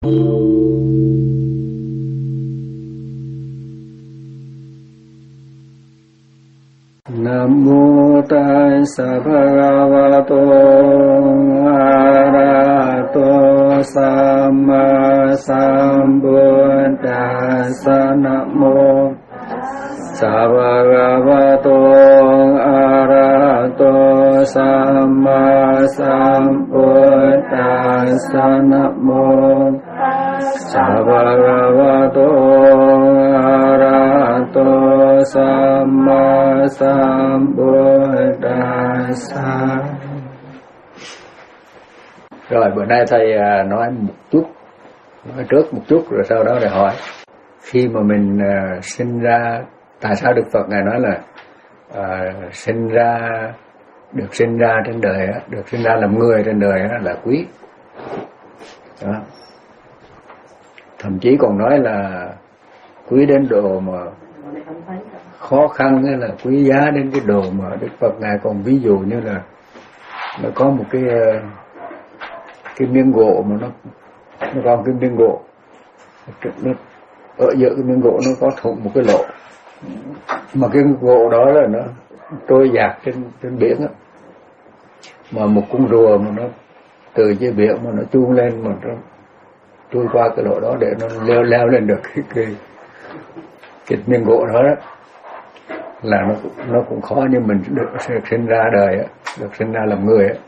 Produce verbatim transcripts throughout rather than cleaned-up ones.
Nam mô Tassa Bhagavato Arahato Samma Sambuddhassa. Nam mô Tassa Bhagavato Arahato Samma Sambuddhassa. Nam mô Tassa Bhagavato Arahato Samma Sambuddhassa. Rồi bữa nay thầy nói một chút, nói trước một chút rồi sau đó để hỏi. Khi mà mình uh, sinh ra, tại sao Đức Phật Ngài nói là uh, sinh ra, được sinh ra trên đời, được sinh ra làm người trên đời là quý. Đó. Thậm chí còn nói là quý đến độ mà khó khăn là quý giá đến cái đồ mà Đức Phật Ngài còn ví dụ như là nó có một cái cái miếng gỗ mà nó nó còn cái miếng gỗ nó, ở giữa cái miếng gỗ nó có thủng một cái lỗ, mà cái gỗ đó là nó trôi dạt trên trên biển á, mà một con rùa mà nó từ dưới biển mà nó chuông lên mà nó trôi qua cái lỗ đó để nó leo leo lên được cái cái, cái miếng gỗ đó, đó là nó nó cũng khó, nhưng mình được sinh ra đời á, được sinh ra làm người á.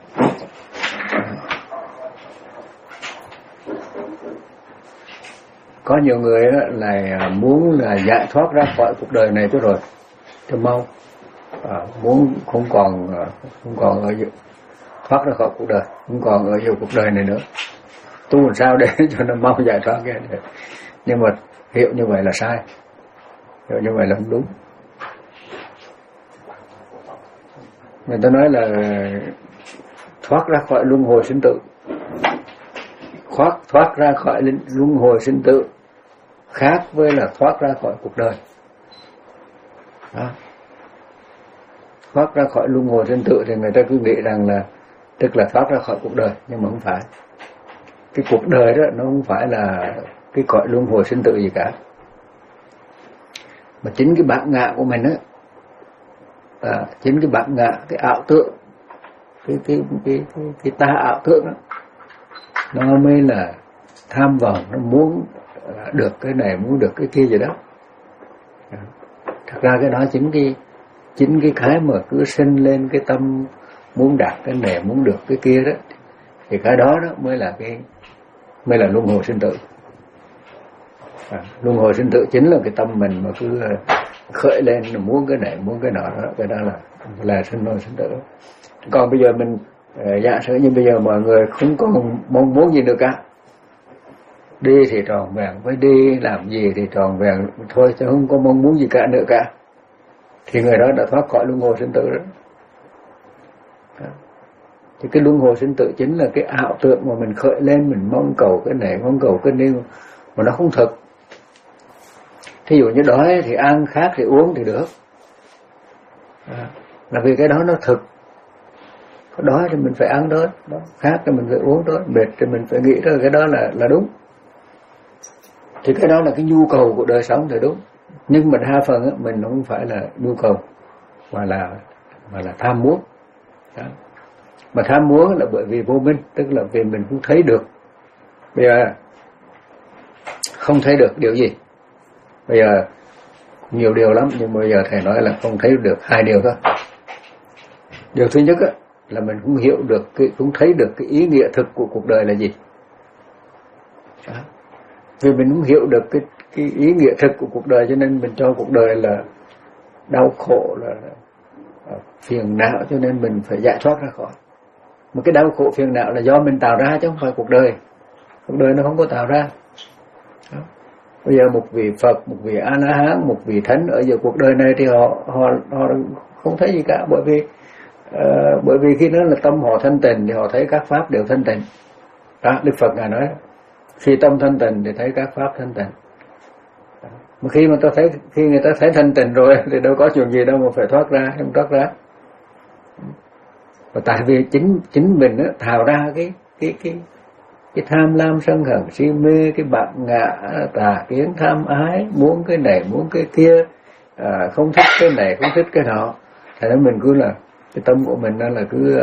Có nhiều người á là muốn là giải thoát ra khỏi cuộc đời này cho rồi cho mau, à, muốn không còn không còn ở giữa, thoát ra khỏi cuộc đời, không còn ở giữa cuộc đời này nữa, tu làm sao để cho nó mau giải thoát cái này. Nhưng mà hiểu như vậy là sai, hiểu như vậy là không đúng. Người ta nói là thoát ra khỏi luân hồi sinh tử, thoát thoát ra khỏi luân hồi sinh tử khác với là thoát ra khỏi cuộc đời. Đó. Thoát ra khỏi luân hồi sinh tử thì người ta cứ nghĩ rằng là tức là thoát ra khỏi cuộc đời, nhưng mà không phải. Cái cuộc đời đó nó không phải là cái cõi luân hồi sinh tử gì cả, mà chính cái bản ngã của mình á, à, chính cái bản ngã, cái ảo tưởng, cái cái cái cái, cái ta ảo tưởng đó, nó mới là tham vọng, nó muốn được cái này, muốn được cái kia gì đó. Thật ra cái đó chính cái chính cái cái mà cứ sinh lên cái tâm muốn đạt cái này, muốn được cái kia đó, thì cái đó đó mới là cái mới là luân hồi sinh tử. À, luân hồi sinh tử chính là cái tâm mình mà cứ khởi lên muốn cái này, muốn cái nọ đó, cái đó là là sinh hồi sinh tử. Còn bây giờ mình giả sử như bây giờ mọi người không có mong muốn gì nữa cả, đi thì tròn vẹn, với đi làm gì thì tròn vẹn thôi, chứ không có mong muốn gì cả nữa cả, thì người đó đã thoát khỏi luân hồi sinh tử đó. Đó. Thì cái luân hồi sinh tử chính là cái ảo tưởng mà mình khởi lên, mình mong cầu cái này, mong cầu cái này mà nó không thực. Thí dụ như đói thì ăn, khát thì uống thì được, à, là vì cái đó nó thực. Có đói thì mình phải ăn đó, đó. Khát thì mình phải uống đó, mệt thì mình phải nghĩ đó, cái đó là là đúng. Thì cái đó là cái nhu cầu của đời sống thì đúng. Nhưng mà đa phần á, mình không phải là nhu cầu, mà là mà là tham muốn. Đó. Mà tham muốn là bởi vì vô minh, tức là vì mình không thấy được. Bây giờ không thấy được điều gì? Bây giờ nhiều điều lắm, nhưng bây giờ thầy nói là không thấy được hai điều thôi. Điều thứ nhất á, là mình không hiểu được, cái, không thấy được cái ý nghĩa thực của cuộc đời là gì. Đó. Vì mình không hiểu được cái, cái ý nghĩa thực của cuộc đời, cho nên mình cho cuộc đời là đau khổ, là, là phiền não, cho nên mình phải giải thoát ra khỏi. Mà cái đau khổ phiền não là do mình tạo ra chứ không phải cuộc đời. Cuộc đời nó không có tạo ra. Đó. Bây giờ một vị Phật, một vị A-la-hán, một vị Thánh ở giữa cuộc đời này thì họ họ họ không thấy gì cả, bởi vì uh, bởi vì khi đó là tâm họ thanh tịnh thì họ thấy các pháp đều thanh tịnh. Đó, Đức Phật Ngài nói khi tâm thanh tịnh thì thấy các pháp thanh tịnh. Đó. Mà khi mà ta thấy khi người ta thấy thanh tịnh rồi thì đâu có chuyện gì đâu mà phải thoát ra, không thoát ra. Và tại vì chính chính mình đó, thào ra cái cái cái cái tham lam sân hận si mê, cái bạc ngạ tà kiến tham ái, muốn cái này muốn cái kia, à, không thích cái này không thích cái nọ. Thế nên mình cứ là cái tâm của mình đó là cứ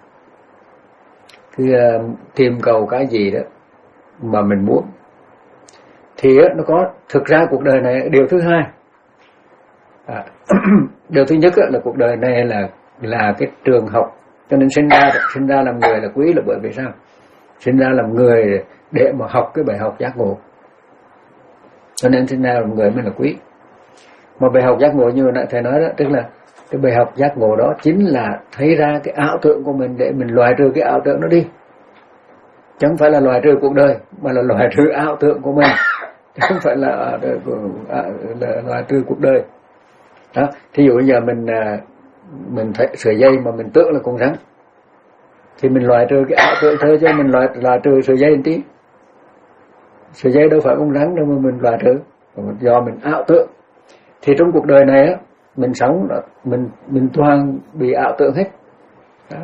cứ tìm cầu cái gì đó mà mình muốn. Thì nó có, thực ra cuộc đời này điều thứ hai, à, điều thứ nhất là cuộc đời này là là cái trường học. Cho nên sinh ra sinh ra làm người là quý, là bởi vì sao? Sinh ra làm người để mà học cái bài học giác ngộ, cho nên sinh ra làm người mới là quý. Mà bài học giác ngộ như nãy thầy nói đó, tức là cái bài học giác ngộ đó chính là thấy ra cái ảo tưởng của mình để mình loại trừ cái ảo tưởng nó đi. Chứ không phải là loại trừ cuộc đời, mà là loại trừ ảo tưởng của mình, chứ không phải là, là, là loại trừ cuộc đời. Đó. Thí dụ bây giờ mình mình thấy sợi dây mà mình tưởng là con rắn, thì mình loại trừ cái ảo tưởng thôi, cho mình loại loại trừ sợi dây một tí. Sợi dây đâu phải con rắn đâu mà mình loại trừ, do mình ảo tưởng. Thì trong cuộc đời này á, mình sống là mình mình toàn bị ảo tưởng hết. Đó.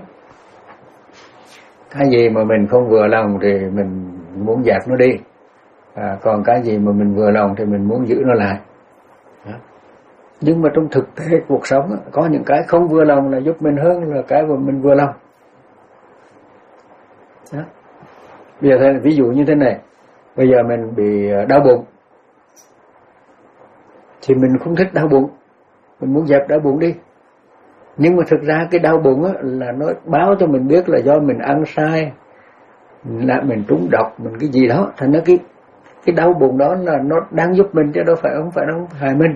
Cái gì mà mình không vừa lòng thì mình muốn dẹp nó đi, à, còn cái gì mà mình vừa lòng thì mình muốn giữ nó lại. Đó. Nhưng mà trong thực tế cuộc sống á, có những cái không vừa lòng là giúp mình hơn là cái mà mình vừa lòng. Đó. Bây giờ ví dụ như thế này, bây giờ mình bị đau bụng thì mình không thích đau bụng, mình muốn dẹp đau bụng đi. Nhưng mà thực ra cái đau bụng á, là nó báo cho mình biết là do mình ăn sai, là mình trúng độc, mình cái gì đó. Thành ra cái cái đau bụng đó là nó đang giúp mình, chứ đâu phải không phải nó hại mình.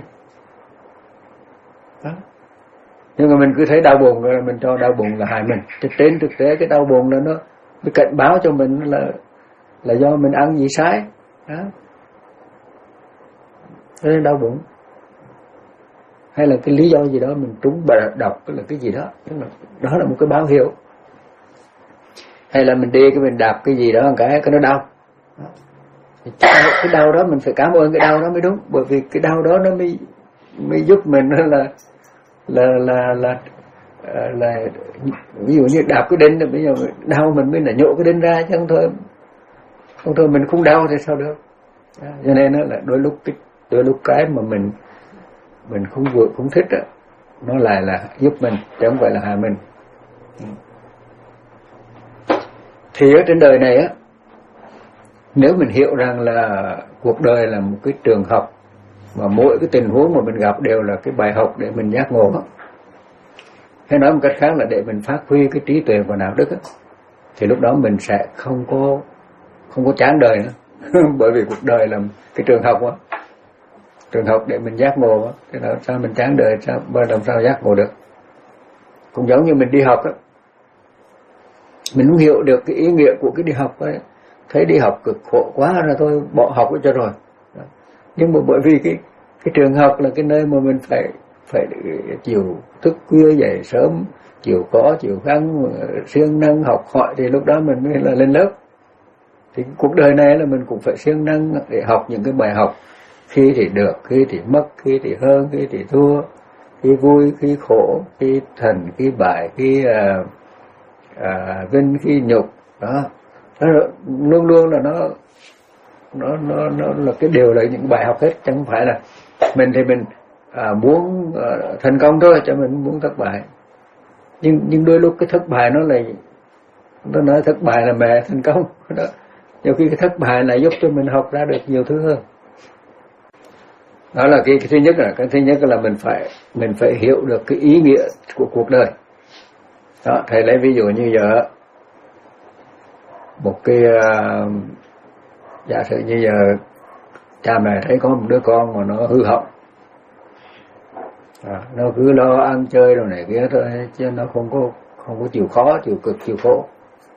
Đó. Nhưng mà mình cứ thấy đau bụng rồi mình cho đau bụng là hại mình. Chứ trên thực tế cái đau bụng là nó nó cảnh báo cho mình là là do mình ăn gì sai. Đó. Cho nên đau bụng, hay là cái lý do gì đó mình trúng độc, là cái gì đó, tức là đó là một cái báo hiệu. Hay là mình đi cái mình đạp cái gì đó một cái cái nó đau. Đó. Cái đau đó mình phải cảm ơn cái đau đó mới đúng, bởi vì cái đau đó nó mới mới giúp mình là là là là là, là ví dụ như đạp cái đinh, bây giờ đau mình mới là nhổ cái đinh ra, chứ không thôi không thôi mình không đau thì sao được. Đó. Cho nên nó là đôi lúc cái đôi lúc cái mà mình mình không vừa không thích á, nó lại là giúp mình chứ không phải là hại mình. Thì ở trên đời này á, nếu mình hiểu rằng là cuộc đời là một cái trường học, mà mỗi cái tình huống mà mình gặp đều là cái bài học để mình giác ngộ á, hay nói một cách khác là để mình phát huy cái trí tuệ và đạo đức á, thì lúc đó mình sẽ không có không có chán đời nữa. Bởi vì cuộc đời là cái trường học á, trường học để mình giác ngộ á, thế nào sao mình chán đời, sao làm sao giác ngộ được. Cũng giống như mình đi học á, mình không hiểu được cái ý nghĩa của cái đi học ấy, thấy đi học cực khổ quá rồi thôi bỏ học cho rồi. Nhưng mà bởi vì cái cái trường học là cái nơi mà mình phải phải chịu thức khuya dậy sớm, chịu khó chịu khăn, siêng năng học hỏi, thì lúc đó mình mới là lên lớp. Thì cuộc đời này là mình cũng phải siêng năng để học những cái bài học, khi thì được, khi thì mất, khi thì hơn, khi thì thua, khi vui, khi khổ, khi thành, khi bại, khi à, à, vinh, khi nhục. Đó, đó luôn luôn là nó nó nó nó là cái điều là những bài học hết, chứ không phải là mình thì mình à, muốn à, thành công thôi, cho mình muốn thất bại. Nhưng nhưng đôi lúc cái thất bại nó là nó nói thất bại là mẹ thành công đó. Nhiều khi cái thất bại lại giúp cho mình học ra được nhiều thứ hơn. Đó là cái, cái thứ nhất, là cái thứ nhất là mình phải mình phải hiểu được cái ý nghĩa của cuộc đời. Đó, thầy lấy ví dụ như giờ một cái uh, giả sử như giờ cha mẹ thấy có một đứa con mà nó hư hỏng, à, nó cứ lo ăn chơi đồ này kia thôi, chứ nó không có không có chịu khó, chịu cực, chịu khổ,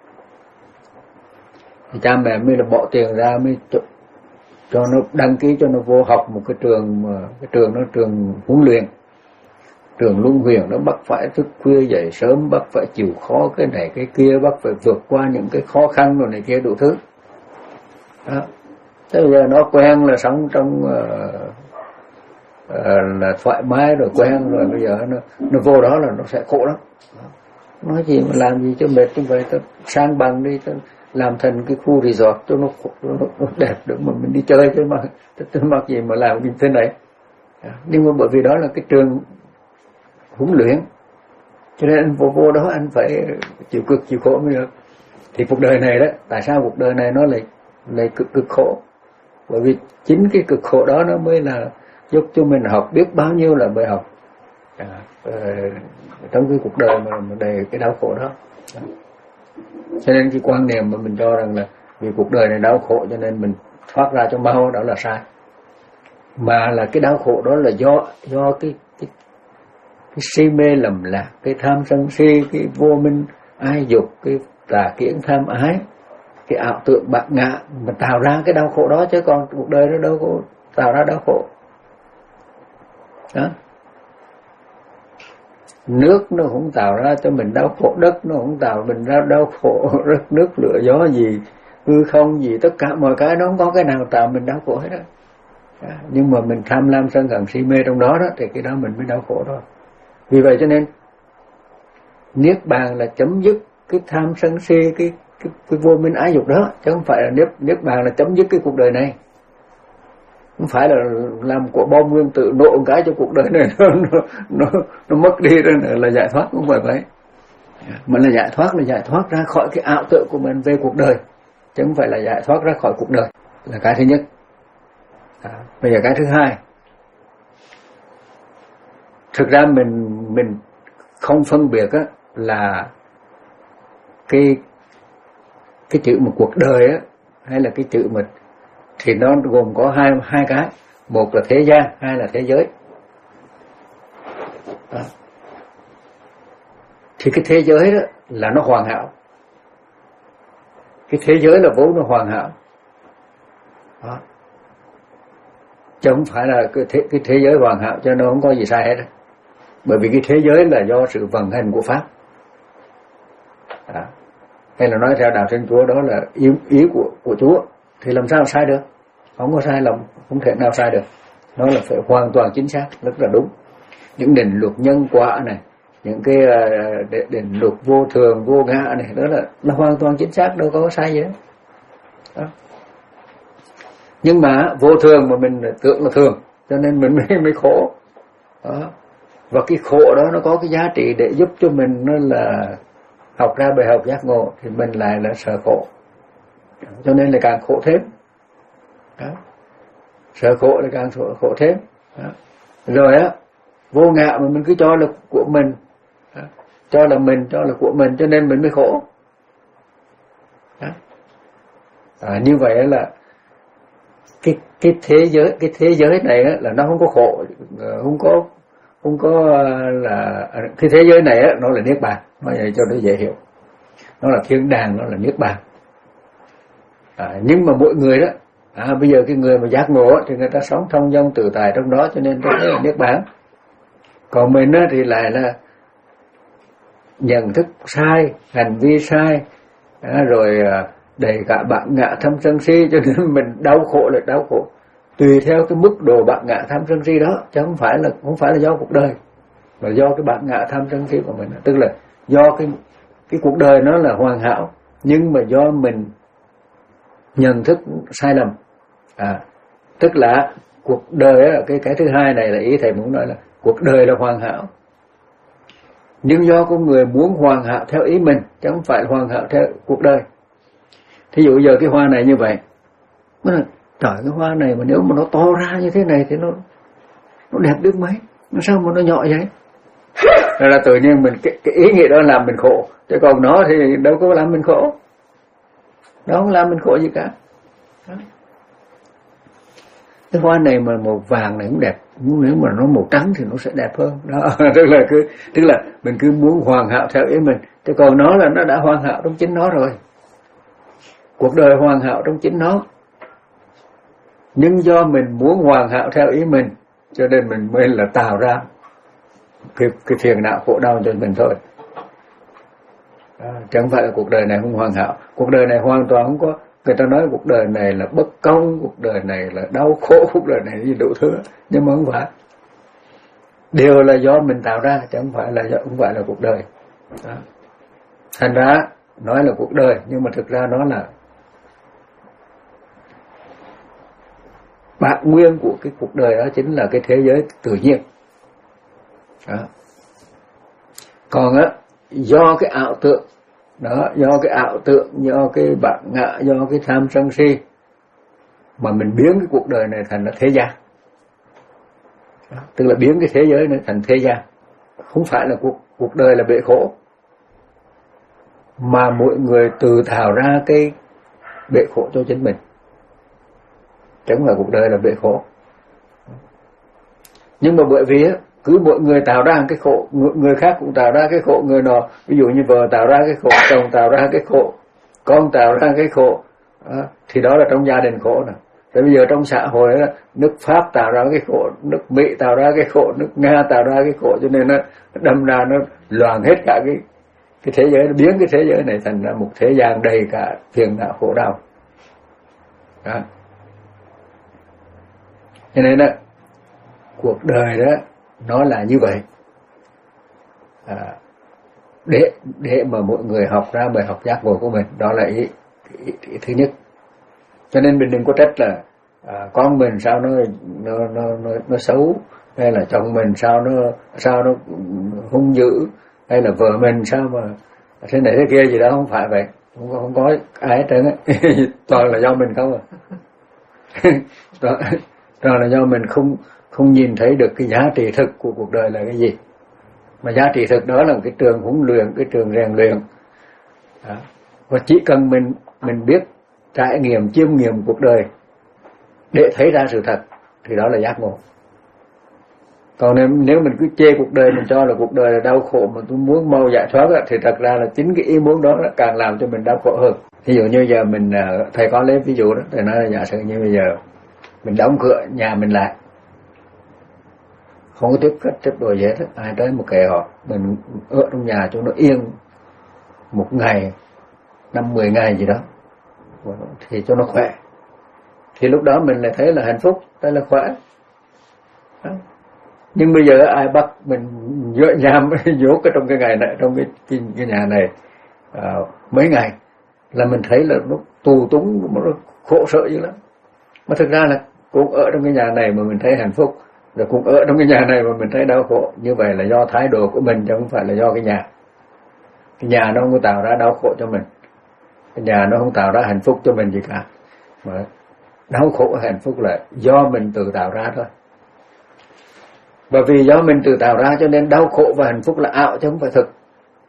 thì cha mẹ mới là bỏ tiền ra mới cho, cho nó đăng ký cho nó vô học một cái trường mà cái trường nó trường huấn luyện, trường luân huyền. Nó bắt phải thức khuya dậy sớm, bắt phải chịu khó cái này cái kia, bắt phải vượt qua những cái khó khăn rồi này kia đủ thứ. Đó. Thế bây giờ nó quen là sống trong uh, uh, là thoải mái rồi, quen rồi, bây giờ nó nó vô đó là nó sẽ khổ lắm. Nói gì mà làm gì cho mệt, như vậy tôi sang bằng đi, tôi làm thành cái khu resort cho nó, nó, nó đẹp để mà mình đi chơi chứ mà tôi mặc gì mà làm như thế này. Nhưng mà bởi vì đó là cái trường huấn luyện, cho nên anh vô vô đó anh phải chịu cực chịu khổ mới được. Thì cuộc đời này đó, tại sao cuộc đời này nó lại lại cực cực khổ? Bởi vì chính cái cực khổ đó nó mới là giúp cho mình học biết bao nhiêu là bài học à, uh, trong cái cuộc đời mà, mà đầy cái đau khổ đó. đó. Cho nên cái quan niệm mà mình cho rằng là vì cuộc đời này đau khổ cho nên mình thoát ra cho mau, đó là sai. Mà là cái đau khổ đó là do do cái cái, cái si mê lầm lạc, cái tham sân si, cái vô minh ái dục, cái tà kiến tham ái, cái ảo tưởng bạt ngã mà tạo ra cái đau khổ đó, chứ còn cuộc đời nó đâu có tạo ra đau khổ. Đó. Nước nó cũng tạo ra cho mình đau khổ, đất nó cũng tạo mình ra đau khổ, đất nước lửa gió gì hư không gì, tất cả mọi cái nó không có cái nào tạo mình đau khổ hết đó. Đó. Nhưng mà mình tham lam sân hận si mê trong đó đó thì cái đó mình mới đau khổ thôi. Vì vậy cho nên niết bàn là chấm dứt cái tham sân si, cái cái, cái vô minh ái dục đó, chứ không phải là niết niết bàn là chấm dứt cái cuộc đời này. Không phải là làm quả bom nguyên tử nổ một cái cho cuộc đời này nó nó nó, nó mất đi rồi là giải thoát, không phải vậy. Mà là giải thoát là giải thoát ra khỏi cái ảo tưởng của mình về cuộc đời, chứ không phải là giải thoát ra khỏi cuộc đời, là cái thứ nhất. À, bây giờ cái thứ hai, thực ra mình mình không phân biệt á, là cái cái chữ một cuộc đời á, hay là cái chữ mình, thì nó gồm có hai hai cái, một là thế gian, hai là thế giới. Đó. Thì cái thế giới đó là nó hoàn hảo, cái thế giới là vốn nó hoàn hảo. Đó. Chứ không phải là cái thế, cái thế giới hoàn hảo cho nó không có gì sai hết. Bởi vì cái thế giới là do sự vận hành của Pháp. Đó. Hay là nói theo đạo Thiên Chúa đó là ý, ý của, của Chúa, thì làm sao sai được? Không có sai lầm, không thể nào sai được. Nó là phải hoàn toàn chính xác, rất là đúng. Những định luật nhân quả này, những cái uh, định luật vô thường, vô ngã này, đó là, là hoàn toàn chính xác, đâu có sai gì đó. Đó. Nhưng mà vô thường mà mình tưởng là thường, cho nên mình mới, mới khổ. Đó. Và cái khổ đó nó có cái giá trị để giúp cho mình nó là học ra bài học giác ngộ, thì mình lại là sợ khổ, cho nên là càng khổ thêm. Đó. Sợ khổ là càng khổ, khổ thêm. Đó. Rồi á, vô ngã mà mình cứ cho là của mình. Đó. Cho là mình, cho là của mình, cho nên mình mới khổ. Đó. À, như vậy là cái cái thế giới cái thế giới này á, là nó không có khổ, không có không có là cái thế giới này á, nó là niết bàn, nói vậy cho nó dễ hiểu. Nó là thiên đàng, nó là niết bàn. À, nhưng mà mỗi người đó, à, bây giờ cái người mà giác ngộ thì người ta sống thông dong tự tại trong đó, cho nên đó là niết bàn. Còn mình á, thì lại là nhận thức sai, hành vi sai, à, rồi đầy cả bạt ngã tham sân si, cho nên mình đau khổ là đau khổ tùy theo cái mức độ bạt ngã tham sân si đó, chứ không phải là không phải là do cuộc đời, mà do cái bạt ngã tham sân si của mình. Tức là do cái cái cuộc đời nó là hoàn hảo, nhưng mà do mình nhận thức sai lầm. À, tức là cuộc đời á, cái cái thứ hai này là ý thầy muốn nói là cuộc đời là hoàn hảo, nhưng do con người muốn hoàn hảo theo ý mình, chứ không phải hoàn hảo theo cuộc đời. Thí dụ giờ cái hoa này như vậy, nó là trời, cái hoa này mà nếu mà nó to ra như thế này thì nó nó đẹp biết mấy, nó sao mà nó nhỏ vậy? Rồi là tự nhiên mình cái, cái ý nghĩa đó làm mình khổ, chứ còn nó thì đâu có làm mình khổ, nó không làm mình khổ gì cả. Đó. Cái hoa này mà màu vàng này cũng đẹp, nếu mà nó màu trắng thì nó sẽ đẹp hơn. Đó. tức là cứ tức là mình cứ muốn hoàn hảo theo ý mình, chứ còn nó là nó đã hoàn hảo trong chính nó rồi. Cuộc đời hoàn hảo trong chính nó, nhưng do mình muốn hoàn hảo theo ý mình, cho nên mình mới là tạo ra cái, cái phiền não khổ đau cho mình thôi. Đó, chẳng phải là cuộc đời này không hoàn hảo. Cuộc đời này hoàn toàn không có. Người ta nói cuộc đời này là bất công, cuộc đời này là đau khổ, cuộc đời này gì đủ thứ, nhưng mà không phải. Đều là do mình tạo ra, chứ không phải là do, không phải là cuộc đời. Đó. Thành ra nói là cuộc đời, nhưng mà thực ra nó là bản nguyên của cái cuộc đời, đó chính là cái thế giới tự nhiên. Đó. Còn á, do cái ảo tượng đó, do cái ảo tượng, do cái bản ngã, do cái tham sân si mà mình biến cái cuộc đời này thành là thế gian. Đó. Tức là biến cái thế giới này thành thế gian. Không phải là cuộc cuộc đời là bể khổ, mà mỗi người tự tạo ra cái bể khổ cho chính mình. Chẳng là cuộc đời là bể khổ. Nhưng mà bởi vì cứ mỗi người tạo ra cái khổ, người khác cũng tạo ra cái khổ, người nọ ví dụ như vợ tạo ra cái khổ, chồng tạo ra cái khổ, con tạo ra cái khổ, đó, thì đó là trong gia đình khổ nè. Tại bây giờ trong xã hội đó, nước Pháp tạo ra cái khổ, nước Mỹ tạo ra cái khổ, nước Nga tạo ra cái khổ, cho nên nó đâm ra nó loạn hết cả cái cái thế giới, nó biến cái thế giới này thành ra một thế gian đầy cả phiền não khổ đau. Đó. Cho nên đó, cuộc đời đó nó là như vậy. À, để để mà mọi người học ra bài học giác ngộ của mình, đó là ý, ý, ý thứ nhất. Cho nên mình đừng có trách là à, con mình sao nó nó, nó nó nó xấu, hay là chồng mình sao nó sao nó hung dữ, hay là vợ mình sao mà thế này thế kia gì đó. Không phải vậy, không có không có ai hết trơn á. Toàn là do mình không à. Toàn, toàn là do mình không không nhìn thấy được cái giá trị thực của cuộc đời là cái gì. Mà giá trị thực đó là cái trường huấn luyện, cái trường rèn luyện. Đó. Và chỉ cần mình mình biết trải nghiệm, chiêm nghiệm cuộc đời để thấy ra sự thật thì đó là giác ngộ. Còn nếu, nếu mình cứ chê cuộc đời, mình cho là cuộc đời là đau khổ mà tôi muốn mau giải thoát thì thật ra là chính cái ý muốn đó nó càng làm cho mình đau khổ hơn. Ví dụ như giờ mình, thầy có lấy ví dụ đó, thầy nói là giả sử như bây giờ mình đóng cửa nhà mình lại, không có tiếp khách tiếp đồ gì hết, ai tới một kệ họ, mình ở trong nhà cho nó yên một ngày, năm mười ngày gì đó, thì cho nó khỏe, thì lúc đó mình lại thấy là hạnh phúc, thấy là khỏe. Đó. Nhưng bây giờ ai bắt mình dỡ nhà dốt cái trong cái ngày này, trong cái cái, cái nhà này à, mấy ngày là mình thấy là nó tù túng, nó khổ sở dữ lắm. Mà thực ra là cũng ở trong cái nhà này mà mình thấy hạnh phúc, rồi cũng ở trong cái nhà này mà mình thấy đau khổ. Như vậy là do thái độ của mình chứ không phải là do cái nhà. Cái nhà nó không có tạo ra đau khổ cho mình, cái nhà nó không tạo ra hạnh phúc cho mình gì cả. Mà đau khổ và hạnh phúc là do mình tự tạo ra thôi. Bởi vì do mình tự tạo ra cho nên đau khổ và hạnh phúc là ảo chứ không phải thực.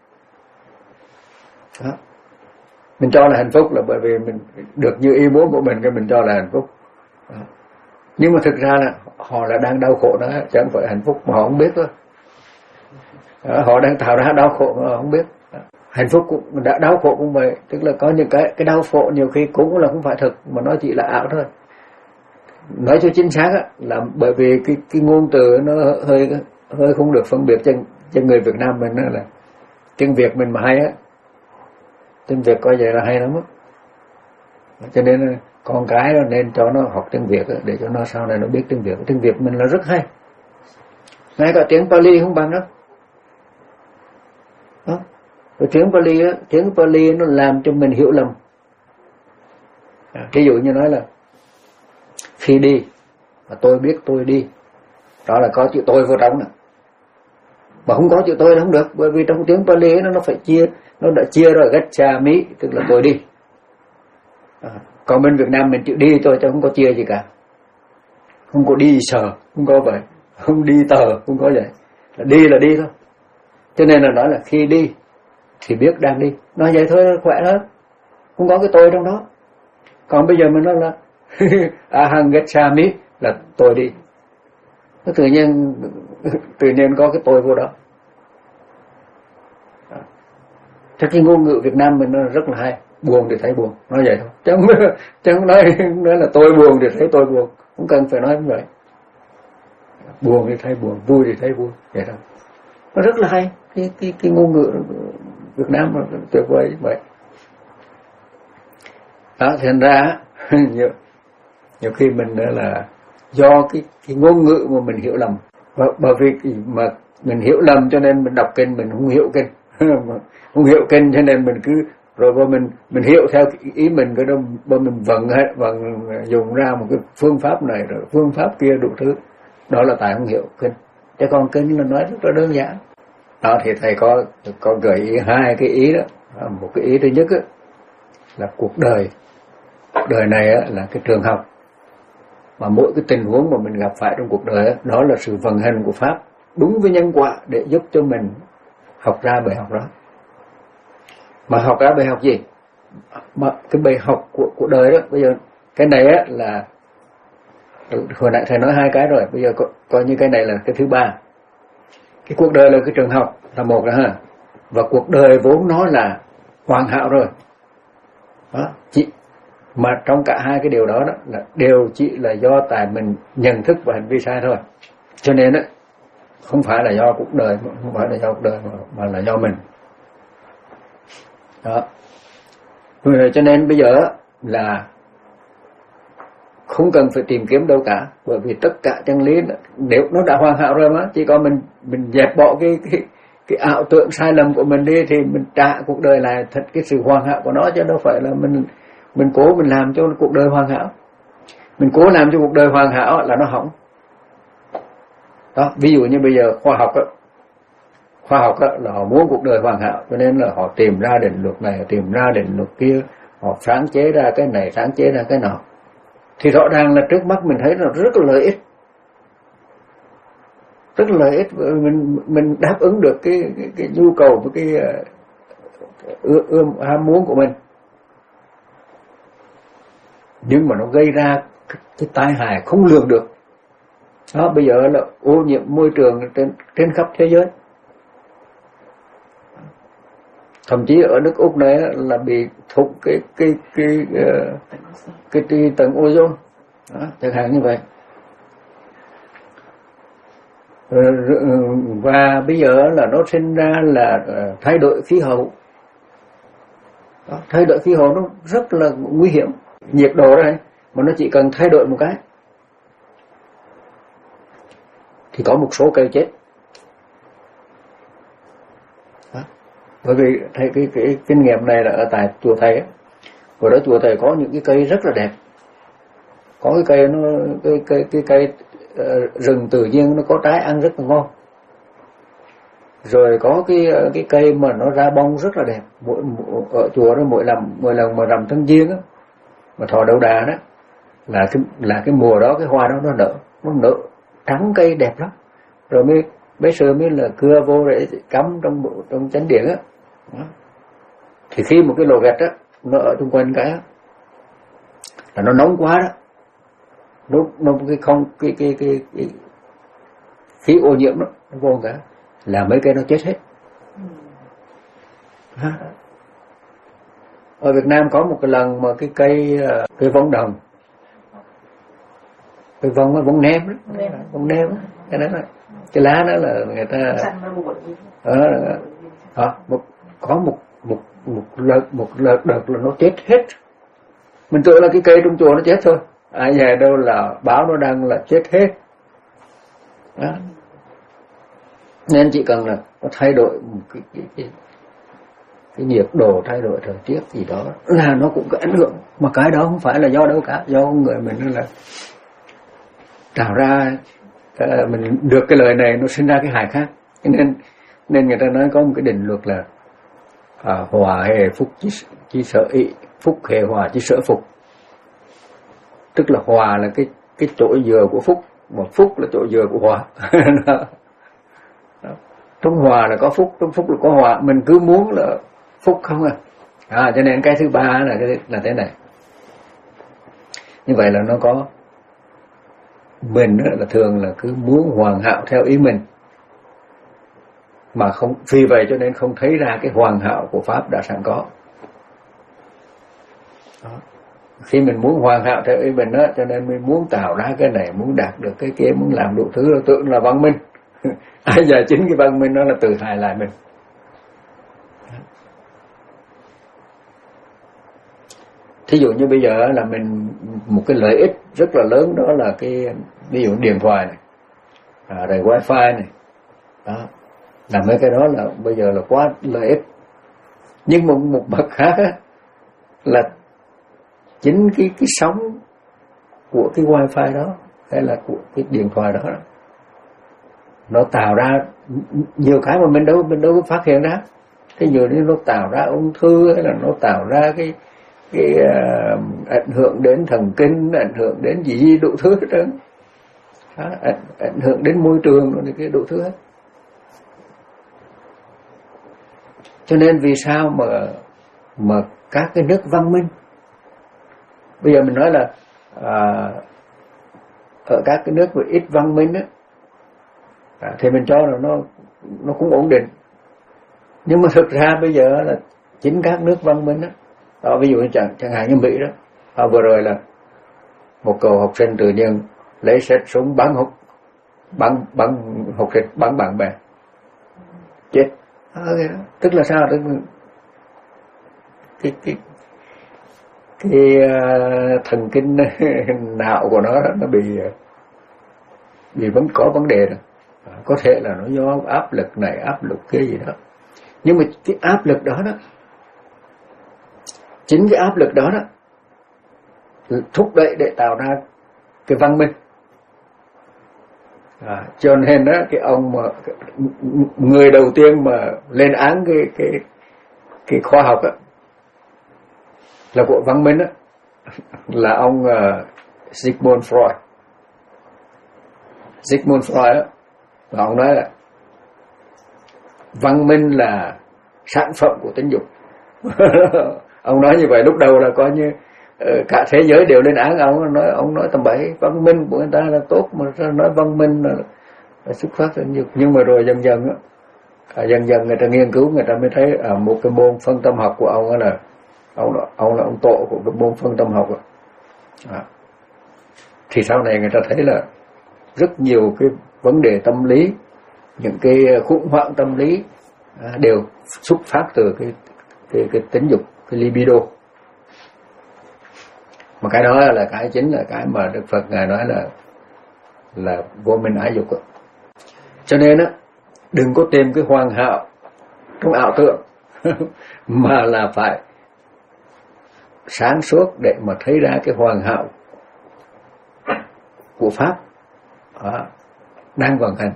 Đó. Mình cho là hạnh phúc là bởi vì mình được như ý muốn của mình, cái mình cho là hạnh phúc. Đó. Nhưng mà thực ra là họ là đang đau khổ đó, chứ không phải hạnh phúc, mà họ không biết thôi. Đó, họ đang tạo ra đau khổ mà họ không biết. Đó. Hạnh phúc cũng đã đau khổ cũng vậy, tức là có những cái cái đau khổ nhiều khi cũng là không phải thực, mà nó chỉ là ảo thôi. Nói cho chính xác á, là bởi vì cái cái ngôn từ nó hơi hơi không được phân biệt cho cho người Việt Nam mình, là tiếng Việt mình mà hay á, tiếng Việt coi vậy là hay lắm á. Cho nên con cái đó nên cho nó học tiếng Việt á, để cho nó sau này nó biết tiếng Việt. Tiếng Việt mình là rất hay, ngay cả tiếng Pali không bằng đâu. Đó. Rồi tiếng Pali á, tiếng Pali nó làm cho mình hiểu lầm. Ví dụ như nói là khi đi mà tôi biết tôi đi, đó là có chữ tôi vô trong nè. Mà không có chữ tôi là không được, bởi vì trong tiếng Pali nó nó phải chia, nó đã chia rồi gacchami, tức là tôi đi. À, còn bên Việt Nam mình chữ đi thôi chứ không có chia gì cả, không có đi sờ, không có vậy, không đi tờ, không có vậy, là đi là đi thôi. Cho nên là nói là khi đi thì biết đang đi, nói vậy thôi khỏe hơn, không có cái tôi trong đó. Còn bây giờ mình nói là aham gacchami là tôi đi, nó tự nhiên tự nhiên có cái tôi vô đó. Thế cái ngôn ngữ Việt Nam mình nó rất là hay, buồn thì thấy buồn, nói vậy thôi, chứ không, chứ không nói, nói là tôi buồn thì thấy tôi buồn, không cần phải nói như vậy. Buồn thì thấy buồn, vui thì thấy vui, vậy thôi. Nó rất là hay, cái cái cái ngôn ngữ Việt Nam nó tuyệt vời vậy. Đó, thành ra nhiều, nhiều khi mình là do cái cái ngôn ngữ mà mình hiểu lầm, bởi vì mà mình hiểu lầm cho nên mình đọc kinh mình không hiểu kinh, không hiểu kinh cho nên mình cứ rồi rồi mình mình hiểu theo ý mình, cái đó rồi mình vận vận dùng ra một cái phương pháp này rồi phương pháp kia đủ thứ. Đó là tại không hiểu kinh. Chứ còn kinh là nói rất là đơn giản. Đó thì thầy có có gợi ý hai cái ý đó. Một cái ý thứ nhất á, là cuộc đời. Cuộc đời này á, là cái trường học. Mà mỗi cái tình huống mà mình gặp phải trong cuộc đời á, đó là sự vận hành của Pháp đúng với nhân quả để giúp cho mình học ra bài học đó. Mà học ra bài học gì? Mà cái bài học của, của đời đó, bây giờ cái này á là hồi nãy thầy nói hai cái rồi, bây giờ co, coi như cái này là cái thứ ba. Cái cuộc đời là cái trường học là một đó ha. Và cuộc đời vốn nó là hoàn hảo rồi. Đó, chỉ mà trong cả hai cái điều đó, đó là đều chỉ là do tại mình nhận thức và hành vi sai thôi. Cho nên á, không phải là do cuộc đời, không phải là do cuộc đời mà, mà là do mình. Đó. Rồi cho nên bây giờ là không cần phải tìm kiếm đâu cả, bởi vì tất cả chân lý nếu nó đã hoàn hảo rồi mà, chỉ có mình mình dẹp bỏ cái cái cái ảo tưởng sai lầm của mình đi thì mình trả cuộc đời lại thật cái sự hoàn hảo của nó, chứ đâu phải là mình mình cố mình làm cho cuộc đời hoàn hảo. Mình cố làm cho cuộc đời hoàn hảo là nó hỏng. Đó, ví dụ như bây giờ khoa học đó, khoa học đó là họ muốn cuộc đời hoàn hảo, cho nên là họ tìm ra định luật này, tìm ra định luật kia, họ sáng chế ra cái này, sáng chế ra cái nọ. Thì rõ ràng là trước mắt mình thấy là rất là lợi ích, rất là lợi ích, mình mình đáp ứng được cái cái, cái nhu cầu với cái ưa ươm ham muốn của mình. Nhưng mà nó gây ra cái, cái tai hại không lường được. Đó, bây giờ là ô nhiễm môi trường trên trên khắp thế giới. Thậm chí ở nước Úc này là bị thủng cái cái cái cái, cái, cái tầng ozone, chẳng hạn như vậy. Và bây giờ là nó sinh ra là thay đổi khí hậu. Đó, thay đổi khí hậu nó rất là nguy hiểm. Nhiệt độ đây mà nó chỉ cần thay đổi một cái thì có một số cây chết. Đó. Bởi vì thầy cái, cái kinh nghiệm này là ở tại chùa thầy ấy. Hồi đó chùa thầy có những cái cây rất là đẹp, có cái cây nó cái cây cái cây uh, rừng tự nhiên nó có trái ăn rất là ngon, rồi có cái cái cây mà nó ra bông rất là đẹp. Mỗi, mỗi ở chùa đó mỗi lần mỗi lần mà rằm tháng giêng á, mà thọ đậu đà đó là cái là cái mùa đó cái hoa đó nó nở, nó nở trắng cây đẹp lắm. Rồi mới bây giờ mới là cưa vô để cắm trong bộ trong chánh điện á. Thì khi một cái lò gạch á nó ở xung quanh cái á, là nó nóng quá đó, nó nó cái không cái cái cái, cái khí ô nhiễm đó nó vô cả là mấy cây nó chết hết. Ha. Ở Việt Nam có một cái lần mà cái cây cây vong đồng, cây vong nó vong nêm đó, vong nêm đó, cái đó là cái lá đó là người ta ở đó, một có một một một đợt một đợt đợt là nó chết hết. Mình tưởng là cái cây trong chùa nó chết thôi, ai về đâu là báo nó đăng là chết hết. Đó. Nên chỉ cần là nó thay đổi một cái cái, cái cái nhiệt độ, thay đổi thời tiết gì đó là nó cũng có ảnh hưởng. Mà cái đó không phải là do đâu cả, do con người mình là tạo ra. Mình được cái lời này nó sinh ra cái hại khác. Nên nên người ta nói có một cái định luật là à, hòa hề phúc chỉ, chỉ sợ ị, phúc hề hòa chỉ sợ phục. Tức là hòa là cái cái chỗ dựa của phúc, mà phúc là chỗ dựa của hòa. Đó. Đó. Trong hòa là có phúc, trong phúc là có hòa. Mình cứ muốn là phúc không à. À cho nên cái thứ ba là cái là thế này. Như vậy là nó có mình là thường là cứ muốn hoàn hảo theo ý mình, mà không, vì vậy cho nên không thấy ra cái hoàn hảo của Pháp đã sẵn có. Đó. Khi mình muốn hoàn hảo theo ý mình đó, cho nên mình muốn tạo ra cái này, muốn đạt được cái kia, muốn làm đủ thứ, là tưởng là văn minh. Ai giờ chính cái văn minh đó là tự hại lại mình. Thí dụ như bây giờ là mình một cái lợi ích rất là lớn đó là cái ví dụ điện thoại này, à, rồi wifi này, đó, là mấy cái đó là bây giờ là quá lợi ích. Nhưng một một mặt khác á, là chính cái cái sóng của cái wifi đó hay là của cái điện thoại đó, nó tạo ra nhiều cái mà mình đâu mình đâu có phát hiện ra. Thế nhiều như nó tạo ra ung thư, hay là nó tạo ra cái cái uh, ảnh hưởng đến thần kinh, ảnh hưởng đến gì gì đủ thứ hết trơn, ảnh, ảnh hưởng đến môi trường rồi cái đủ thứ hết. Cho nên vì sao mà mà các cái nước văn minh, bây giờ mình nói là à, ở các cái nước mà ít văn minh á, à, thì mình cho là nó nó cũng ổn định. Nhưng mà thực ra bây giờ là chính các nước văn minh á, đó, ví dụ như chẳng, chẳng hạn như Mỹ đó, à, vừa rồi là một cậu học sinh tự nhiên lấy xét súng bắn học bắn bắn học sinh bắn bạn bè chết. À, tức là sao? Tức là cái cái cái uh, thần kinh não của nó nó bị bị vẫn có vấn đề rồi. À, có thể là nó do áp lực này áp lực kia gì đó. Nhưng mà cái áp lực đó đó, chính cái áp lực đó đó thúc đẩy để tạo ra cái văn minh. À, cho nên đó cái ông mà người đầu tiên mà lên án cái cái cái khoa học đó, là của văn minh đó, là ông uh, Sigmund Freud. Sigmund Freud đó, và ông nói là văn minh là sản phẩm của tính dục. Ông nói như vậy lúc đầu là coi như uh, cả thế giới đều lên án ông, nói ông nói tầm bậy, văn minh của người ta là tốt mà sao nói văn minh là, là xuất phát từ tính dục. Nhưng mà rồi dần dần đó, à, dần dần người ta nghiên cứu, người ta mới thấy à, một cái môn phân tâm học của ông đó là ông là, ông là ông tổ của cái môn phân tâm học đó. À. Thì sau này người ta thấy là rất nhiều cái vấn đề tâm lý, những cái khủng hoảng tâm lý à, đều xuất phát từ cái cái cái tính dục, cái libido. Mà cái đó là cái chính là cái mà Đức Phật ngài nói là là vô minh ái dục. Cho nên á, đừng có tìm cái hoàn hảo trong ảo tưởng mà là phải sáng suốt để mà thấy ra cái hoàn hảo của pháp à, đang vận hành.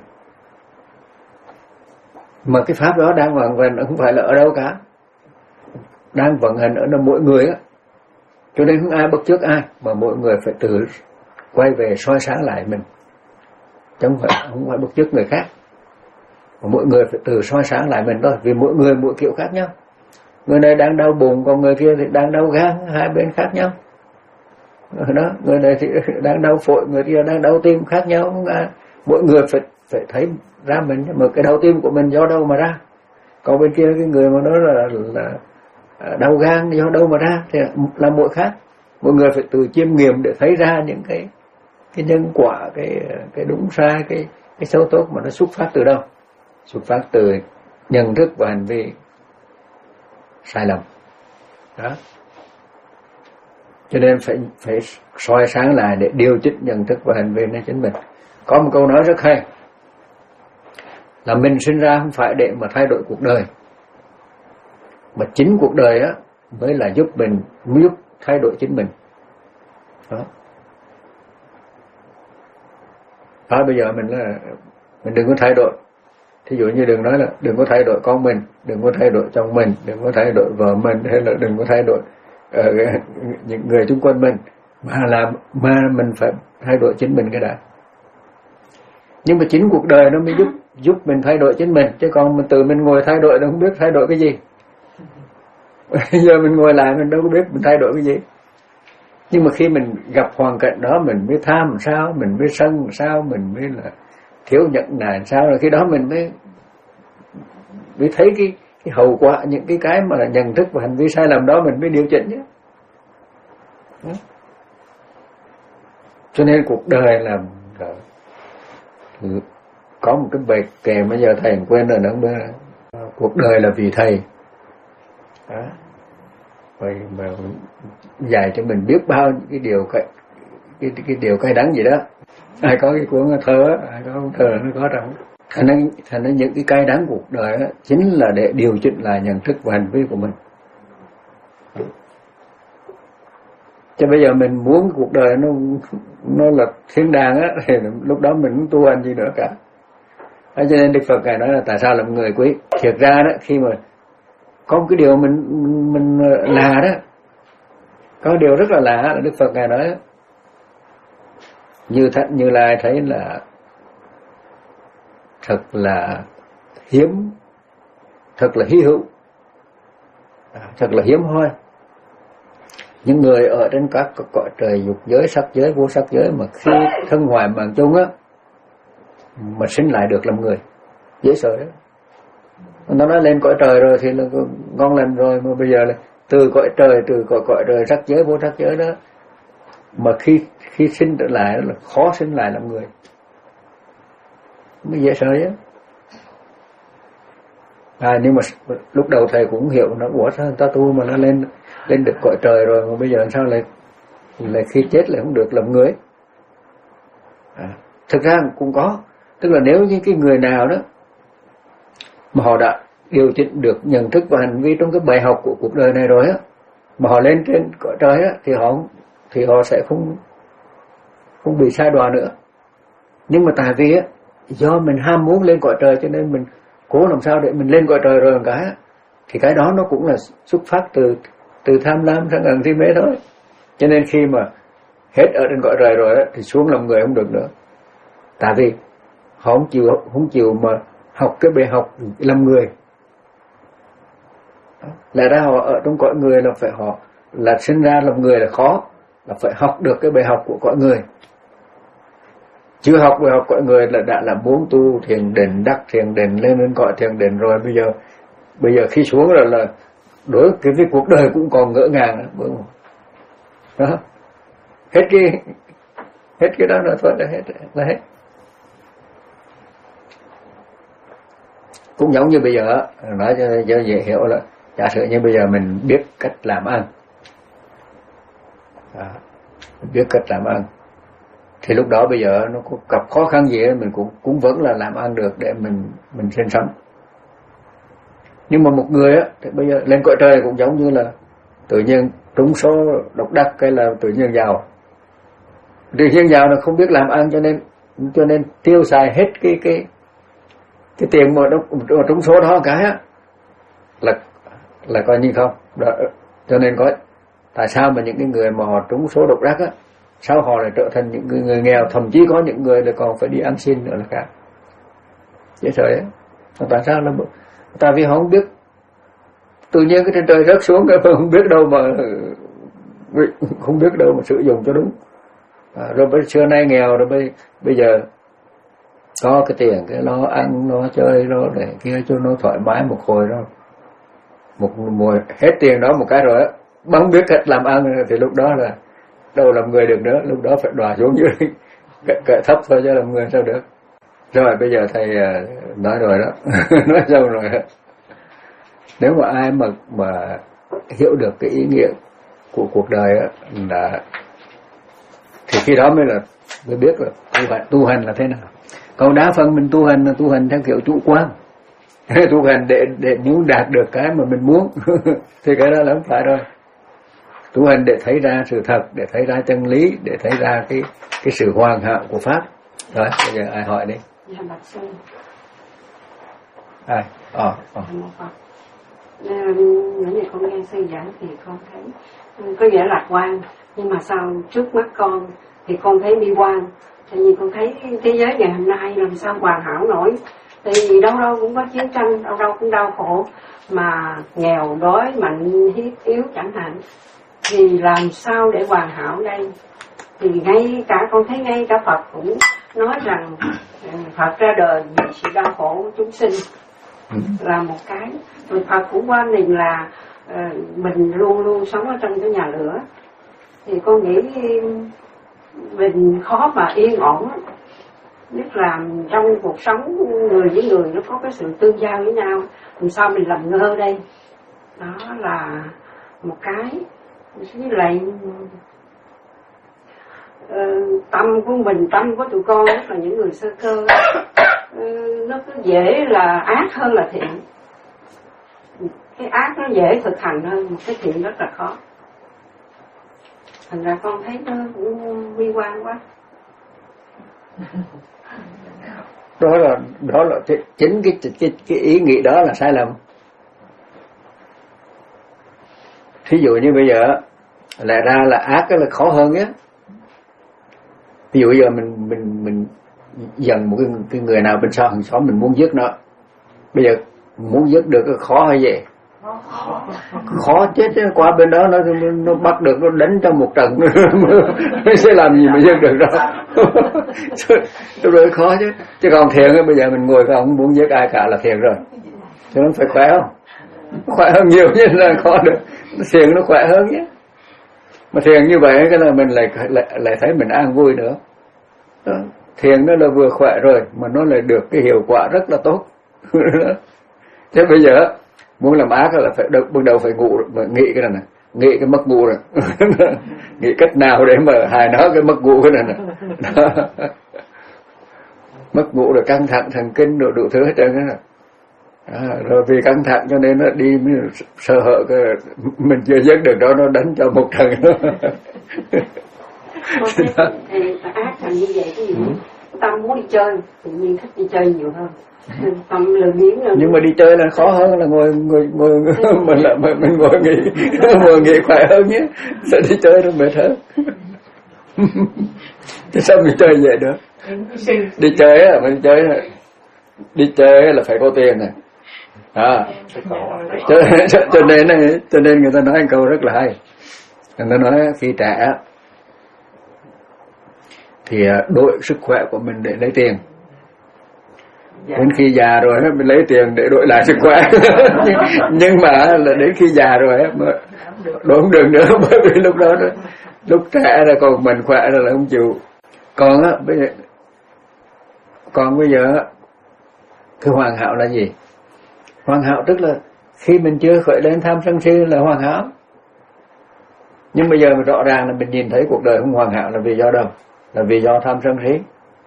Mà cái pháp đó đang vận hành không phải là ở đâu cả, đang vận hành ở mỗi người á. Cho nên không ai bắt chước ai, mà mỗi người phải tự quay về soi sáng lại mình, chứ không phải không phải bắt chước người khác. Mà mỗi người phải tự soi sáng lại mình thôi, vì mỗi người mỗi kiểu khác nhau. Người này đang đau bụng, còn người kia thì đang đau gan, hai bên khác nhau. Đó, người này thì đang đau phổi, người kia đang đau tim, khác nhau. Không ai. Mỗi người phải phải thấy ra mình, mà cái đau tim của mình do đâu mà ra. Còn bên kia cái người mà nói là, là đau gan do đâu mà ra thì là mỗi khác. Mỗi người phải tự chiêm nghiệm để thấy ra những cái cái nhân quả, cái cái đúng sai, cái cái xấu tốt mà nó xuất phát từ đâu? Xuất phát từ nhận thức và hành vi sai lầm. Đó. Cho nên phải phải soi sáng lại để điều chỉnh nhận thức và hành vi của chính mình. Có một câu nói rất hay là mình sinh ra không phải để mà thay đổi cuộc đời, mà chính cuộc đời á mới là giúp mình, mới giúp thay đổi chính mình. Đó. Đó, bây giờ mình là mình đừng có thay đổi. Thí dụ như đừng nói là đừng có thay đổi con mình, đừng có thay đổi chồng mình, đừng có thay đổi vợ mình, hay là đừng có thay đổi uh, những người xung quanh mình, mà là mà mình phải thay đổi chính mình cái đã. Nhưng mà chính cuộc đời nó mới giúp giúp mình thay đổi chính mình, chứ còn mình tự mình ngồi thay đổi đâu không biết thay đổi cái gì. Giờ mình ngồi lại mình đâu có biết mình thay đổi cái gì. Nhưng mà khi mình gặp hoàn cảnh đó, mình mới tham làm sao, mình mới sân làm sao, mình mới là thiếu nhận nại làm sao, rồi khi đó mình mới mới thấy cái cái hậu quả, những cái cái mà nhận thức và hành vi sai lầm đó mình mới điều chỉnh chứ. Đó. Cho nên cuộc đời là, là có một cái bài kệ bây giờ thầy quên rồi nữa, cuộc đời là vì thầy. Đó. Vậy mà dạy cho mình biết bao những cái điều cái cái cái điều cay đắng gì đó. Ai có cái cuốn thơ, ai có cuốn thơ nó có trong Thành ra, thành ra những cái cay đắng cuộc đời đó, chính là để điều chỉnh lại nhận thức và hành vi của mình. Chứ bây giờ mình muốn cuộc đời nó nó là thiên đàng á, thì lúc đó mình không tu hành gì nữa cả. Cho nên Đức Phật Ngài nói là tại sao làm người quý. Thiệt ra đó, khi mà có một cái điều mình mình, mình là đó, có điều rất là lạ là Đức Phật Ngài nói như thật như Lai thấy là thật là hiếm, thật là hy hữu, thật là hiếm hoi. Những người ở trên các cõi trời dục giới, sắc giới, vô sắc giới mà khi thân hoại mạng chung á mà sinh lại được làm người, dễ sợ đấy. Nó nói lên cõi trời rồi thì là ngon lành rồi, mà bây giờ là từ cõi trời, từ cõi cõi trời sắc giới, vô sắc giới đó mà khi khi sinh trở lại là khó sinh lại làm người, mới dễ sợ chứ. À, nhưng mà lúc đầu thầy cũng hiểu nó ủa sao ta tu mà nó lên lên được cõi trời rồi mà bây giờ sao lại lại khi chết lại không được làm người. À, thực ra cũng có, tức là nếu như cái người nào đó mà họ đã điều chỉnh được nhận thức và hành vi trong cái bài học của cuộc đời này rồi á, mà họ lên trên cõi trời á, thì họ thì họ sẽ không không bị sai đọa nữa. Nhưng mà tại vì á, do mình ham muốn lên cõi trời cho nên mình cố làm sao để mình lên cõi trời rồi một cái, thì cái đó nó cũng là xuất phát từ từ tham lam, sân hận, si mê thôi. Cho nên khi mà hết ở trên cõi trời rồi á, thì xuống làm người không được nữa. Tại vì họ không chịu không chịu mà học cái bài học làm người. Lẽ ra họ ở trong cõi người là phải họ là sinh ra làm người là khó, là phải học được cái bài học của cõi người. Chưa học bài học cõi người là đã là muốn tu thiền định, đắc thiền định, lên lên cõi thiền định rồi, bây giờ bây giờ khi xuống rồi là đối cái với cuộc đời cũng còn ngỡ ngàng nữa, đó. Hết cái hết cái đó là thôi là hết là hết. Cũng giống như bây giờ nói cho, cho dễ hiểu là giả sử như bây giờ mình biết cách làm ăn, à, biết cách làm ăn thì lúc đó bây giờ nó có gặp khó khăn gì mình cũng cũng vẫn là làm ăn được để mình mình sinh sống. Nhưng mà một người á thì bây giờ lên cõi trời cũng giống như là tự nhiên trúng số độc đắc cái là tự nhiên giàu. Tự nhiên giàu là không biết làm ăn cho nên cho nên tiêu xài hết cái cái cái tiền mà trúng số đó cái á là là coi như không. Đó, cho nên có tại sao mà những cái người mà họ trúng số độc đắc á, sao họ lại trở thành những người, người nghèo, thậm chí có những người là còn phải đi ăn xin nữa là cả. Dễ sợ ấy. Tại sao là tại vì họ không biết, tự nhiên cái trên trời rớt xuống cái không biết đâu mà không biết đâu mà sử dụng cho đúng. À, rồi bây xưa nay nghèo rồi bây bây giờ có cái tiền cái lo ăn lo chơi lo để kia cho nó thoải mái một hồi đó, một mùa hết tiền đó một cái rồi á, không biết cách làm ăn thì lúc đó là đâu làm người được nữa, lúc đó phải đọa xuống dưới cỡ thấp thôi chứ làm người sao được. Rồi bây giờ thầy nói rồi đó nói xong rồi đó. Nếu mà ai mà mà hiểu được cái ý nghĩa của cuộc đời á là thì khi đó mới là mới biết là tu hành, tu hành là thế nào. Còn đa phần mình tu hành là tu hành theo kiểu chủ quan, tu hành để để muốn đạt được cái mà mình muốn thì cái đó là không phải rồi. Tu hành để thấy ra sự thật, để thấy ra chân lý, để thấy ra cái cái sự hoàn hảo của pháp. Rồi bây giờ ai hỏi đi. Dạ bạch sư. Ai? Ờ. Ờ. Những ngày con nghe sư giảng thì con thấy có vẻ lạc quan, nhưng mà sau trước mắt con thì con thấy bi quan. Tại vì con thấy thế giới ngày hôm nay làm sao hoàn hảo nổi. Tại vì đâu đâu cũng có chiến tranh, đâu đâu cũng đau khổ, mà nghèo đói mạnh hiếp yếu chẳng hạn. Thì làm sao để hoàn hảo đây? Thì ngay cả con thấy ngay cả Phật cũng nói rằng Phật ra đời vì sự đau khổ của chúng sinh là một cái. Rồi Phật cũng quan niệm là uh, mình luôn luôn sống ở trong cái nhà lửa. Thì con nghĩ mình khó mà yên ổn, nhất là trong cuộc sống người với người nó có cái sự tương giao với nhau, làm sao mình làm ngơ đây? Đó là một cái. Với lại uh, tâm của mình, tâm của tụi con, nhất là những người sơ cơ, uh, nó cứ dễ là ác hơn là thiện. Cái ác nó dễ thực hành hơn, một cái thiện rất là khó. Thành ra con thấy nó cũng bi quan quá. Đó là đó là chính cái cái cái ý nghĩ đó là sai lầm. Thí dụ như bây giờ lại ra là ác là khó hơn nhé. Ví dụ giờ mình mình mình dần một cái, cái người nào bên sau hàng xóm mình muốn giết nó, bây giờ muốn giết được khó hay gì? Khó chết chứ, qua bên đó nó nó bắt được, nó đánh trong một trận nó sẽ làm gì mà giết được đâu. Lúc đó khó chứ. Chứ còn thiền ấy, bây giờ mình ngồi không muốn giết ai cả là thiền rồi. Chứ nó phải khỏe không? Khỏe hơn nhiều chứ là khó được. Thiền nó khỏe hơn nhé. Mà thiền như vậy cái là mình lại lại lại thấy mình an vui nữa. Đó. Thiền nó là vừa khỏe rồi mà nó lại được cái hiệu quả rất là tốt. Chứ bây giờ muốn làm ác là phải được, bắt đầu phải ngủ và nghĩ cái này này, nghĩ cái mất ngủ rồi. Nghĩ cách nào để mà hài nó cái mất ngủ cái này này. Mất ngủ rồi căng thẳng thần kinh rồi đủ thứ hết trơn á. À, rồi vì căng thẳng cho nên nó đi sợ hở cái mình chưa giết được đó, nó đánh cho một trận. Thì ác thành như vậy cái gì ừ. Tâm muốn đi chơi tự nhiên thích đi chơi nhiều hơn. Tâm lười biếng hơn. Nhưng mà đi chơi là khó hơn là ngồi ngồi ngồi mình là mình, mình ngồi nghỉ ngồi nghỉ khỏe hơn nhé. Sẽ đi chơi nó mệt hơn. Chứ sao mình chơi vậy được? Đi chơi á, mình chơi đi chơi là phải có tiền này. À, cho, cho, cho nên này, cho nên người ta nói một câu rất là hay. Người ta nói khi trẻ thì đổi sức khỏe của mình để lấy tiền. Đến khi già rồi mình lấy tiền để đổi lại sức khỏe. nhưng, nhưng mà là đến khi già rồi đổi không được nữa, bởi vì lúc đó lúc trẻ là còn mình khỏe là không chịu. Còn á bây giờ còn bây giờ cái hoàn hảo là gì? Hoàn hảo tức là khi mình chưa khởi lên tham sân si là hoàn hảo. Nhưng bây giờ mà rõ ràng là mình nhìn thấy cuộc đời không hoàn hảo là vì do đâu? Là vì do tham sân si.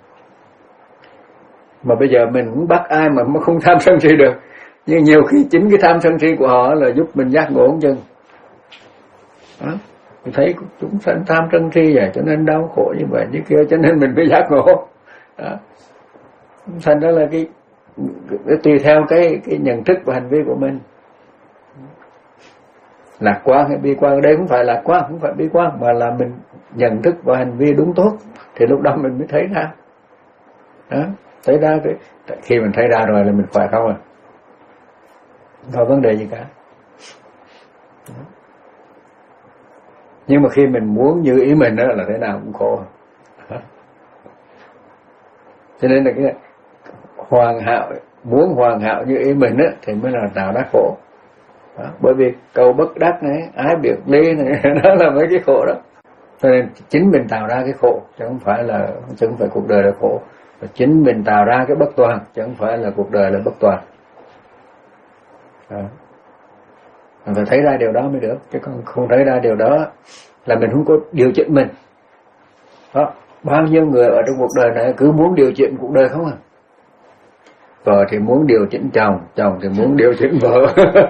Mà bây giờ mình cũng bắt ai mà không tham sân si được. Nhưng nhiều khi chính cái tham sân si của họ là giúp mình giác ngộ không chừng. Đó. Mình thấy chúng sanh tham sân si vậy cho nên đau khổ như vậy như kia, cho nên mình mới giác ngộ. Đó. Thành đó là cái tùy theo cái cái nhận thức và hành vi của mình. Lạc quan hay bi quan, đây không phải lạc quan, không phải bi quan, mà là mình nhận thức và hành vi đúng tốt thì lúc đó mình mới thấy ra. Đó, thấy ra cái khi mình thấy ra rồi là mình khỏe không à, không có vấn đề gì cả. Đó. Nhưng mà khi mình muốn như ý mình đó là thế nào cũng khổ. Đó. Cho nên là cái hoàn hảo, muốn hoàn hảo như ý mình á thì mới là tạo ra khổ. Đó. Bởi vì cầu bất đắc này, ái biệt ly này, đó là mấy cái khổ đó. Cho nên chính mình tạo ra cái khổ, chứ không phải là chứ không phải cuộc đời là khổ. Và chính mình tạo ra cái bất toàn, chứ không phải là cuộc đời là bất toàn. Đó. Mình phải thấy ra điều đó mới được, chứ còn không thấy ra điều đó là mình không có điều chỉnh mình. Đó. Bao nhiêu người ở trong cuộc đời này cứ muốn điều chỉnh cuộc đời không à. Vợ thì muốn điều chỉnh chồng, chồng thì muốn điều chỉnh vợ.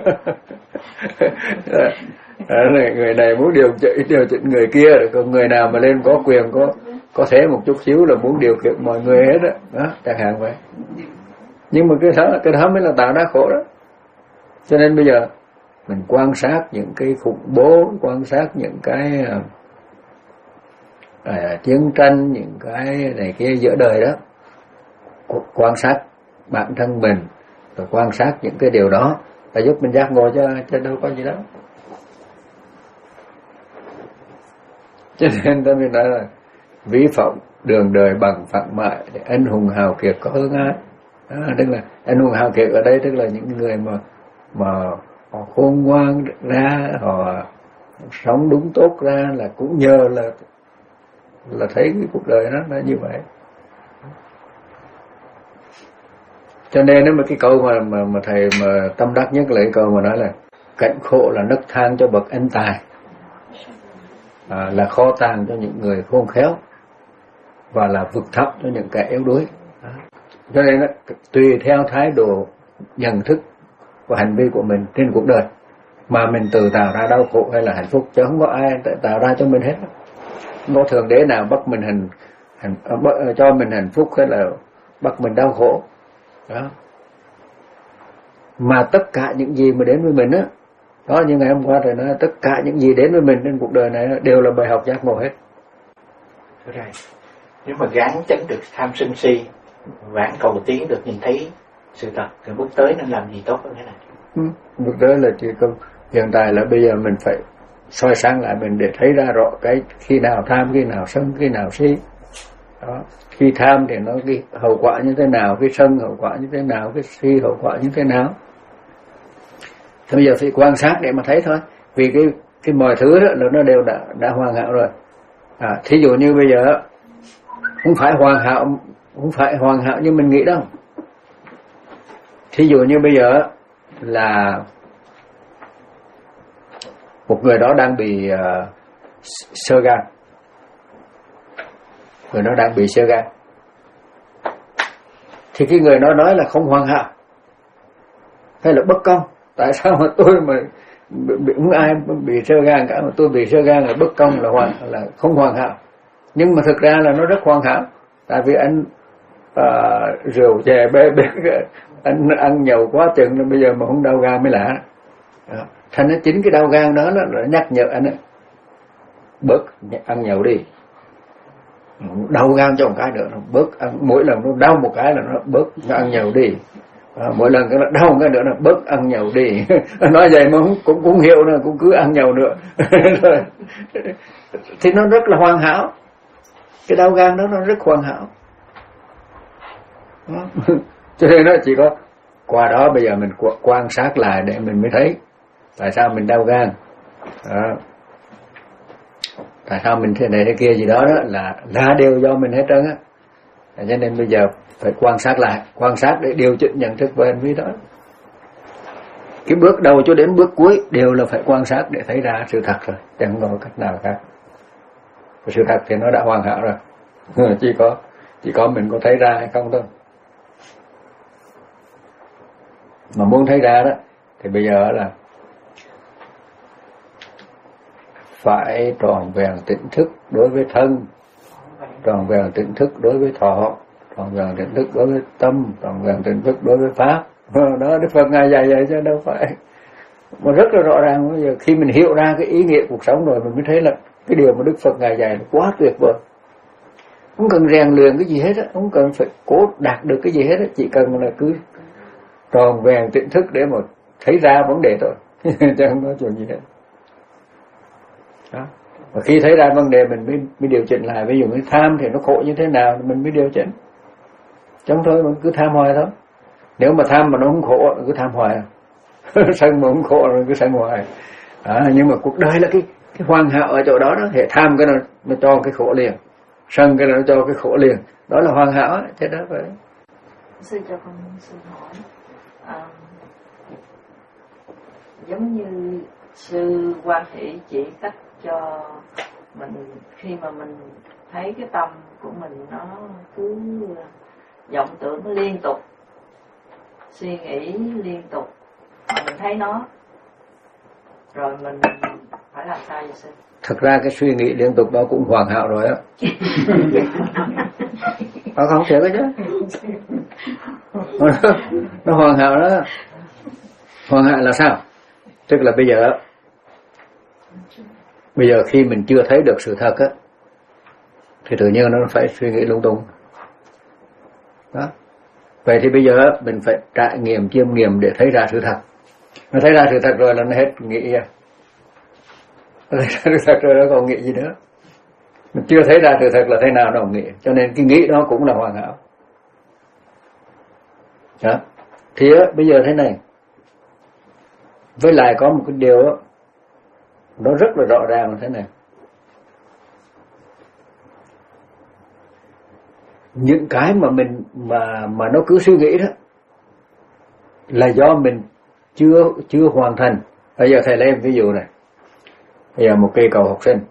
Đó, người này muốn điều chỉnh điều chỉnh người kia, còn người nào mà lên có quyền có có thể một chút xíu là muốn điều khiển mọi người hết đó, đó chẳng hạn vậy. Nhưng mà cái đó cái đó mới là tạo ra khổ đó. Cho nên bây giờ mình quan sát những cái khủng bố, quan sát những cái à, chiến tranh, những cái này kia giữa đời đó, quan sát bản thân mình, rồi quan sát những cái điều đó là giúp mình giác ngộ, cho cho đâu có gì đó. Cho nên ta mới nói là ví phỏng đường đời bằng phẳng mại để anh hùng hào kiệt có hướng ai. Đó, tức là anh hùng hào kiệt ở đây tức là những người mà mà họ khôn ngoan ra, họ sống đúng tốt ra là cũng nhờ là là thấy cái cuộc đời nó là như vậy. Cho nên nếu mà cái câu mà mà mà thầy mà tâm đắc nhất là cái câu mà nói là cảnh khổ là nấc thang cho bậc anh tài, à, là kho tàng cho những người khôn khéo, và là vực thẳm cho những kẻ yếu đuối. Cho nên đó, tùy theo thái độ nhận thức và hành vi của mình trên cuộc đời mà mình tự tạo ra đau khổ hay là hạnh phúc, chứ không có ai tạo ra cho mình hết. Không có thượng đế nào bắt mình hành, hành cho mình hạnh phúc hay là bắt mình đau khổ đó. Mà tất cả những gì mà đến với mình á, đó như ngày hôm qua rồi nói, tất cả những gì đến với mình trên cuộc đời này đều là bài học giác ngộ hết. Rồi. Nếu mà gán chấn được tham sân si, vãn cầu tiến được nhìn thấy sự thật, thì bước tới nên làm gì tốt hơn thế này? Ừ, bước tới là chỉ cần hiện tại là bây giờ mình phải soi sáng lại mình để thấy ra rõ cái khi nào tham, khi nào sân, khi nào si. Đó. Khi tham thì nó cái hậu quả như thế nào, cái sân hậu quả như thế nào, cái si hậu quả như thế nào. Thì bây giờ phải quan sát để mà thấy thôi. Vì cái cái mọi thứ đó là nó đều đã đã hoàn hảo rồi. À, thí dụ như bây giờ không phải hoàn hảo, không phải hoàn hảo như mình nghĩ đâu. Thí dụ như bây giờ là một người đó đang bị uh, xơ gan, người đó đang bị xơ gan, thì cái người đó nói là không hoàn hảo hay là bất công. Tại sao mà tôi mà bị, không ai bị xơ gan cả, mà tôi bị xơ gan là bất công, là hoàn là không hoàn hảo. Nhưng mà thực ra là nó rất hoàn hảo. Tại vì anh uh, rượu chè bê bê anh ăn nhậu quá chừng bây giờ mà không đau gan mới lạ. Đó. Thành ra chính cái đau gan đó là nhắc nhở anh ấy bớt ăn nhậu đi, đau gan cho một cái nữa, bớt ăn, mỗi lần nó đau một cái là nó bớt nó ăn nhậu đi. À, mỗi lần nó đau một cái nữa là bớt ăn nhậu đi. Nói vậy mà cũng cũng, cũng hiểu nữa, cũng cứ ăn nhậu nữa. Thì nó rất là hoàn hảo. Cái đau gan đó nó rất hoàn hảo. Cho nên nó chỉ có qua đó bây giờ mình quan sát lại để mình mới thấy tại sao mình đau gan. Đó. Tại sao mình thế này thế kia gì đó, đó là là đều do mình hết trơn á. Cho nên bây giờ phải quan sát lại, quan sát để điều chỉnh nhận thức và hành vi đó. Cái bước đầu cho đến bước cuối đều là phải quan sát để thấy ra sự thật rồi, chẳng có cách nào khác. Sự thật thì nó đã hoàn hảo rồi. Chỉ có chỉ có mình có thấy ra hay không thôi. Mà muốn thấy ra đó thì bây giờ là phải tròn vẹn tỉnh thức đối với thân, tròn vẹn tỉnh thức đối với thọ, tròn vẹn tỉnh thức đối với tâm, tròn vẹn tỉnh thức đối với pháp. Đó Đức Phật ngài dạy vậy chứ đâu phải. Mà rất là rõ ràng. Bây giờ khi mình hiểu ra cái ý nghĩa cuộc sống rồi mình mới thấy là cái điều mà Đức Phật ngài dạy là quá tuyệt vời. Không cần rèn luyện cái gì hết á, không cần phải cố đạt được cái gì hết á, chỉ cần là cứ tròn vẹn tỉnh thức để mà thấy ra vấn đề thôi. Chứ không có chuyện gì hết. Đó. Và khi thấy ra vấn đề mình mới, mới điều chỉnh lại. Ví dụ như tham thì nó khổ như thế nào mình mới điều chỉnh. Chẳng thôi mình cứ tham hoài thôi. Nếu mà tham mà nó không khổ cứ tham hoài. Sân mà không khổ rồi cứ sân hoài. À, nhưng mà cuộc đời là cái, cái hoàn hảo ở chỗ đó đó. Hệ tham cái nó, nó cho cái khổ liền, sân cái nó cho cái khổ liền. Đó là hoàn hảo. Thế đó vậy. Sư cho con xin hỏi, à, giống như sư Quan Hỷ chỉ cách cho mình khi mà mình thấy cái tâm của mình nó cứ vọng tưởng liên tục, suy nghĩ liên tục, mà mình thấy nó rồi mình phải làm sao vậy sư? Thật ra cái suy nghĩ liên tục đó cũng hoàn hảo rồi á. Nó không thiệt cái chứ. Nó, nó hoàn hảo đó. Hoàn hảo là sao? Tức là bây giờ Bây giờ khi mình chưa thấy được sự thật á thì tự nhiên nó phải suy nghĩ lung tung. Đó. Vậy thì bây giờ mình phải trải nghiệm, chiêm nghiệm để thấy ra sự thật. Nó thấy ra sự thật rồi là nó hết nghĩ ra. Nó thấy ra sự thật rồi nó còn nghĩ gì nữa. Mình chưa thấy ra sự thật là thế nào nó không nghĩ. Cho nên cái nghĩ đó cũng là hoàn hảo. Đó. Thì á, bây giờ thế này. Với lại có một cái điều đó, nó rất là rõ ràng là thế này. Những cái mà mình mà mà nó cứ suy nghĩ đó là do mình chưa chưa hoàn thành. Bây giờ thầy lấy em ví dụ này. Bây giờ một cây cầu học sinh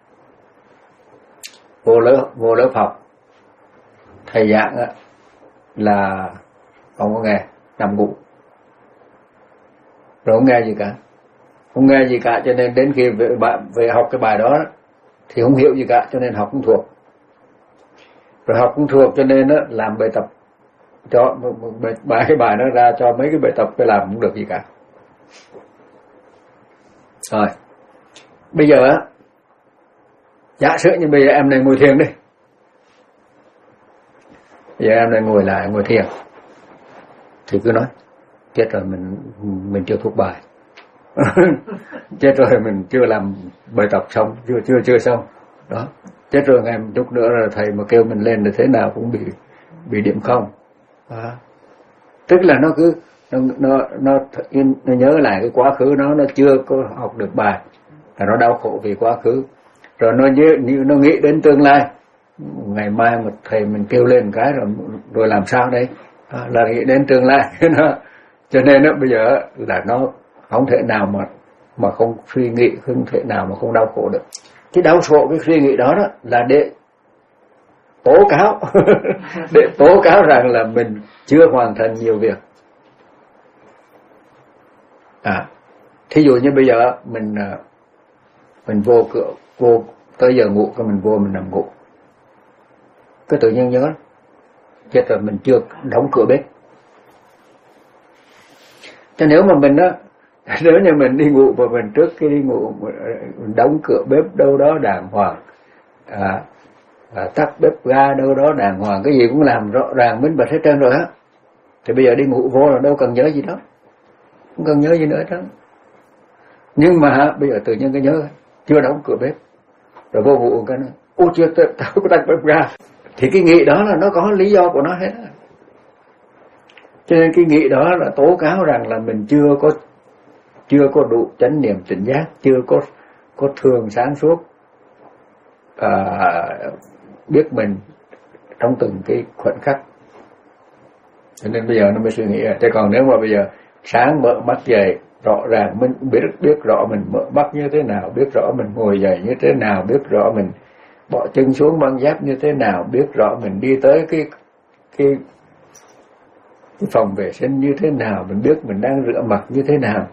vô lớp vô lớp học, thầy giảng á, là không có nghe, nằm ngủ, rồi không nghe gì cả, không nghe gì cả, cho nên đến khi về, về học cái bài đó thì không hiểu gì cả, cho nên học không thuộc, rồi học không thuộc cho nên đó, làm bài tập cho bài cái bài nó ra cho mấy cái bài tập phải làm không được gì cả. Rồi bây giờ á, giả sử như bây giờ em này ngồi thiền đi, bây giờ em này ngồi lại ngồi thiền thì cứ nói chết rồi, mình mình chưa thuộc bài chết rồi mình chưa làm bài tập xong, chưa chưa chưa xong đó, chết rồi ngày một chút nữa là thầy mà kêu mình lên thì thế nào cũng bị bị điểm không. À, tức là nó cứ nó nó nó, nó nhớ lại cái quá khứ, nó nó chưa có học được bài là nó đau khổ vì quá khứ, rồi nó nhớ nó nghĩ đến tương lai, ngày mai một thầy mình kêu lên một cái rồi rồi làm sao đây, à, là nghĩ đến tương lai nó, cho nên nó bây giờ là nó không thể nào mà mà không suy nghĩ, không thể nào mà không đau khổ được. Cái đau khổ cái suy nghĩ đó, đó là để tố cáo để tố cáo rằng là mình chưa hoàn thành nhiều việc. À, thí dụ như bây giờ mình mình vô cửa, vô tới giờ ngủ, cái mình vô mình nằm ngủ, cái tự nhiên nhớ chết rồi mình chưa đóng cửa bếp. Cho nếu mà mình á, nếu như mình đi ngủ và mình trước khi đi ngủ mình đóng cửa bếp đâu đó đàng hoàng, à, à, tắt bếp ga đâu đó đàng hoàng, cái gì cũng làm rõ ràng minh bạch hết trơn rồi á, thì bây giờ đi ngủ vô là đâu cần nhớ gì đó, không cần nhớ gì nữa đó. Nhưng mà bây giờ tự nhiên cái nhớ chưa đóng cửa bếp, rồi vô ngủ cái nói ô chưa tao có tắt bếp ga, thì cái nghĩ đó là nó có lý do của nó hết. Cho nên cái nghĩ đó là tố cáo rằng là mình chưa có chưa có đủ chánh niệm tỉnh giác, chưa có có thường sáng suốt, à, biết mình trong từng cái khoảnh khắc. Cho nên bây giờ nó mới suy nghĩ. Chứ còn nếu mà bây giờ sáng mở mắt dậy rõ ràng mình biết biết rõ mình mở mắt như thế nào, biết rõ mình ngồi dậy như thế nào, biết rõ mình bỏ chân xuống băng giáp như thế nào, biết rõ mình đi tới cái cái cái phòng vệ sinh như thế nào, mình biết mình đang rửa mặt như thế nào,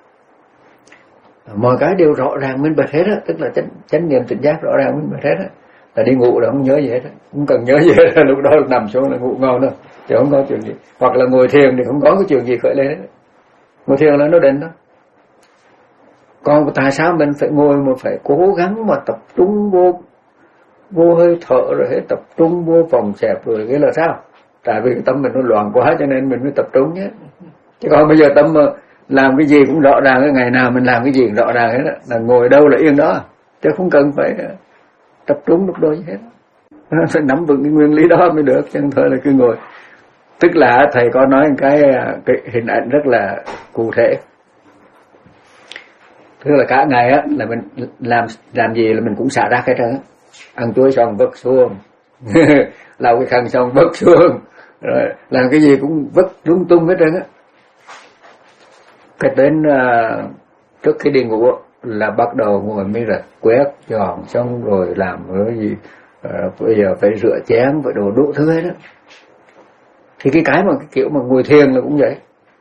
mọi cái đều rõ ràng minh bạch hết á, tức là chánh, chánh niệm tỉnh giác rõ ràng minh bạch hết á, là đi ngủ là không nhớ gì hết á, không cần nhớ gì hết, lúc đó nằm xuống là ngủ ngon đâu, chứ không có chuyện gì. Hoặc là ngồi thiền thì không có cái chuyện gì khởi lên hết, ngồi thiền là nó định đó. Còn tại sao mình phải ngồi mà phải cố gắng mà tập trung vô vô hơi thở, rồi hết tập trung vô phòng xẹp, rồi cái là sao? Tại vì tâm mình nó loạn quá cho nên mình mới tập trung nhé. Chứ còn bây giờ tâm mà làm cái gì cũng rõ ràng, cái ngày nào mình làm cái gì cũng rõ ràng hết, là ngồi đâu là yên đó, chứ không cần phải tập trung lúc đôi hết. Phải nắm vững cái nguyên lý đó mới được, chứ không thôi là cứ ngồi. Tức là thầy có nói cái, cái hình ảnh rất là cụ thể. Tức là cả ngày á là mình làm làm gì là mình cũng xả rác hết trơn á. Ăn chuối xong vứt xuống, lau cái khăn xong vứt xuống, rồi làm cái gì cũng vứt lung tung hết trơn á. Cái đến uh, trước khi đi ngủ là bắt đầu ngồi mới là quét dọn xong rồi làm cái gì, uh, bây giờ phải rửa chén, phải đồ đủ thứ hết á. Thì cái cái mà cái kiểu mà ngồi thiền là cũng vậy.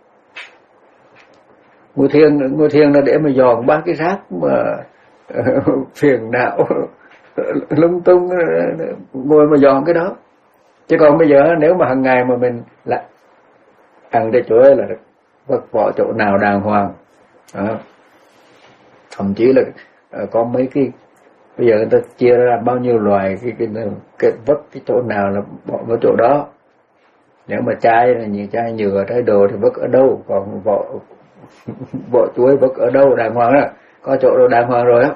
Ngồi thiền, ngồi thiền là để mà dọn ba cái rác mà uh, phiền não lung tung, ngồi mà dọn cái đó. Chứ còn bây giờ nếu mà hàng ngày mà mình lại ăn cái chỗ ấy là vứt bỏ chỗ nào đàng hoàng, đó. Thậm chí là uh, có mấy cái bây giờ người ta chia ra bao nhiêu loài cái cái, cái, cái vứt cái chỗ nào là bỏ vào chỗ đó. Nếu mà chai là nhiều chai nhựa, trái đồ thì vứt ở đâu, còn vỏ vỏ chuối vứt ở đâu đàng hoàng đó, có chỗ đâu đàng hoàng rồi á.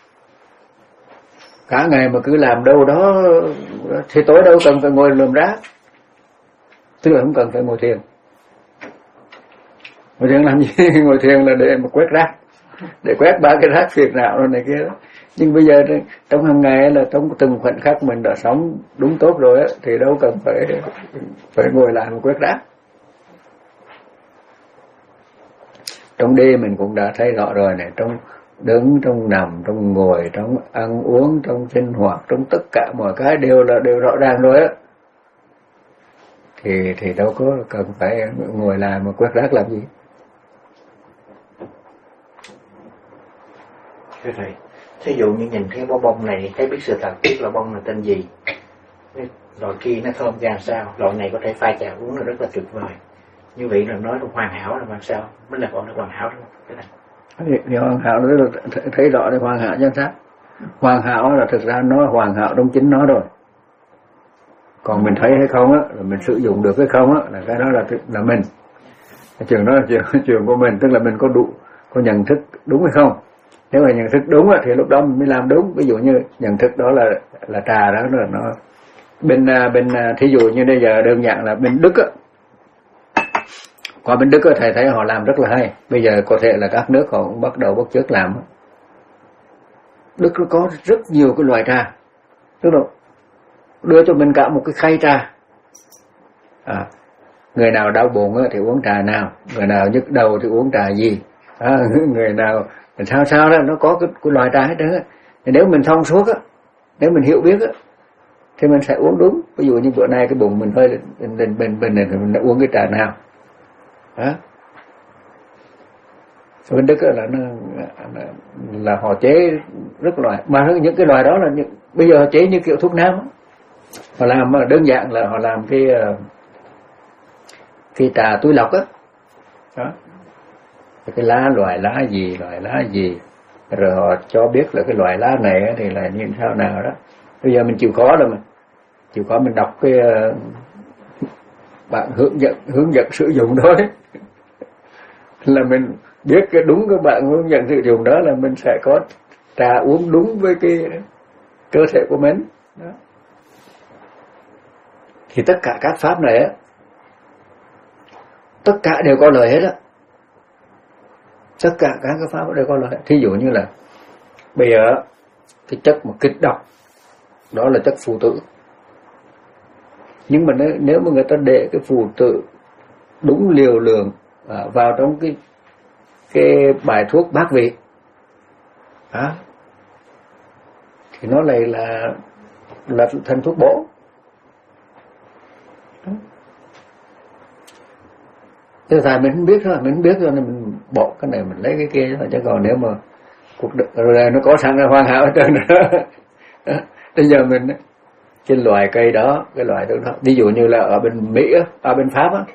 Cả ngày mà cứ làm đâu đó thì tối đâu cần phải ngồi lườm rác, tức là không cần phải ngồi thiền. Ngồi thiền làm gì? Ngồi thiền là để mà quét rác, để quét ba cái rác phiền não rồi này kia đó. Nhưng bây giờ trong hàng ngày là trong từng khoảnh khắc mình đã sống đúng tốt rồi á, thì đâu cần phải phải ngồi lại mà quét rác. Trong đêm mình cũng đã thấy rõ rồi này, trong đứng, trong nằm, trong ngồi, trong ăn uống, trong sinh hoạt, trong tất cả mọi cái đều là đều rõ ràng rồi á. thì thì đâu có cần phải ngồi làm mà quét rác làm gì. Thưa thầy, thí dụ như nhìn thấy bó bông này, thấy biết sự thật, biết là bông là tên gì, loại kia nó thơm ra sao, loại này có thể pha trà uống là rất là tuyệt vời. Như vậy là nói là hoàn hảo là làm sao? Mới là gọi là hoàn hảo đúng không? Cái này. Thì, thì hoàn hảo đó là thấy rõ là hoàn hảo chứ sao? Hoàn hảo là thực ra nó hoàn hảo trong chính nó rồi. Còn mình thấy hay không á, là mình sử dụng được hay không á, là cái đó là là mình. Cái trường đó là trường, trường của mình, tức là mình có đủ, có nhận thức đúng hay không. Nếu mà nhận thức đúng á, thì lúc đó mình mới làm đúng. Ví dụ như nhận thức đó là là trà đó là nó bên bên thí dụ như bây giờ đơn giản là bên Đức á. Qua bên Đức á, thầy thấy họ làm rất là hay. Bây giờ có thể là các nước họ cũng bắt đầu bắt chước làm. Đức nó có rất nhiều cái loại trà. Tức là đưa cho mình cả một cái khay trà. À, người nào đau bụng á, thì uống trà nào, người nào nhức đầu thì uống trà gì, à, người nào sao sao đó, nó có cái, cái loại trà hết đó. Thì nếu mình thông suốt á, nếu mình hiểu biết á, thì mình sẽ uống đúng. Ví dụ như bữa nay cái bụng mình hơi bên bên bên bên này thì mình đã uống cái trà nào. Đó. Bên Đức là nó là họ chế rất loại, mà những cái loại đó là những, bây giờ họ chế như kiểu thuốc nam. Họ làm đơn giản là họ làm cái cái trà túi lọc á, đó. Đó. Cái lá loại lá gì loại lá gì rồi họ cho biết là cái loại lá này thì là như thế nào đó. Bây giờ mình chịu khó rồi, mình chịu khó mình đọc cái bạn hướng dẫn hướng dẫn sử dụng đó đấy. Là mình biết cái đúng cái bạn hướng dẫn sử dụng đó là mình sẽ có trà uống đúng với cái cơ thể của mình đó. Thì tất cả các pháp này á, tất cả đều có lợi hết á, tất cả các cái pháp đều có lợi. Thí dụ như là bây giờ cái chất mà kích độc đó là chất phù tử, nhưng mà nếu, nếu mà người ta để cái phù tử đúng liều lượng à, vào trong cái cái bài thuốc bát vị à, thì nó lại là là thành thuốc bổ. Thế là mình không biết thôi, mình không biết rồi nên mình bỏ cái này mình lấy cái kia thôi, chứ còn nếu mà cuộc đời rồi nó có sẵn là hoàn hảo hết trơn nữa. Bây giờ mình cái loài cây đó, cái loài đó, ví dụ như là ở bên Mỹ á, ở bên Pháp á,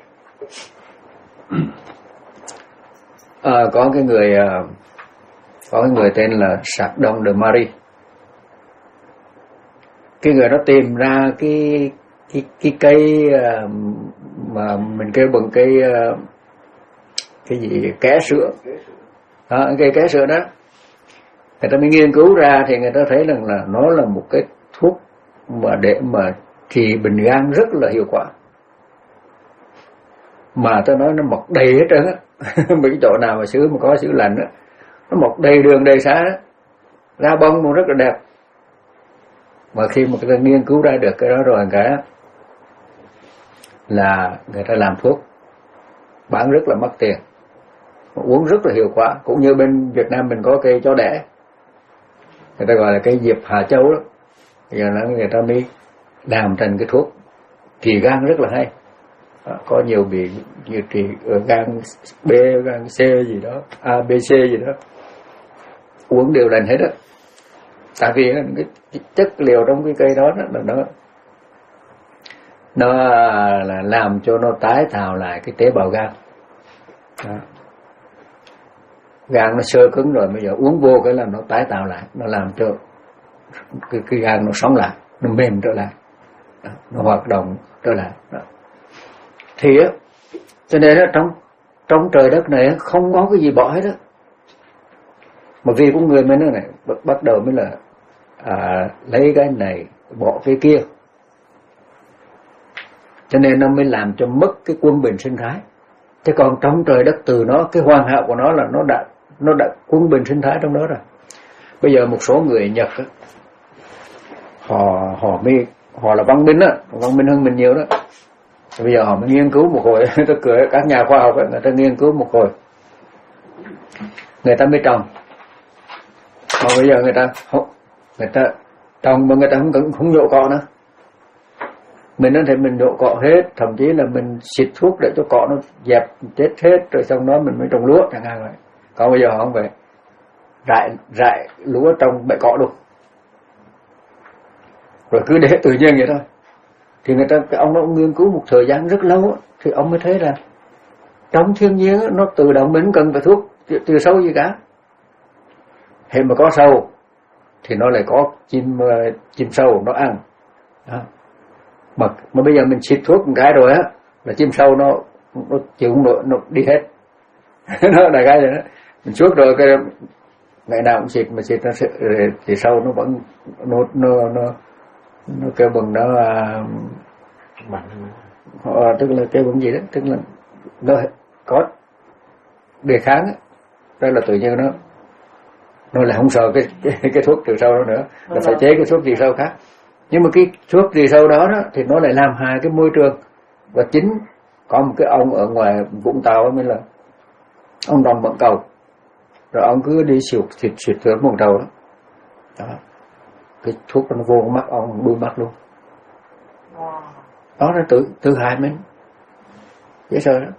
à, có cái người có cái người tên là Chardon de Marie. Cái người đó tìm ra cái cái cái cây mà mình kêu bằng cây cái gì ké sữa đó, cây ké sữa đó, người ta mới nghiên cứu ra thì người ta thấy rằng là nó là một cái thuốc mà để mà trị bệnh gan rất là hiệu quả, mà tôi nói nó mọc đầy hết trơn á. Mấy cái chỗ nào mà xứ mà có xứ lạnh á, nó mọc đầy đường đầy xá đó, ra bông cũng rất là đẹp. Mà khi mà người ta nghiên cứu ra được cái đó rồi cái là người ta làm thuốc bán rất là mắc tiền, uống rất là hiệu quả. Cũng như bên Việt Nam mình có cây chó đẻ, người ta gọi là cây diệp Hà Châu đó, giờ là người ta mới làm thành cái thuốc trị gan rất là hay. Đó, có nhiều bị như trị gan B, gan C gì đó, A, B, C gì đó, uống đều đành hết á. Tại vì cái chất liệu trong cái cây đó là nó nó là làm cho nó tái tạo lại cái tế bào gan. Đó. Gan nó sơ cứng rồi, bây giờ uống vô cái là nó tái tạo lại, nó làm cho cái, cái gan nó sống lại, nó mềm trở lại. Đó. Nó hoạt động trở lại. Đó. Thì á, cho nên á, trong trong trời đất này không có cái gì bỏ hết á. Mà vì con người mình này bắt đầu mới là à, lấy cái này bỏ cái kia, cho nên nó mới làm cho mất cái quân bình sinh thái. Thế còn trong trời đất từ nó, cái hoàn hảo của nó là nó đã nó đã quân bình sinh thái trong đó rồi. Bây giờ một số người Nhật á, họ họ mới họ là văn minh á, văn minh hơn mình nhiều đó. Bây giờ họ mới nghiên cứu một hồi, tôi cười các nhà khoa học ấy, người ta nghiên cứu một hồi, người ta mới trồng. Mà bây giờ người ta không, người ta trồng mà người ta không cần không nhổ cỏ nữa. Mình có thể mình nhổ cỏ hết, thậm chí là mình xịt thuốc để cho cỏ nó dẹp chết hết, rồi xong đó mình mới trồng lúa chẳng hạn vậy. Còn bây giờ họ không vậy, rải rải lúa trong bãi cỏ luôn, rồi cứ để tự nhiên vậy thôi. Thì người ta, cái ông nó nghiên cứu một thời gian rất lâu, thì ông mới thấy là trong thiên nhiên nó tự động, mình không cần phải thuốc trừ sâu gì cả. Hệ mà có sâu thì nó lại có chim chim sâu nó ăn đó. Mà, mà bây giờ mình xịt thuốc một cái rồi á là chim sâu nó nó chịu không nổi, nó đi hết. Nó đại cái rồi đó. Mình suốt rồi cái ngày nào cũng xịt mà xịt nó thì sâu nó vẫn nó nó nó nó kêu bằng nó mạnh à, tức là kêu bằng gì đó, tức là nó có đề kháng á, đó là tự nhiên nó nó lại không sợ cái cái, cái thuốc trừ sâu đó nữa, là phải chế cái thuốc trừ sâu khác. Nhưng mà cái thuốc trừ sâu đó, đó thì nó lại làm hại cái môi trường. Và chính có một cái ông ở ngoài Vũng Tàu mới là ông Đoàn Vận Cầu, rồi ông cứ đi xịt xịt xịt thuốc một đầu đó. Đó, cái thuốc nó vô mắt ông đuôi mắt luôn. Wow. Đó là tự tự hại mình, dễ sợ đó.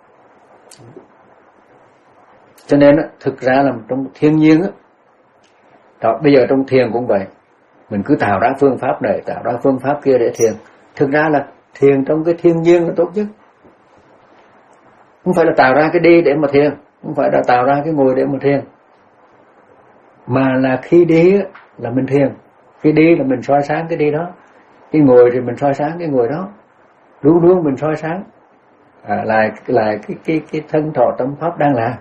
Cho nên á, thực ra là trong thiên nhiên á, đó, bây giờ trong thiền cũng vậy, mình cứ tạo ra phương pháp này, tạo ra phương pháp kia để thiền. Thực ra là thiền trong cái thiên nhiên là tốt nhất. Không phải là tạo ra cái đi để mà thiền, không phải là tạo ra cái ngồi để mà thiền, mà là khi đi á, là mình thiền, khi đi là mình soi sáng cái đi đó, khi ngồi thì mình soi sáng cái ngồi đó, luôn luôn mình soi sáng à, là là cái cái cái thân thọ tâm pháp đang làm.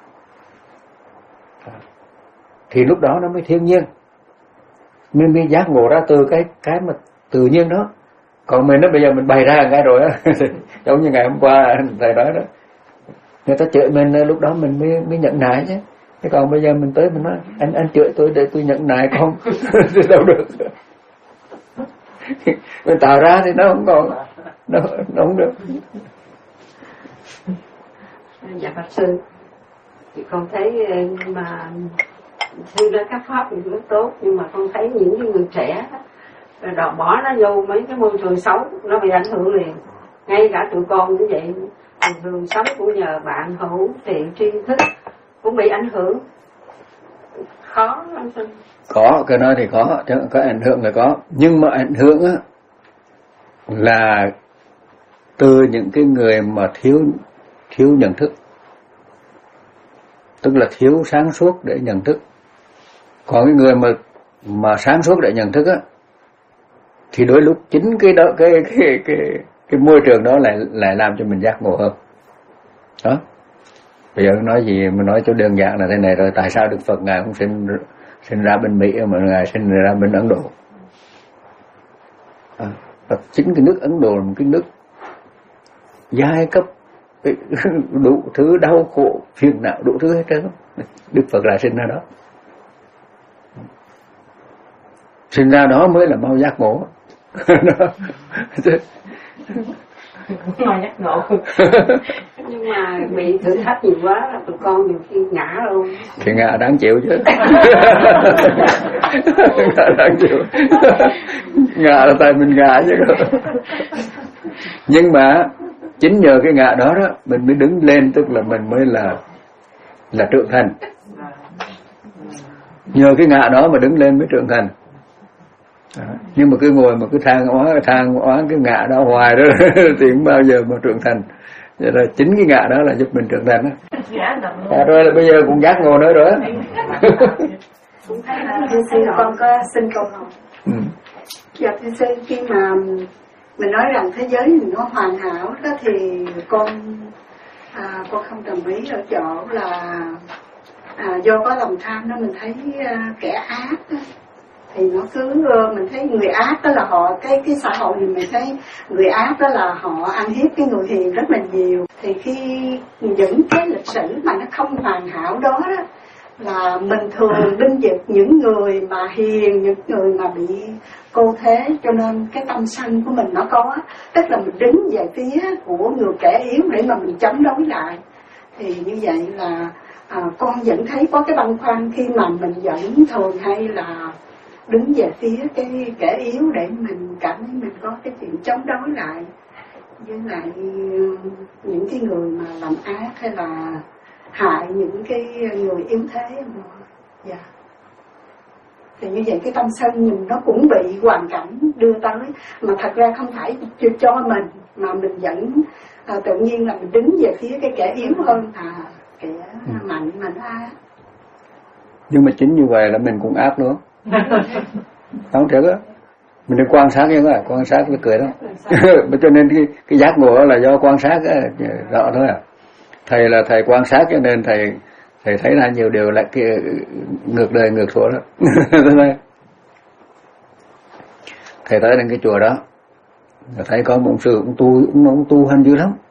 Thì lúc đó nó mới thiên nhiên, mình mới giác ngộ ra từ cái cái mà tự nhiên đó. Còn mình nó bây giờ mình bày ra cái rồi á, giống như ngày hôm qua thầy nói đó, người ta chửi mình lúc đó mình mới mới nhận nại chứ. Thế còn bây giờ mình tới mình nói anh anh chửi tôi để tôi nhận nại không? Thì đâu được. Mình tạo ra thì nó không còn, nó, nó không được. Dạ Pháp Sư, thì con thấy mà sư ra các pháp thì rất tốt, nhưng mà con thấy những cái người trẻ rồi đòi bỏ nó vô mấy cái môi trường xấu, nó bị ảnh hưởng liền. Ngay cả tụi con cũng vậy, thường thường sống của nhờ bạn hữu tiện tri thức cũng bị ảnh hưởng. Khó lắm sư. Có, cái đó thì có, có ảnh hưởng là có, nhưng mà ảnh hưởng á là từ những cái người mà thiếu thiếu nhận thức, tức là thiếu sáng suốt để nhận thức. Còn cái người mà mà sáng suốt để nhận thức á, thì đôi lúc chính cái đó cái cái cái cái môi trường đó lại lại làm cho mình giác ngộ hơn. Đó. Bây giờ nói gì mà nói cho đơn giản là thế này rồi, tại sao Đức Phật ngài không sinh sinh ra bên Mỹ mà ngài sinh ra bên Ấn Độ? À, chính cái nước Ấn Độ là một cái nước giai cấp, đủ thứ đau khổ, phiền não, đủ thứ hết trơn. Đức Phật lại sinh ra đó. Sinh ra đó mới là mau giác ngộ. Mau giác ngộ. Nhưng mà bị thử thách nhiều quá là tụi con nhiều khi ngã luôn. Thì ngã đáng chịu chứ. Ngã đáng chịu. Ngã là tại mình ngã chứ. Nhưng mà chính nhờ cái ngã đó đó mình mới đứng lên, tức là mình mới là là trưởng thành. Nhờ cái ngã đó mà đứng lên mới trưởng thành. À, nhưng mà cứ ngồi mà cứ than oán than oán cái ngã đó hoài đó thì không bao giờ mà trưởng thành. Vậy là chính cái ngã đó là giúp mình trưởng thành đó. À, rồi là bây giờ cũng giác ngộ nữa rồi. Thưa sư, con có xin câu hỏi. Ừ. Dạ thưa sư, khi mà mình nói rằng thế giới mình nó hoàn hảo đó thì con à, con không đồng ý ở chỗ là à, do có lòng tham đó mình thấy à, kẻ ác đó, thì nó cứ mình thấy người ác đó là họ cái cái xã hội thì mình thấy người ác đó là họ ăn hiếp cái người hiền rất là nhiều. Thì khi những cái lịch sử mà nó không hoàn hảo đó đó là mình thường binh vực những người mà hiền, những người mà bị cô thế, cho nên cái tâm sân của mình nó có, tức là mình đứng về phía của người kẻ yếu để mà mình chống đối lại. Thì như vậy là à, con vẫn thấy có cái băn khoăn khi mà mình vẫn thường hay là đứng về phía cái kẻ yếu để mình cảm thấy mình có cái chuyện chống đối lại với lại những cái người mà làm ác hay là hại những cái người yếu thế. Dạ. Thì như vậy cái tâm sân mình nó cũng bị hoàn cảnh đưa tới, mà thật ra không phải cho mình mà mình vẫn à, tự nhiên là mình đứng về phía cái kẻ yếu hơn à kẻ ừ. mạnh mà nó ác. Nhưng mà chính như vậy là mình cũng ác nữa. Không thiệt á, mình đi quan sát như vậy, quan sát mới cười đó. Cho nên cái, cái giác ngộ là do quan sát á, rõ thôi à. Thầy là thầy quan sát cho nên thầy thầy thấy ra nhiều điều là kia ngược đời ngược số đó. Thầy tới đến cái chùa đó, thấy có một sư ông tu, ông, ông tu hành dữ lắm.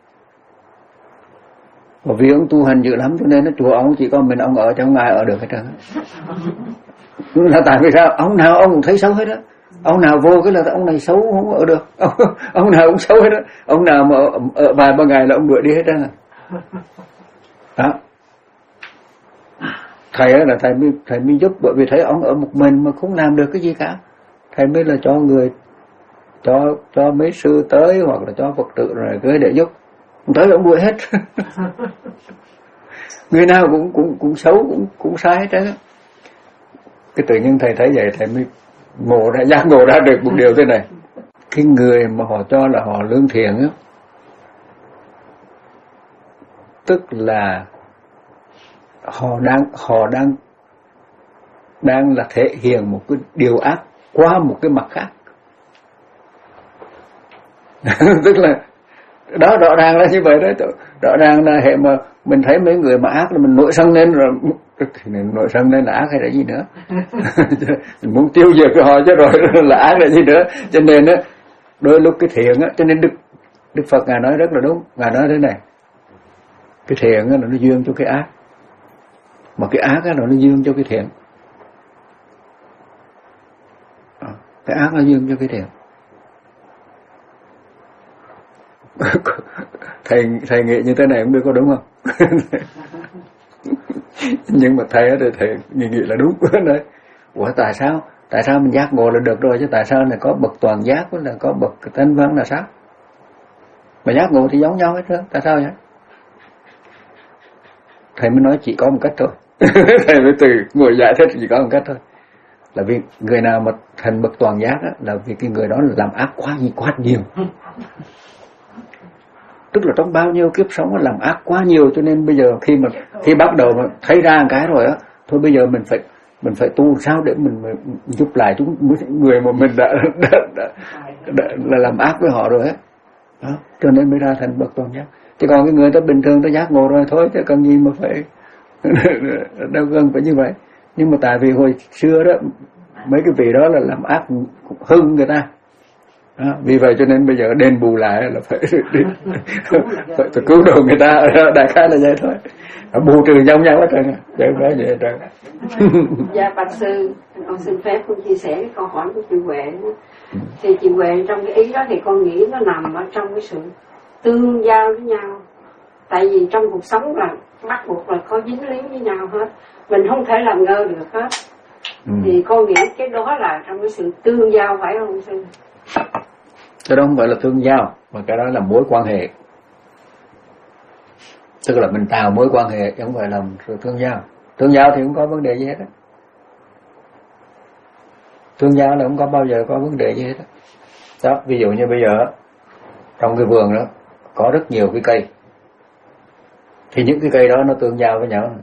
Và vì ông tu hành dữ lắm cho nên nó chùa ông chỉ có mình ông ở trong ngài ở được hết trơn. Là tại vì sao? Ông nào ông cũng thấy xấu hết đó. Ông nào vô cái là ông này xấu không ở được. Ông, ông nào cũng xấu hết đó. Ông nào mà ở, ở vài ba ngày là ông đuổi đi hết trơn. Đó. Thầy là thầy mới, thầy mới giúp, bởi vì thấy ông ở một mình mà không làm được cái gì cả. Thầy mới là cho người, cho cho mấy sư tới hoặc là cho Phật tử rồi tới để giúp. Tới ông đuổi hết. Người nào cũng cũng cũng xấu, cũng cũng sai hết trơn. Cái tự nhiên thầy thấy vậy thầy mới ngộ ra, giác ngộ ra được một điều thế này. Cái người mà họ cho là họ lương thiện á, tức là họ đang họ đang đang là thể hiện một cái điều ác qua một cái mặt khác. Tức là đó rõ ràng là như vậy đó, rõ ràng là hệ mà mình thấy mấy người mà ác là mình nổi sân lên rồi, nổi sân lên là ác hay là gì nữa. Mình muốn tiêu diệt cái họ chứ rồi là ác là gì nữa. Cho nên á đôi lúc cái thiện á, cho nên Đức Đức Phật ngài nói rất là đúng, ngài nói thế này, cái thiện á là nó duyên cho cái ác, mà cái ác á là nó duyên cho cái thiện. Cái ác nó duyên cho cái thiện. thầy thầy nghĩ như thế này không biết có đúng không? Nhưng mà thầy thì thầy nghĩ, nghĩ là đúng đấy. Ủa tại sao? Tại sao mình giác ngộ là được rồi chứ tại sao này có bậc toàn giác với là có bậc thanh văn là sao? Mà giác ngộ thì giống nhau hết trơn, tại sao vậy? Thầy mới nói chỉ có một cách thôi. Thầy mới từ ngồi giải thích chỉ có một cách thôi. Là vì người nào mà thành bậc toàn giác á, là vì cái người đó làm ác quá gì quá nhiều. Tức là trong bao nhiêu kiếp sống làm ác quá nhiều, cho nên bây giờ khi mà khi bắt đầu mà thấy ra một cái rồi á, thôi bây giờ mình phải mình phải tu sao để mình, mình giúp lại chúng người mà mình đã, đã, đã, đã, đã là làm ác với họ rồi á. Đó, cho nên mới ra thành bậc toàn giác. Chứ còn cái người ta bình thường ta giác ngộ rồi thôi, chứ cần gì mà phải đâu cần phải như vậy. Nhưng mà tại vì hồi xưa đó mấy cái vị đó là làm ác hưng người ta. Đó, vì vậy cho nên bây giờ đền bù lại là phải đi, phải, phải cứu độ người ta, đại khái là vậy thôi. Bù trừ giống nhau hết trơn, chứ không phải vậy hết trơn. Dạ bạch sư, con xin phép con chia sẻ cái câu hỏi của chị Huệ. Thì chị Huệ trong cái ý đó thì con nghĩ nó nằm ở trong cái sự tương giao với nhau. Tại vì trong cuộc sống là bắt buộc là có dính líu với nhau hết, mình không thể làm ngơ được hết. Ừ. Thì con nghĩ cái đó là trong cái sự tương giao, phải không sư? Cái đó không phải là tương giao, mà cái đó là mối quan hệ. Tức là mình tạo mối quan hệ, chứ không phải là sự tương giao. Tương giao thì không có vấn đề gì hết á. Tương giao là không có bao giờ có vấn đề gì hết á. Đó, ví dụ như bây giờ trong cái vườn đó có rất nhiều cái cây, thì những cái cây đó nó tương giao với nhau,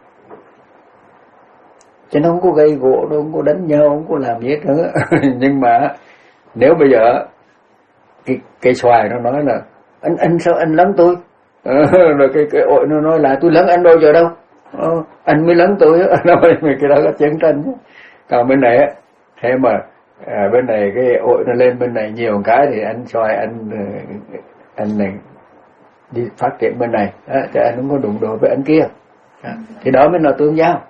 chứ nó không có gây gỗ, nó không có đánh nhau, không có làm gì hết nữa. Nhưng mà nếu bây giờ cái cây xoài nó nói là anh anh sao anh lấn tôi, rồi cái cái ội nó nói là tôi lấn anh bao giờ đâu, ờ, anh mới lấn tôi. Nói cái đó là chiến tranh. Còn bên này thế mà à, bên này cái ội nó lên bên này nhiều cái thì anh xoài anh anh này đi phát triển bên này đó, chứ anh không có đụng độ với anh kia đó. Thì đó mới là tương giao.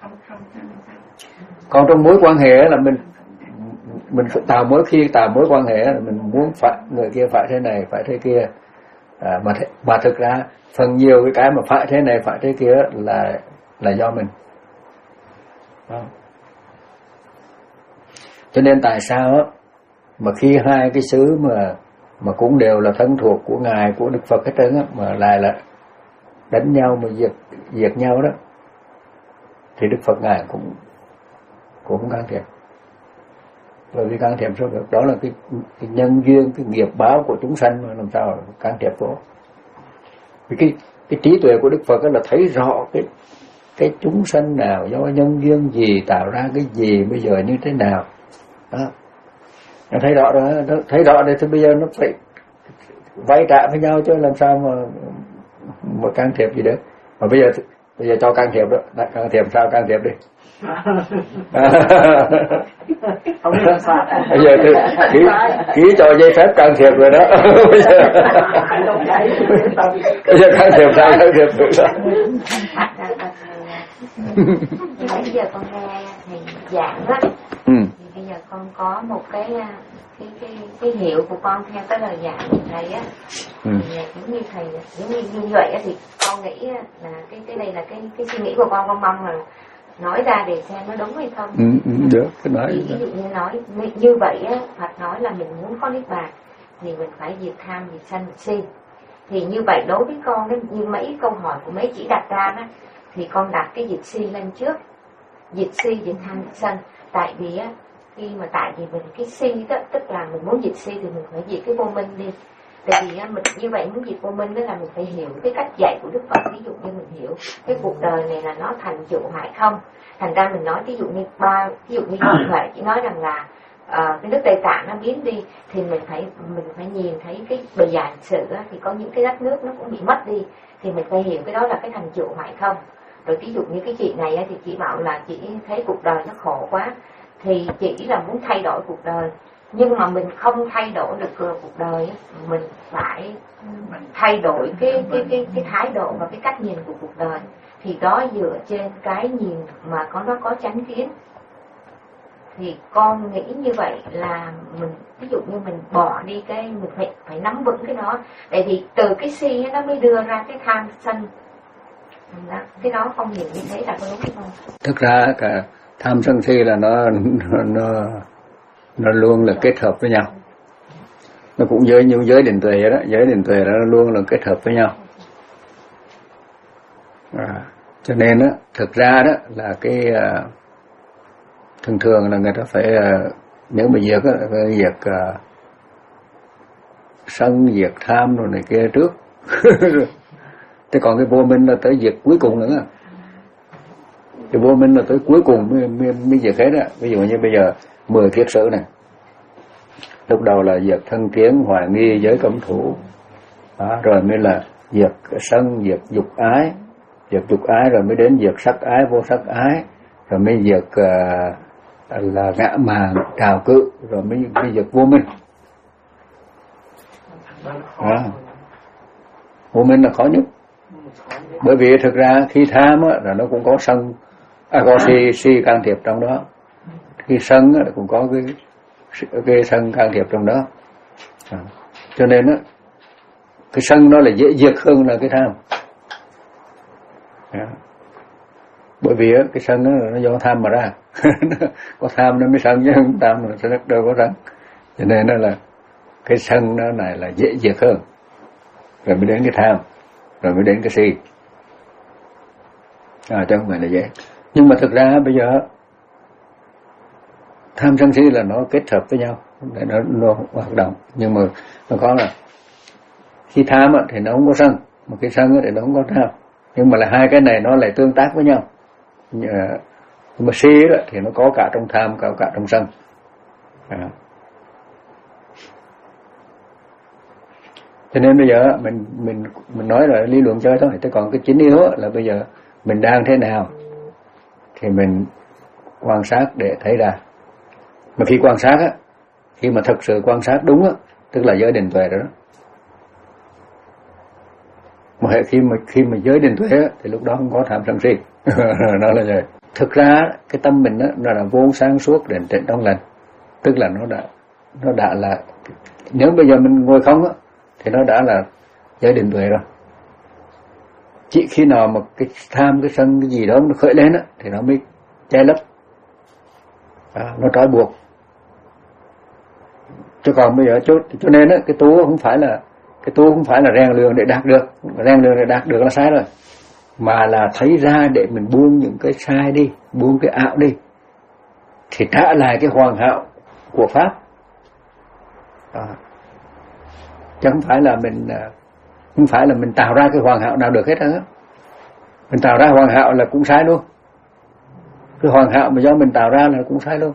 Còn trong mối quan hệ là mình mình tạo mối khi tạo mối quan hệ là mình muốn phải người kia phải thế này phải thế kia, à, mà th mà thực ra phần nhiều cái cái mà phải thế này phải thế kia là là do mình đó. Cho nên tại sao á mà khi hai cái xứ mà mà cũng đều là thân thuộc của ngài, của Đức Phật hết trơn á, mà lại là đánh nhau mà diệt diệt nhau đó, thì Đức Phật ngài cũng cũng không can thiệp. Bởi vì can thiệp sao được? Đó là cái, cái nhân duyên, cái nghiệp báo của chúng sanh mà làm sao can thiệp vô. Vì cái cái trí tuệ của Đức Phật là thấy rõ cái cái chúng sanh nào do nhân duyên gì tạo ra cái gì bây giờ như thế nào đó. Nó thấy rõ rồi, nó thấy rõ rồi thì bây giờ nó phải vay trả với nhau chứ làm sao mà mà can thiệp gì được. Mà bây giờ bây giờ cho can thiệp đó, đã can thiệp sao can thiệp đi. Không biết sao. Bây giờ thì ký, ký cho giấy phép can thiệp rồi đó. Bây giờ bây giờ can thiệp sao can thiệp được sao. Bây giờ con nghe thầy giảng đó, ừ. thì bây giờ con có một cái cái cái cái hiệu của con theo cái lời giảng của thầy á, ừ. thì giống như thầy giống như như vậy á, thì con nghĩ là cái cái đây là cái cái suy nghĩ của con, con mong là nói ra để xem nó đúng hay không. Ừ, ừ, được, cái nói. Thì ví dụ như nói như vậy á, Phật nói là mình muốn có niết bàn thì mình phải diệt tham, diệt sân, diệt si. Thì như vậy đối với con đó, như mấy câu hỏi của mấy chị đặt ra đó, thì con đặt cái diệt si lên trước, diệt si, diệt tham, diệt sân. Tại vì á, khi mà tại vì mình cái si đó, tức là mình muốn diệt si thì mình phải diệt cái vô minh đi. Tại vì á, mình như vậy muốn diệt vô minh đó là mình phải hiểu cái cách dạy của Đức Phật. Ví dụ như mình hiểu cái cuộc đời này là nó thành tựu hay không. Thành ra mình nói ví dụ như ba, ví dụ như Huệ chỉ nói rằng là uh, cái nước Tây Tạng nó biến đi, thì mình phải mình phải nhìn thấy cái bề dày lịch sử á, thì có những cái đất nước nó cũng bị mất đi, thì mình phải hiểu cái đó là cái thành tựu hay không. Rồi ví dụ như cái chị này á, thì chị bảo là chị thấy cuộc đời nó khổ quá, thì chị là muốn thay đổi cuộc đời, nhưng mà mình không thay đổi được cuộc đời, mình phải thay đổi cái cái cái cái thái độ và cái cách nhìn của cuộc đời. Thì đó dựa trên cái nhìn mà có nó có chánh kiến. Thì con nghĩ như vậy là mình ví dụ như mình bỏ đi cái mình phải phải nắm vững cái đó, tại vì từ cái si nó mới đưa ra cái tham sân. Đó, cái đó không hiểu như thế là có đúng không? Thực ra cả tham sân si là nó nó nó, nó luôn là kết hợp với nhau. Nó cũng giới như giới định tuệ đó, giới định tuệ đó nó luôn là kết hợp với nhau. À, cho nên đó, thực ra đó là cái uh, thường thường là người ta phải uh, nếu mà diệt á, phải diệt uh, sân, diệt tham rồi này kia trước. Thế còn cái vô minh là tới diệt cuối cùng nữa. Cái vô minh là tới cuối cùng mới, mới, mới diệt hết á. Ví dụ như bây giờ mười kiết sử này, lúc đầu là diệt thân kiến, hoài nghi, giới cấm thủ, đó, rồi mới là diệt sân, diệt dục ái, diệt dục ái rồi mới đến diệt sắc ái, vô sắc ái, rồi mới diệt uh, là ngã mạn, trào cự, rồi mới, mới diệt vô minh. Đó. Vô minh là khó nhất. Bởi vì thực ra khi tham á, là nó cũng có sân, à, có si, si can thiệp trong đó. Khi sân á, cũng có cái, cái sân can thiệp trong đó. À. Cho nên á, cái sân nó là dễ diệt hơn là cái tham. À. Bởi vì á, cái sân đó, nó do tham mà ra. Có tham nó mới sân, chứ không tham nó sẽ đâu có sân. Cho nên đó là cái sân nó này là dễ diệt hơn. Rồi mới đến cái tham, rồi mới đến cái si. À, chứ không phải là dễ. Nhưng mà thực ra bây giờ tham sân si là nó kết hợp với nhau để nó, nó hoạt động. Nhưng mà nó có là khi tham thì nó không có sân, mà cái sân thì nó không có tham. Nhưng mà là hai cái này nó lại tương tác với nhau. Nhưng mà si thì nó có cả trong tham, có cả trong sân. À. Cho nên bây giờ mình mình mình nói là lý luận chơi thôi. Thế còn cái chính yếu là bây giờ mình đang thế nào thì mình quan sát để thấy ra. Mà khi quan sát á, khi mà thực sự quan sát đúng á, tức là giới định tuệ đó. Mà khi mà khi mà giới định tuệ á, thì lúc đó không có tham sân si. Nó là vậy. Thực ra cái tâm mình á, nó là vốn sáng suốt, định tĩnh trong lành. Tức là nó đã nó đã là, nếu bây giờ mình ngồi không á, thì nó đã là giới định tuệ rồi. Chỉ khi nào mà cái tham, cái sân, cái gì đó nó khởi lên á, thì nó mới che lấp, à, nó trói buộc. Chứ còn bây giờ cho, cho nên á, cái tu không phải là cái tu không phải là rèn luyện để đạt được, rèn luyện để đạt được là sai rồi, mà là thấy ra để mình buông những cái sai đi, buông cái ảo đi, thì trả lại cái hoàn hảo của pháp. À. Chứ không phải là mình không phải là mình tạo ra cái hoàn hảo nào được hết á. Mình tạo ra hoàn hảo là cũng sai luôn. Cái hoàn hảo mà do mình tạo ra là cũng sai luôn.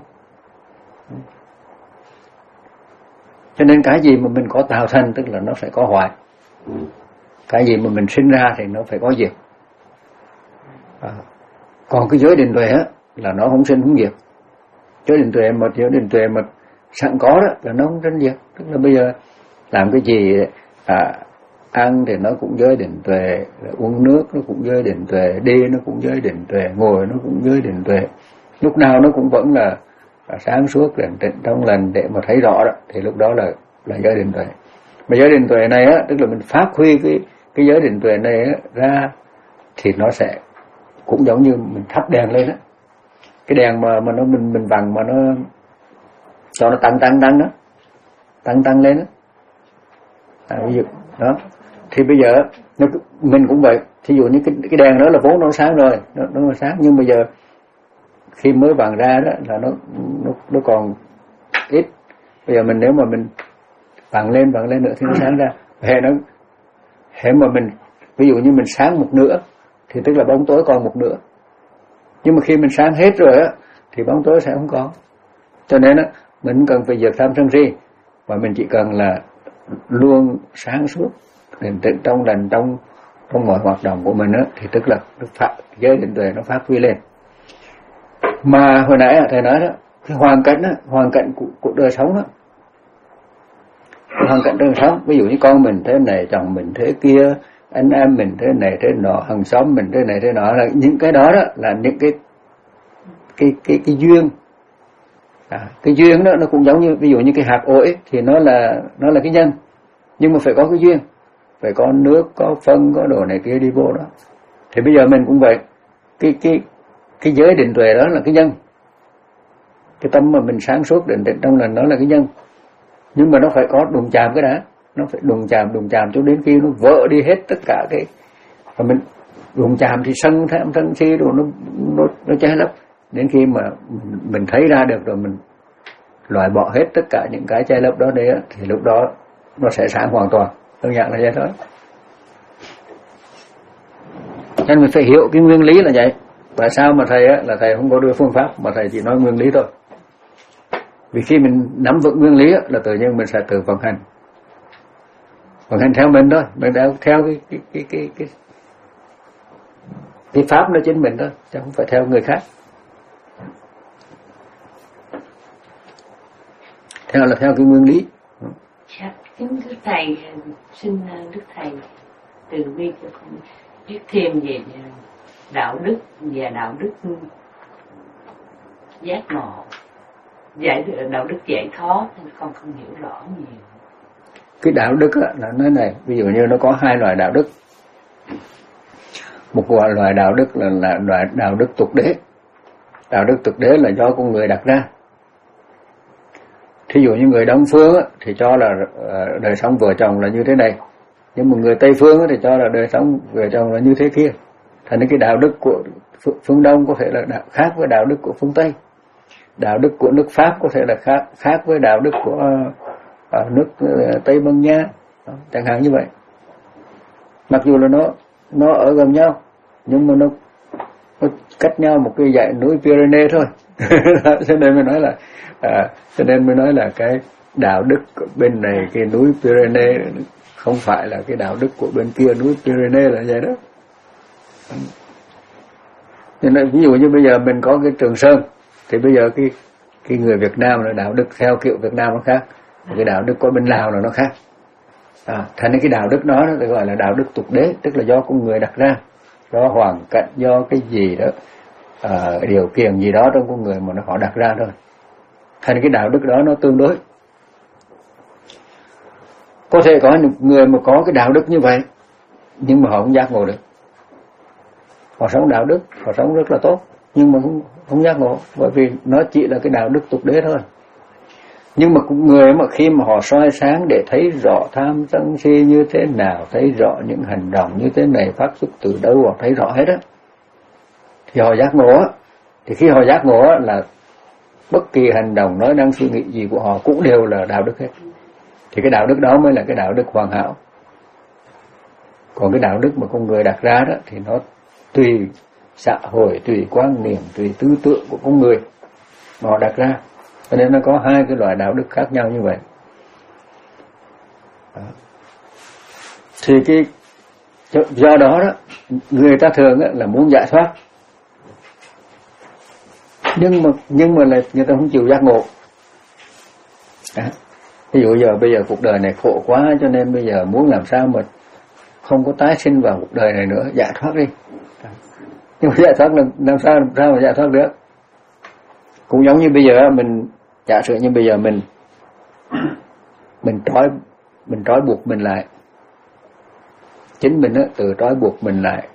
Cho nên cái gì mà mình có tạo thành tức là nó phải có hoại. Cái gì mà mình sinh ra thì nó phải có diệt. À. Còn cái giới định tuệ á là nó không sinh không diệt. Giới định tuệ mà giới định tuệ mà sẵn có đó là nó không sinh diệt. Tức là bây giờ làm cái gì à, ăn thì nó cũng giới định tuệ, uống nước nó cũng giới định tuệ, đi nó cũng giới định tuệ, ngồi nó cũng giới định tuệ, lúc nào nó cũng vẫn là, là sáng suốt định tĩnh trong lành để mà thấy rõ đó, thì lúc đó là là giới định tuệ. Mà giới định tuệ này á, tức là mình phát huy cái cái giới định tuệ này á, ra thì nó sẽ cũng giống như mình thắp đèn lên á, cái đèn mà mà nó mình mình vặn mà nó cho nó tăng tăng tăng đó, tăng tăng lên đó. À, ví dụ đó thì bây giờ nó, mình cũng vậy, thí dụ như cái, cái đèn đó là vốn nó sáng rồi, nó, nó sáng, nhưng bây giờ khi mới vặn ra đó là nó nó nó còn ít. Bây giờ mình nếu mà mình vặn lên vặn lên nữa thì nó sáng ra. Hệ nó hệ mà mình ví dụ như mình sáng một nửa thì tức là bóng tối còn một nửa, nhưng mà khi mình sáng hết rồi á thì bóng tối sẽ không có. Cho nên á mình cần phải diệt tham sân si, và mình chỉ cần là luôn sáng suốt định tĩnh trong lành trong trong mọi hoạt động của mình á, thì tức là phát giới định tuệ nó phát huy lên. Mà hồi nãy thầy nói đó, cái hoàn cảnh á, hoàn cảnh của, của đời sống á, hoàn cảnh đời sống, ví dụ như con mình thế này, chồng mình thế kia, anh em mình thế này thế nọ, hàng xóm mình thế này thế nọ, là những cái đó đó là những cái cái cái cái duyên. À, cái duyên đó nó cũng giống như ví dụ như cái hạt ổi thì nó là nó là cái nhân, nhưng mà phải có cái duyên, phải có nước, có phân, có đồ này kia đi vô đó. Thì bây giờ mình cũng vậy, cái cái cái giới định tuệ đó là cái nhân, cái tâm mà mình sáng suốt định tĩnh trong lành đó là cái nhân, nhưng mà nó phải có đụng chạm cái đã, nó phải đụng chạm đụng chạm cho đến khi nó vỡ đi hết tất cả cái, và mình đụng chạm thì sân tham sân si rồi nó nó nó che lấp, đến khi mà mình thấy ra được rồi mình loại bỏ hết tất cả những cái che lấp đó đấy thì lúc đó nó sẽ sáng hoàn toàn. Đơn giản là vậy thôi. Nên mình phải hiểu cái nguyên lý là vậy. Tại sao mà thầy á, là thầy không có đưa phương pháp mà thầy chỉ nói nguyên lý thôi. Vì khi mình nắm vững nguyên lý á, là tự nhiên mình sẽ tự vận hành, vận hành theo mình thôi, mình theo theo cái cái cái cái cái, cái pháp nó chính mình thôi, chứ không phải theo người khác. Theo là theo cái nguyên lý. Dạ, kính Đức Thầy, xin Đức Thầy từ bi cho con biết thêm về đạo đức và đạo đức giác ngộ, giải đạo đức giải thoát, con không hiểu rõ nhiều. Cái đạo đức á, là nói này, ví dụ như nó có hai loại đạo đức. Một loại đạo đức là, là loại đạo đức tục đế. Đạo đức tục đế là do con người đặt ra. Thí dụ như người Đông phương á, thì cho là uh, đời sống vợ chồng là như thế này, nhưng mà người Tây phương á, thì cho là đời sống vợ chồng là như thế kia. Thành ra cái đạo đức của phương Đông có thể là đạo khác với đạo đức của phương Tây. Đạo đức của nước Pháp có thể là khác khác với đạo đức của uh, nước uh, Tây Ban Nha, đó, chẳng hạn như vậy. Mặc dù là nó nó ở gần nhau, nhưng mà nó, nó cách nhau một cái dãy núi Pyrenees thôi. Cho nên mới nói là à, cho nên mới nói là cái đạo đức bên này cái núi Pyrenees không phải là cái đạo đức của bên kia núi Pyrenees, là vậy đó. Cho nên ví dụ như bây giờ mình có cái Trường Sơn thì bây giờ cái cái người Việt Nam là đạo đức theo kiểu Việt Nam nó khác, cái đạo đức của bên Lào là nó khác. À, thành ra cái đạo đức đó nó gọi là đạo đức tục đế, tức là do con người đặt ra, do hoàn cảnh, do cái gì đó, à, điều kiện gì đó trong con người mà nó họ đặt ra thôi. Thành cái đạo đức đó nó tương đối. Có thể có những người mà có cái đạo đức như vậy, nhưng mà họ không giác ngộ được. Họ sống đạo đức, họ sống rất là tốt, nhưng mà không, không giác ngộ, bởi vì nó chỉ là cái đạo đức tục đế thôi. Nhưng mà cũng người mà khi mà họ soi sáng để thấy rõ tham sân si như thế nào, thấy rõ những hành động như thế này phát xuất từ đâu, họ thấy rõ hết á, thì họ giác ngộ á. Thì khi họ giác ngộ á là bất kỳ hành động nói năng suy nghĩ gì của họ cũng đều là đạo đức hết. Thì cái đạo đức đó mới là cái đạo đức hoàn hảo. Còn cái đạo đức mà con người đặt ra đó thì nó tùy xã hội, tùy quan niệm, tùy tư tưởng của con người mà họ đặt ra. Cho nên nó có hai cái loại đạo đức khác nhau như vậy. Đó. Thì cái do đó đó người ta thường là muốn giải thoát, nhưng mà nhưng mà là người ta không chịu giác ngộ. Đó. Ví dụ giờ bây giờ cuộc đời này khổ quá, cho nên bây giờ muốn làm sao mà không có tái sinh vào cuộc đời này nữa, giải thoát đi. Đó. Nhưng mà giải thoát làm, làm sao làm sao mà giải thoát được? Cũng giống như bây giờ mình giả sử như bây giờ mình mình trói mình trói buộc mình lại, chính mình á tự trói buộc mình lại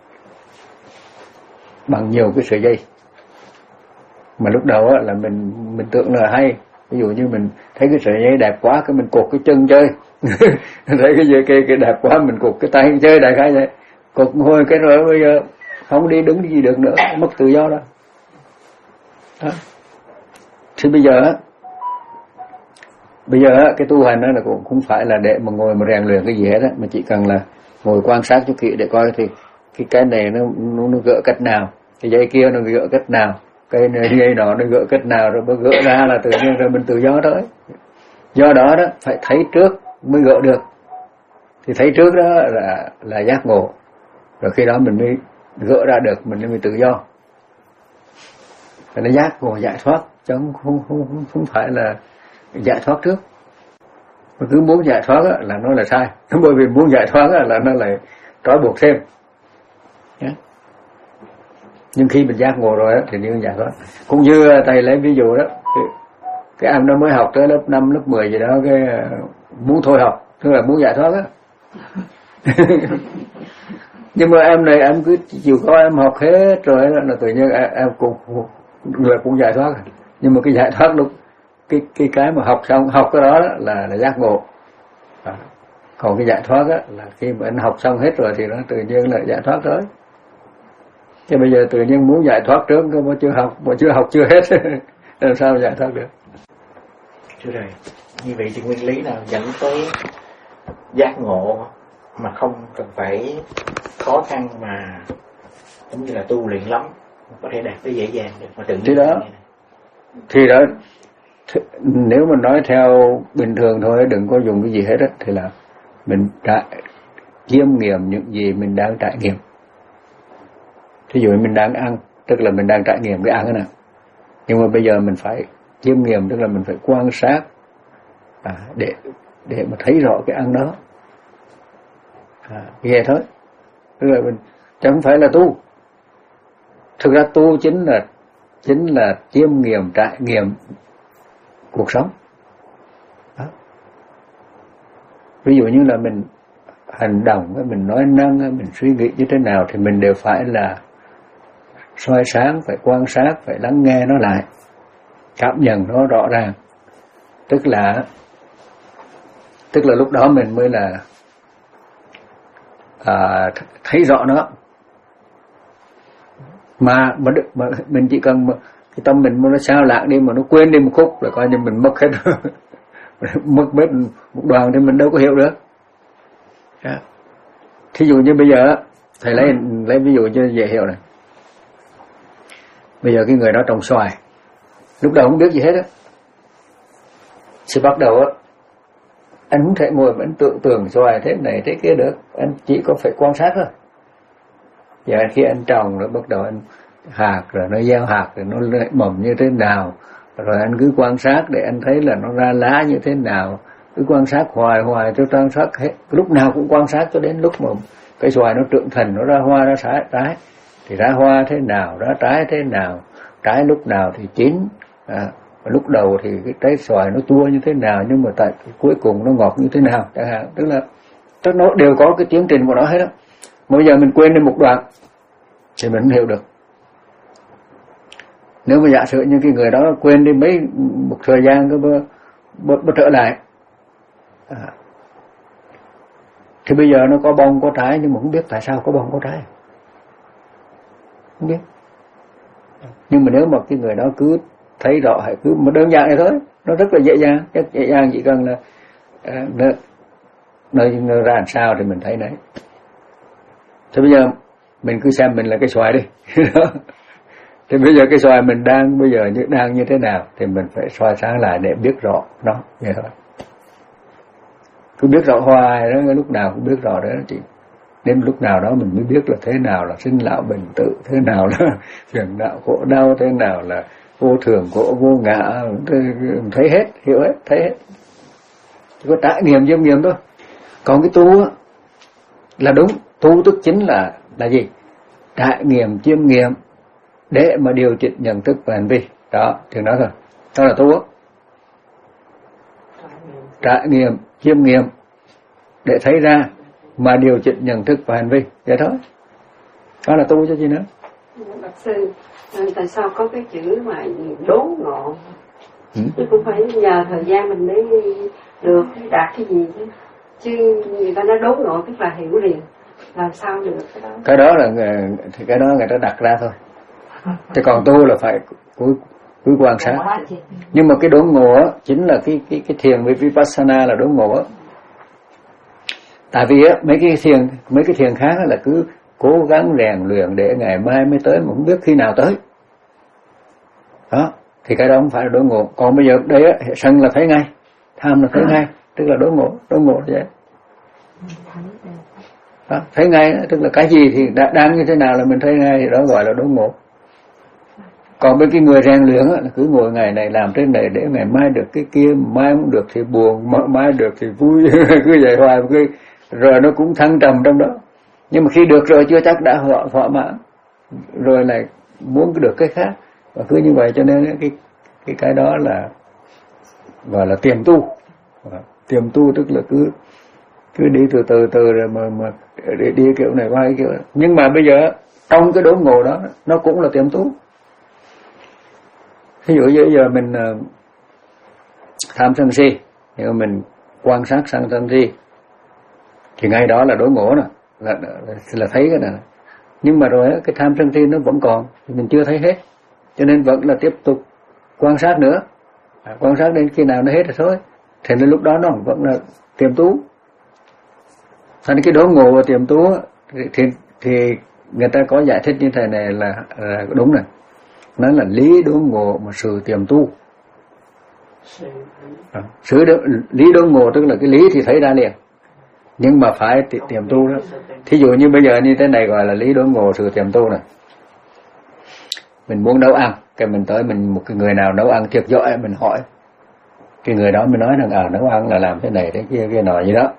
bằng nhiều cái sợi dây. Mà lúc đầu á là mình mình tưởng là hay, ví dụ như mình thấy cái sợi dây đẹp quá cái mình cột cái chân chơi. Thấy cái dây cây cái đẹp quá mình cột cái tay chơi, đại khái vậy. Cột hồi cái rồi bây giờ không đi đứng gì được nữa, mất tự do đó. Đó. Thì bây giờ á bây giờ á cái tu hành đó là cũng không phải là để mà ngồi mà rèn luyện cái gì hết á, mà chỉ cần là ngồi quan sát cho kỹ để coi thì cái cái này nó nó, nó gỡ cách nào, cái dây kia nó gỡ cách nào, cái này dây đó nó gỡ cách nào, rồi mới gỡ ra là tự nhiên rồi mình tự do thôi. Do đó đó phải thấy trước mới gỡ được. Thì thấy trước đó là là giác ngộ, rồi khi đó mình mới gỡ ra được, mình mới tự do. Phải là giác ngộ giải thoát, chứ không không không không phải là giải thoát trước. Mà cứ muốn giải thoát á, là nó là sai. Bởi vì muốn giải thoát á, là nó lại trói buộc thêm. Yeah. Nhưng khi mình giác ngộ rồi á, thì như giải thoát. Cũng như thầy lấy ví dụ đó, cái, cái em nó mới học tới lớp năm, lớp mười gì đó, cái muốn thôi học, tức là muốn giải thoát á. Nhưng mà em này em cứ chịu khó em học hết rồi là tự nhiên em, em cũng người cũng giải thoát. Nhưng mà cái giải thoát lúc cái cái cái mà học xong học cái đó, đó là là giác ngộ. À, còn cái giải thoát á là khi mà anh học xong hết rồi thì nó tự nhiên là giải thoát tới. Chứ bây giờ tự nhiên muốn giải thoát trước mà chưa học mà chưa học chưa hết làm sao giải thoát được? Thưa Thầy, như vậy thì nguyên lý nào dẫn tới giác ngộ mà không cần phải khó khăn mà cũng như là tu luyện lắm có thể đạt tới dễ dàng được mà tự nhiên thì đó thì đó thì, nếu mà nói theo bình thường thôi, đừng có dùng cái gì hết á, thì là mình trải chiêm nghiệm những gì mình đang trải nghiệm. Thí dụ mình đang ăn, tức là mình đang trải nghiệm cái ăn cái nào. Nhưng mà bây giờ mình phải chiêm nghiệm, tức là mình phải quan sát à, để để mà thấy rõ cái ăn đó. À, vậy thôi. Tức là mình chẳng phải là tu. Thực ra tu chính là chính là chiêm nghiệm, trải nghiệm cuộc sống. Đó. Ví dụ như là mình hành động, mình nói năng, mình suy nghĩ như thế nào thì mình đều phải là soi sáng, phải quan sát, phải lắng nghe nó lại, cảm nhận nó rõ ràng. Tức là tức là lúc đó mình mới là à, thấy rõ nó. Mà, mà, mà mình chỉ cần mà, cái tâm mình mà nó sao lãng đi, mà nó quên đi một khúc là coi như mình mất hết rồi. Mất hết một đoàn thì mình đâu có hiểu được. Yeah. Thí dụ như bây giờ thầy lấy lấy ví dụ cho dễ hiểu này. Bây giờ cái người đó trồng xoài, lúc đầu không biết gì hết á, thì bắt đầu á anh không thể ngồi mà anh tưởng tượng xoài thế này thế kia được, anh chỉ có phải quan sát thôi. Giờ khi anh trồng rồi bắt đầu anh hạt, rồi nó gieo hạt, rồi nó mầm như thế nào, rồi anh cứ quan sát để anh thấy là nó ra lá như thế nào, cứ quan sát hoài hoài cho quan sát hết, lúc nào cũng quan sát cho đến lúc mà cái xoài nó trưởng thành, nó ra hoa ra trái, thì ra hoa thế nào, ra trái thế nào, trái lúc nào thì chín, à, lúc đầu thì cái trái xoài nó chua như thế nào, nhưng mà tại cuối cùng nó ngọt như thế nào chẳng hạn. Tức là tất nó đều có cái tiến trình của nó hết đó. Mà bây giờ mình quên đi một đoạn thì mình không hiểu được. Nếu mà giả sử như cái người đó quên đi mấy một thời gian cái bớt bớt trở lại. À. Thì bây giờ nó có bông có trái nhưng mà không biết tại sao có bông có trái, không biết. Nhưng mà nếu mà cái người đó cứ thấy rõ hay cứ một đơn giản này thôi, nó rất là dễ dàng, rất dễ dàng, chỉ cần là à, nơi, nơi, nơi ra làm sao thì mình thấy đấy. Thế bây giờ mình cứ xem mình là cái xoài đi. Thì bây giờ cái xoài mình đang bây giờ như đang như thế nào thì mình phải soi sáng lại để biết rõ nó vậy thôi. Cứ biết rõ hoài đó, lúc nào cũng biết rõ đó chị. Đến lúc nào đó mình mới biết là thế nào là sinh lão bệnh tử, thế nào là phiền não khổ đau, thế nào là vô thường khổ vô ngã, thấy hết, hiểu hết, thấy hết. Chỉ có trải nghiệm chiêm nghiệm thôi. Còn cái tu á là đúng, tu tức chính là là gì? Trải nghiệm chiêm nghiệm để mà điều chỉnh nhận thức và hành vi. Đó, thì nói thôi. Đó là tu á. Trải nghiệm chiêm nghiệm để thấy ra mà điều chỉnh nhận thức và hành vi, vậy thôi. Đó là tu cho gì nữa. Bác sư, tại sao có cái chữ mà đốn ngộ? Ừ. Chứ cũng phải nhờ thời gian mình mới được đạt cái gì chứ. Chứ người ta nói đốn ngộ tức là hiểu liền, làm sao được cái đó. Cái đó là thì cái đó người ta đặt ra thôi. Thì còn tu là phải cứ cứ quan sát. Nhưng mà cái đốn ngộ á chính là cái cái cái thiền với vipassana là đốn ngộ á. Tại vì á mấy cái thiền mấy cái thiền khác là cứ cố gắng rèn luyện để ngày mai mới tới mà không biết khi nào tới. Đó, thì cái đó không phải là đốn ngộ. Còn bây giờ đây á, sân là thấy ngay, tham là thấy ngay, tức là đốn ngộ, đốn ngộ vậy. Đó, thấy ngay, tức là cái gì thì đang như thế nào là mình thấy ngay, thì đó gọi là đốn ngộ. Còn bên cái người rèn luyện á, là cứ ngồi ngày này làm trên này để ngày mai được cái kia, mai không được thì buồn, mai được thì vui, cứ vậy hoài, cứ rồi nó cũng thăng trầm trong đó. Nhưng mà khi được rồi chưa chắc đã thỏa, thỏa mãn, rồi lại muốn được cái khác, và cứ như vậy cho nên cái cái cái đó là gọi là tiềm tu. Tiềm tu tức là cứ cứ đi từ từ từ rồi mà mà đi, đi kiểu này qua cái kiểu này. Nhưng mà bây giờ trong cái đốn ngộ đó nó cũng là tiềm tu. Ví dụ như giờ mình uh, tham sân si, nhưng mà mình quan sát sân sân si thì ngay đó là đốn ngộ nè, là, là là thấy cái này. Nhưng mà rồi cái tham sân si nó vẫn còn, mình chưa thấy hết, cho nên vẫn là tiếp tục quan sát nữa, à, quan sát đến khi nào nó hết rồi thôi. Thì đến lúc đó nó vẫn là tiềm tu. Thành cái đốn ngộ và tiềm tu thì, thì thì người ta có giải thích như thế này là, là đúng này. Nó là lý đốn ngộ mà sự tiềm tu. À, sự đó, lý đốn ngộ tức là cái lý thì thấy ra liền, nhưng mà phải tiềm tu đó. Thí dụ như bây giờ như thế này gọi là lý đốn ngộ sự tiềm tu này. Mình muốn nấu ăn, cái mình tới mình một cái người nào nấu ăn thiệt giỏi, mình hỏi cái người đó mới nói rằng à nấu ăn là làm thế này thế kia kia nọ gì đó,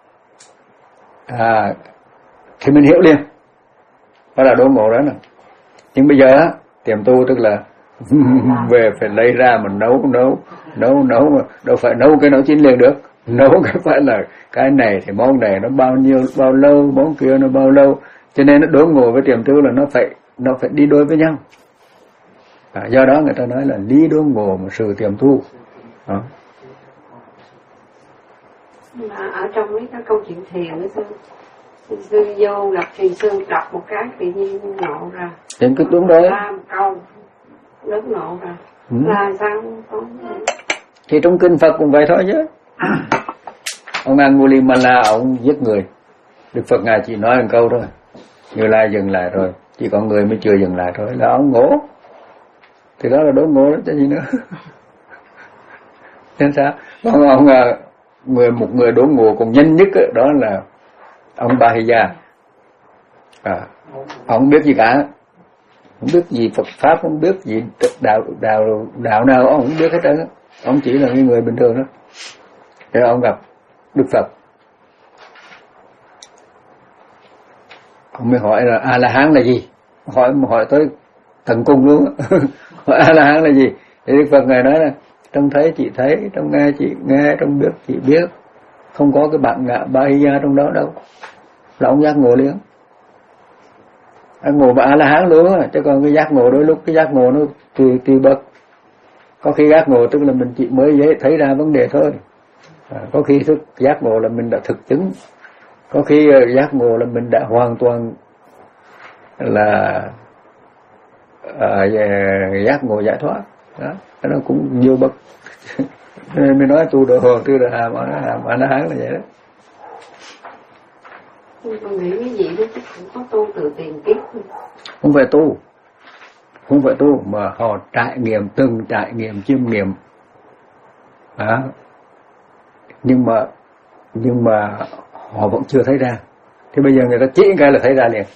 à thì mình hiểu liền, đó là đốn ngộ đó nè. Nhưng bây giờ á tiềm tu tức là về phải lấy ra mình nấu nấu nấu nấu mà đâu phải nấu cái nấu chín liền được, nấu cái phải là cái này thì món này nó bao nhiêu bao lâu, món kia nó bao lâu, cho nên nó đốn ngộ với tiềm tu là nó phải nó phải đi đôi với nhau. À, do đó người ta nói là lý đốn ngộ một sự tiềm tu. Đó. Mà ở trong mấy cái câu chuyện thiền ấy, sư, sư vô gặp thiền sư đọc một cái tự nhiên ngộ ra. Trên cái đúng đấy. Ba câu lớn ngộ ra. Ừ. Là sao có... Thì trong kinh Phật cũng vậy thôi chứ. Ông Angulimala ông giết người, Đức Phật ngài chỉ nói một câu thôi, Như Lai dừng lại rồi, chỉ có người mới chưa dừng lại thôi, là ông ngộ. Thì đó là đốn ngộ đó chứ gì nữa. Nên sao? Ông, ông người một người đốn ngộ còn nhanh nhất đó, đó là ông Bahiya. À, ông không biết gì cả, không biết gì Phật pháp, không biết gì đạo đạo đạo nào, ông không biết hết trơn. Ông chỉ là cái người bình thường đó. Rồi ông gặp Đức Phật, ông mới hỏi là A La Hán là gì, hỏi hỏi tới tận cùng luôn. Hỏi A La Hán là gì thì Đức Phật ngài nói là trong thấy chị thấy, trong nghe chị nghe, trong biết chị biết, không có cái bạn ngạ Bahiya trong đó đâu, là ông giác ngộ liền. Giác ngộ mà A La Hán luôn á, chứ còn cái giác ngộ đôi lúc cái giác ngộ nó tùy tùy bậc. Có khi giác ngộ tức là mình chỉ mới dễ thấy ra vấn đề thôi. À, có khi thức giác ngộ là mình đã thực chứng, có khi giác ngộ là mình đã hoàn toàn là à, giác ngộ giải thoát. Đó, nó cũng nhiều bậc. Nên mới nói tu đồ hồ tư đồ hàm A La Hán là vậy đó. Con nghĩ cái gì đó chắc cũng có tu từ tiền kiếp. Không phải tu, không phải tu mà họ trải nghiệm, từng trải nghiệm, chiêm nghiệm. À, nhưng mà nhưng mà họ vẫn chưa thấy ra. Thì bây giờ người ta chỉ cái là thấy ra liền.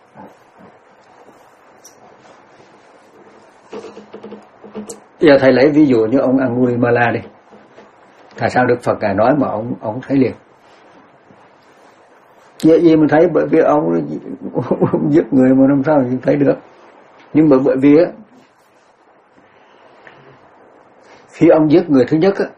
Giờ thầy lấy ví dụ như ông Angulimala đi. Tại sao Đức Phật Ngài nói mà ông ông thấy liền? Dễ gì mà thấy, bởi vì ông, ông giết người mà làm sao thấy được. Nhưng mà bởi vì á, khi ông giết người thứ nhất á,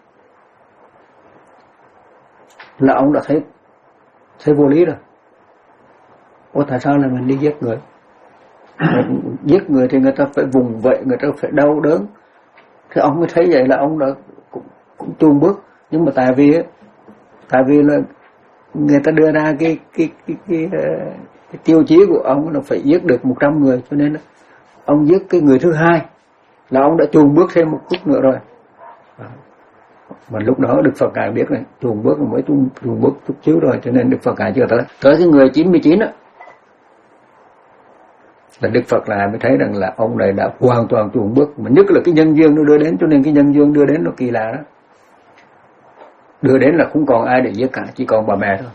là ông đã thấy thấy vô lý rồi. Ủa tại sao là mình đi giết người? Giết người thì người ta phải vùng vẫy, người ta phải đau đớn. Thì ông mới thấy vậy là ông đã cũng, cũng chùn bước. Nhưng mà tại vì tại vì là người ta đưa ra cái cái cái cái, cái, cái tiêu chí của ông là phải giết được một trăm người, cho nên ông giết cái người thứ hai là ông đã chùn bước thêm một chút nữa rồi. Mà lúc đó Đức Phật Ngài biết này, chùn bước mới chùn chùn bước chút xíu rồi, cho nên Đức Phật Ngài chưa tới. Tới cái người chín mươi chín á, là Đức Phật là mới thấy rằng là ông này đã hoàn toàn chùn bước, mà nhất là cái nhân duyên nó đưa đến, cho nên cái nhân duyên đưa đến nó kỳ lạ đó. Đưa đến là không còn ai để giết cả, chỉ còn bà mẹ thôi.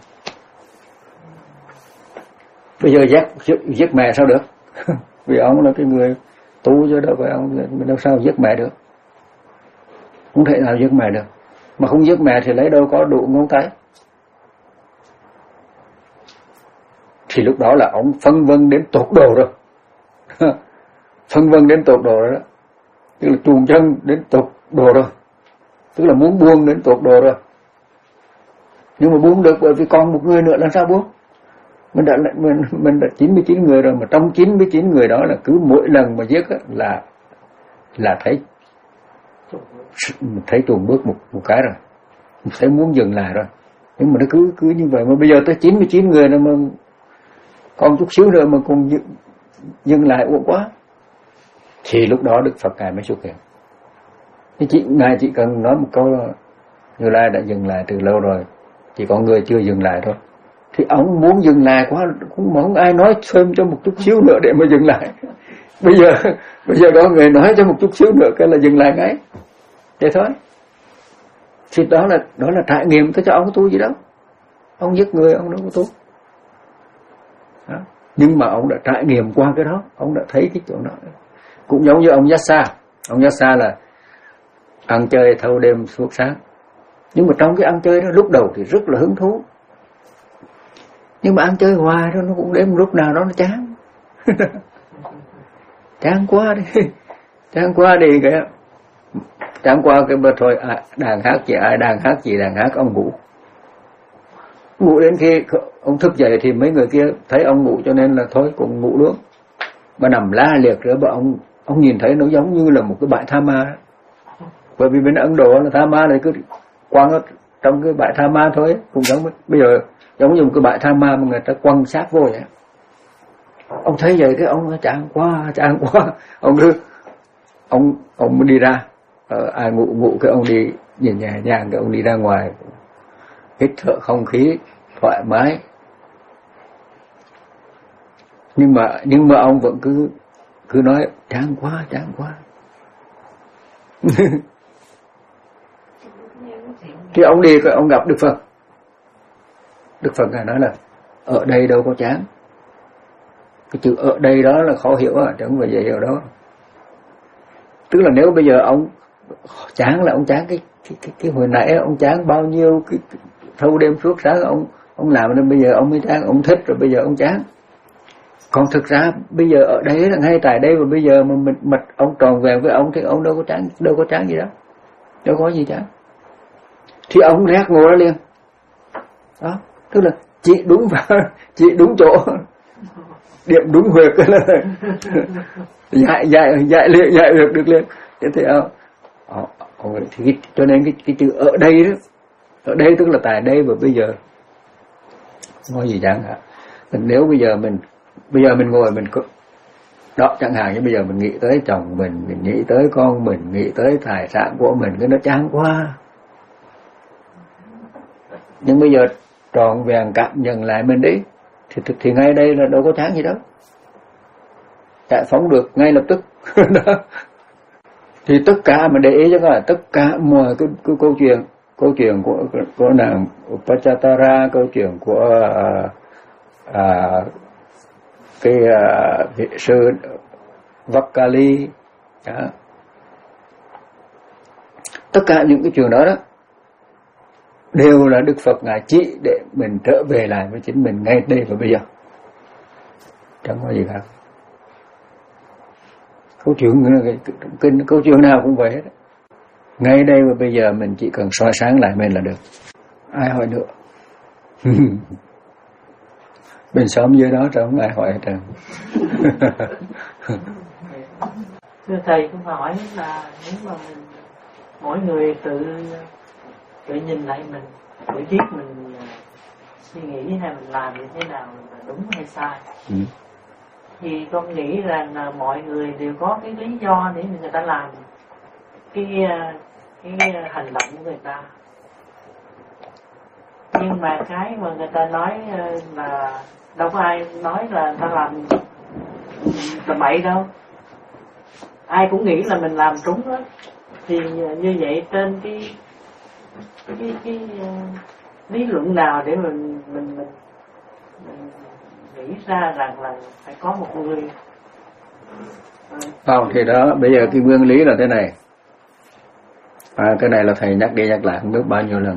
Bây giờ giết giết mẹ sao được? Vì ông là cái người tu chứ đâu phải ông đâu sao giết mẹ được. Không thể nào giết mẹ được. Mà không giết mẹ thì lấy đâu có đủ ngón tay. Thì lúc đó là ông phân vân đến tột độ rồi. Phân vân đến tột độ rồi đó. Tức là chuồn chân đến tột độ rồi. Tức là muốn buông đến tột độ rồi. Nhưng mà buông được bởi vì còn một người nữa làm sao buông? Mình đã mình, mình đã chín mươi chín người rồi, mà trong chín mươi chín người đó là cứ mỗi lần mà giết á, là là thấy thấy chuồn bước một một cái rồi. Thấy muốn dừng lại rồi. Nhưng mà nó cứ cứ như vậy, mà bây giờ tới chín mươi chín người rồi mà còn chút xíu nữa mà còn dừng, dừng lại uổng quá. Thì lúc đó Đức Phật Ngài mới xuất hiện. Thì chị, Ngài chỉ cần nói một câu là Như Lai đã dừng lại từ lâu rồi, chỉ có người chưa dừng lại thôi. Thì ông muốn dừng lại quá, cũng không ai nói thêm cho một chút xíu nữa để mà dừng lại. Bây giờ bây giờ có người nói cho một chút xíu nữa cái là dừng lại ngay. Vậy thôi. Thì đó là đó là trải nghiệm, tôi cho ông có tu gì đâu. Ông giết người ông đâu có tu. Đó. Nhưng mà ông đã trải nghiệm qua cái đó, ông đã thấy cái chỗ đó. Cũng giống như ông Yassa. Ông Yassa là ăn chơi thâu đêm suốt sáng. Nhưng mà trong cái ăn chơi đó lúc đầu thì rất là hứng thú. Nhưng mà ăn chơi hoài đó nó cũng đến lúc nào đó nó chán. Chán quá đi. Chán quá đi kìa. Chán qua cái bữa thôi à, đàn hát chị ai đàn hát chị đàn hát ông ngủ. Ngủ đến khi ông thức dậy thì mấy người kia thấy ông ngủ cho nên là thôi cũng ngủ luôn. Mà nằm la liệt rồi bà ông ông nhìn thấy nó giống như là một cái bãi tha ma. Bởi vì bên Ấn Độ là tha ma này cứ quăng ở trong cái bãi tha ma thôi, cũng giống bây giờ giống như một cái bãi tha ma mà người ta quăng xác vô vậy. Ông thấy vậy cái ông chán quá, chán quá, ông cứ ông ông đi ra, ờ, ai ngủ ngủ cái ông đi nhìn nhẹ nhàng cái ông đi ra ngoài, hít thở không khí thoải mái. Nhưng mà nhưng mà ông vẫn cứ cứ nói chán quá, chán quá. Thì ông đi rồi ông gặp Đức Phật. Đức Phật Ngài nói là ở đây đâu có chán. Cái chữ ở đây đó là khó hiểu à, chứ không phải vậy ở đó. Tức là nếu bây giờ ông chán là ông chán cái cái cái, cái hồi nãy ông chán bao nhiêu cái, cái thâu đêm suốt sáng ông ông làm nên bây giờ ông mới chán, ông thích rồi bây giờ ông chán. Còn thực ra bây giờ ở đây là ngay tại đây, và bây giờ mà mình mật ông tròn vẹn với ông thì ông đâu có chán, đâu có chán gì đó, đâu có gì chán. Thì ông giác ngộ ra liền. Đó, tức là chỉ đúng vào, chỉ đúng chỗ, điểm đúng huyệt là dạy dạy dạy liền dạy được được liền. Thế thì ông Thì cái, cho nên cái, cái chữ ở đây đó, ở đây tức là tại đây và bây giờ, nói gì chẳng hạn. Nếu bây giờ mình bây giờ mình ngồi mình đó chẳng hạn như bây giờ mình nghĩ tới chồng mình, mình nghĩ tới con mình, nghĩ tới tài sản của mình, cái nó chán quá. Nhưng bây giờ trọn vẹn cảm nhận lại mình đi thì, thì, thì ngay đây là đâu có chán gì đâu, giải phóng được ngay lập tức. Đó. Thì tất cả mà để ý cho là tất cả mọi cái, cái câu chuyện câu chuyện của của nàng Upachatara, câu chuyện của à, à, cái à, vị sư Vakali, đó. Tất cả những cái chuyện đó đó đều là Đức Phật ngài chỉ để mình trở về lại với chính mình ngay đây và bây giờ, chẳng có gì khác. Câu chuyện kinh câu chuyện nào cũng vậy hết. Ngay đây và bây giờ mình chỉ cần soi sáng lại mình là được. Ai hỏi nữa? Mình sống dưới đó rồi không ai hỏi hết trơn. Thưa thầy cũng hỏi là nếu mà mình mỗi người tự tự nhìn lại mình, tự biết mình suy nghĩ hay mình làm như thế nào là đúng hay sai. Ừ. Thì con nghĩ rằng là mọi người đều có cái lý do để người ta làm cái cái hành động của người ta. Nhưng mà cái mà người ta nói là đâu có ai nói là ta làm làm bậy đâu. Ai cũng nghĩ là mình làm đúng đó. Thì như vậy trên cái cái cái, cái uh, lý luận nào để mình mình mình, mình nghĩ ra rằng là phải có một người không? Thì đó bây giờ cái nguyên lý là thế này. À, cái này là thầy nhắc đi nhắc lại không biết bao nhiêu lần.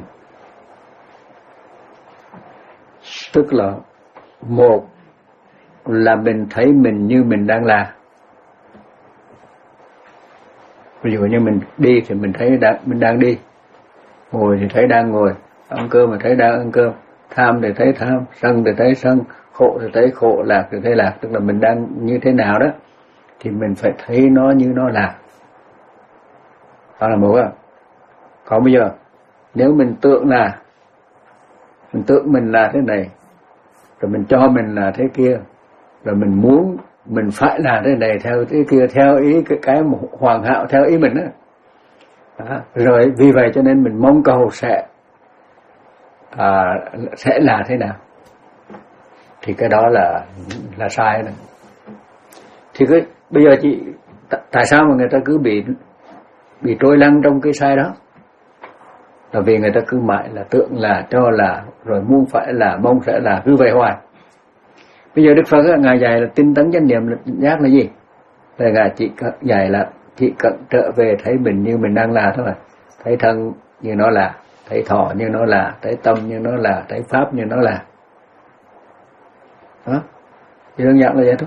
Tức là một là mình thấy mình như mình đang là. Ví dụ như mình đi thì mình thấy đang, mình đang đi, ngồi thì thấy đang ngồi, ăn cơm thì thấy đang ăn cơm, tham thì thấy tham, sân thì thấy sân, khổ thì thấy khổ, lạc thì thấy lạc. Tức là mình đang như thế nào đó thì mình phải thấy nó như nó là. Đó là một. Còn bây giờ nếu mình tưởng là mình tưởng mình là thế này, rồi mình cho mình là thế kia, rồi mình muốn mình phải là thế này theo thế kia, theo ý cái cái hoàn hảo theo ý mình đó. Đó. Rồi vì vậy cho nên mình mong cầu sẽ à, sẽ là thế nào, thì cái đó là là sai đó. Thì cái bây giờ chị t- tại sao mà người ta cứ bị bị trôi lăn trong cái sai đó? Là vì người ta cứ mãi là tưởng là, cho là, rồi muốn phải là, mong sẽ là, cứ vậy hoài. Bây giờ Đức Phật ngài dạy là tinh tấn chánh niệm giác là gì? Là ngài chỉ dạy là chỉ cần trở về thấy mình như mình đang là thôi mà. Thấy thân như nó là, thấy thọ như nó là, thấy tâm như nó là, thấy pháp như nó là. Đó. Thì đơn giản là vậy thôi.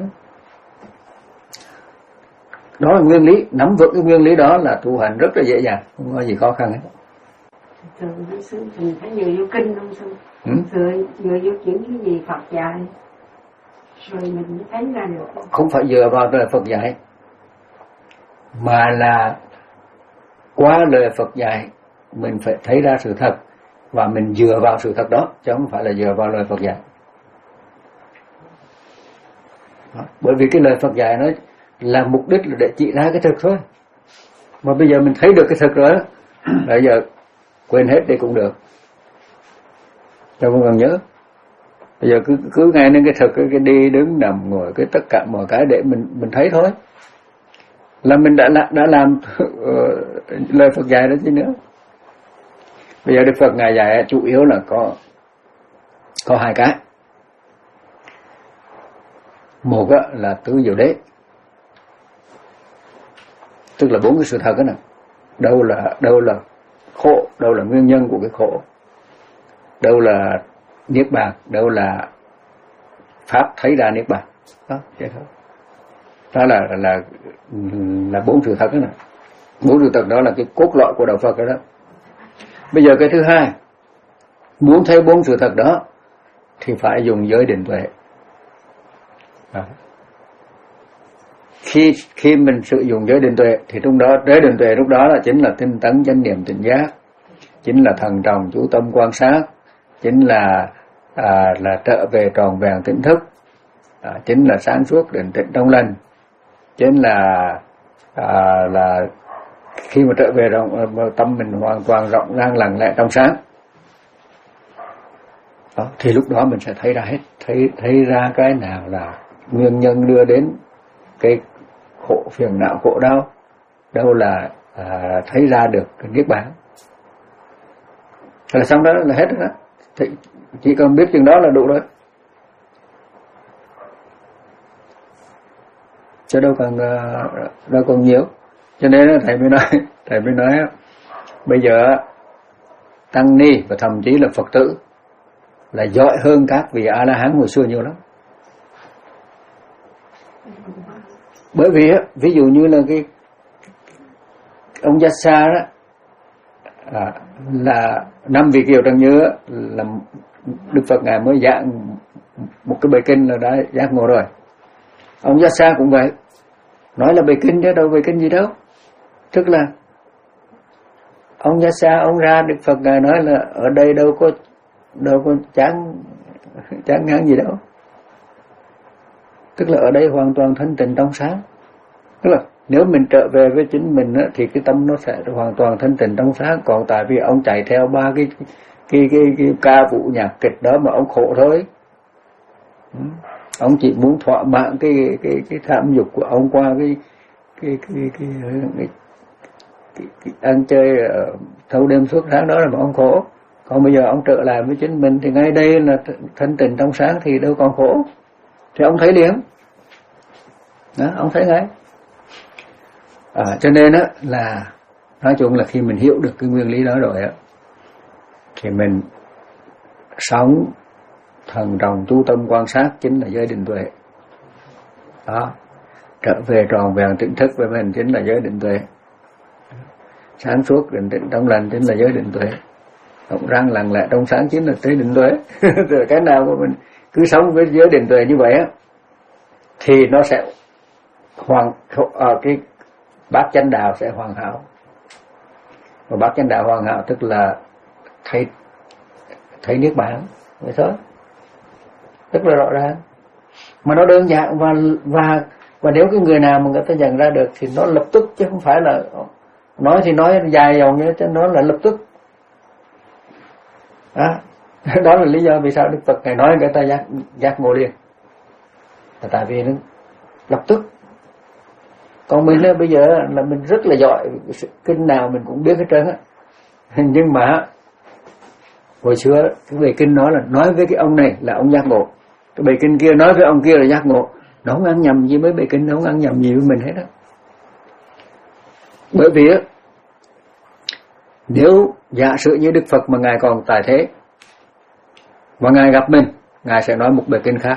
Đó là nguyên lý, nắm vững cái nguyên lý đó là tu hành rất là dễ dàng, không có gì khó khăn hết. Thường nói sư mình phải dựa vô kinh không sư? Ừ? Dựa, dựa vô những cái gì Phật dạy rồi mình mới thấy ra được. Không phải dựa vào lời Phật dạy, mà là qua lời Phật dạy mình phải thấy ra sự thật và mình dựa vào sự thật đó, chứ không phải là dựa vào lời Phật dạy. Đó. Bởi vì cái lời Phật dạy nó là mục đích là để chỉ ra cái thực thôi. Mà bây giờ mình thấy được cái thực rồi đó, bây giờ quên hết đi cũng được, cho không cần nhớ. Bây giờ cứ cứ ngay đến cái thực, cái, cái đi đứng nằm ngồi, cái tất cả mọi cái để mình mình thấy thôi, là mình đã đã làm lời Phật dạy đó chứ nữa. Bây giờ Đức Phật ngài dạy chủ yếu là có có hai cái. Một là tứ diệu đế, tức là bốn cái sự thật đó nè. Đâu là đâu là khổ, đâu là nguyên nhân của cái khổ, đâu là niết bàn, đâu là pháp thấy ra niết bàn. Đó, vậy thôi. Đó là là là bốn sự thật đó nè. Bốn sự thật đó là cái cốt lõi của đạo Phật đó. đó. Bây giờ cái thứ hai, muốn thấy bốn sự thật đó thì phải dùng giới định tuệ. Đó. khi khi mình sử dụng giới định tuệ thì trong đó giới định tuệ lúc đó là chính là tinh tấn chánh niệm tỉnh giác, chính là thần trọng chú tâm quan sát, chính là à, là trở về tròn vẹn tỉnh thức, à, chính là sáng suốt định tĩnh trong lành, chính là à, là khi mà trở về rộng, tâm mình hoàn toàn rộng rang lặng lẽ trong sáng. Đó, thì lúc đó mình sẽ thấy ra hết, thấy thấy ra cái nào là nguyên nhân đưa đến cái khổ phiền não khổ đau, đâu là à, thấy ra được cái niết bàn. Là xong đó là hết rồi đó. Thì chỉ cần biết chừng đó là đủ rồi, chứ đâu cần đâu còn nhiều. Cho nên thầy mới nói thầy mới nói bây giờ tăng ni và thậm chí là Phật tử là giỏi hơn các vị A La Hán hồi xưa nhiều lắm. Bởi vì ví dụ như là cái ông Giác Sa đó à, là năm vị Kiều Trần Như là Đức Phật ngài mới giảng một cái bài kinh là đã giác ngộ rồi. Ông Giác Sa cũng vậy, nói là bài kinh chứ đâu bài kinh gì đâu. Tức là ông Giác Sa ông ra Đức Phật ngài nói là ở đây đâu có đâu có chán chán ngán gì đâu. Tức là ở đây hoàn toàn thanh tịnh trong sáng. Tức là nếu mình trở về với chính mình á, thì cái tâm nó sẽ hoàn toàn thanh tịnh trong sáng. Còn tại vì ông chạy theo ba cái cái cái, cái ca vũ nhạc kịch đó mà ông khổ thôi. Ông chỉ muốn thỏa mãn cái cái cái tham dục của ông qua cái cái cái cái, cái, cái, cái, cái ăn chơi thâu đêm suốt tháng đó là mà ông khổ. Còn bây giờ ông trở lại với chính mình thì ngay đây là thanh tịnh trong sáng thì đâu còn khổ. Thì ông thấy liền. Đó, ông thấy ngay. À, cho nên á là nói chung là khi mình hiểu được cái nguyên lý đó rồi á thì mình sống thần trọng chú tâm quan sát chính là giới định tuệ. Đó, trở về tròn vẹn tỉnh thức với mình chính là giới định tuệ. Sáng suốt định tĩnh trong lành chính là giới định tuệ. Rộng rang lặng lẽ trong sáng chính là giới định tuệ. Rồi cái nào mà mình cứ sống với giới định tuệ như vậy á thì nó sẽ hoàn à, cái bát chánh đạo sẽ hoàn hảo. Và bát chánh đạo hoàn hảo tức là thấy thấy niết bàn vậy thôi, rất là rõ ràng mà nó đơn giản. Và và và nếu cái người nào mà người ta nhận ra được thì nó lập tức, chứ không phải là nói thì nói dài dòng như thế, nó là lập tức. Đó, đó là lý do vì sao Đức Phật ngài nói người ta giác giác ngộ liền, là tại vì nó lập tức. Còn mình bây giờ là mình rất là giỏi, kinh nào mình cũng biết hết trơn á. Nhưng mà hồi xưa cái bài kinh nói là nói với cái ông này là ông giác ngộ, cái bài kinh kia nói với ông kia là giác ngộ. Nó không ăn nhầm gì với bài kinh, nó không ăn nhầm gì với mình hết á. Bởi vì á, nếu giả sử như Đức Phật mà ngài còn tại thế và ngài gặp mình, ngài sẽ nói một bài kinh khác.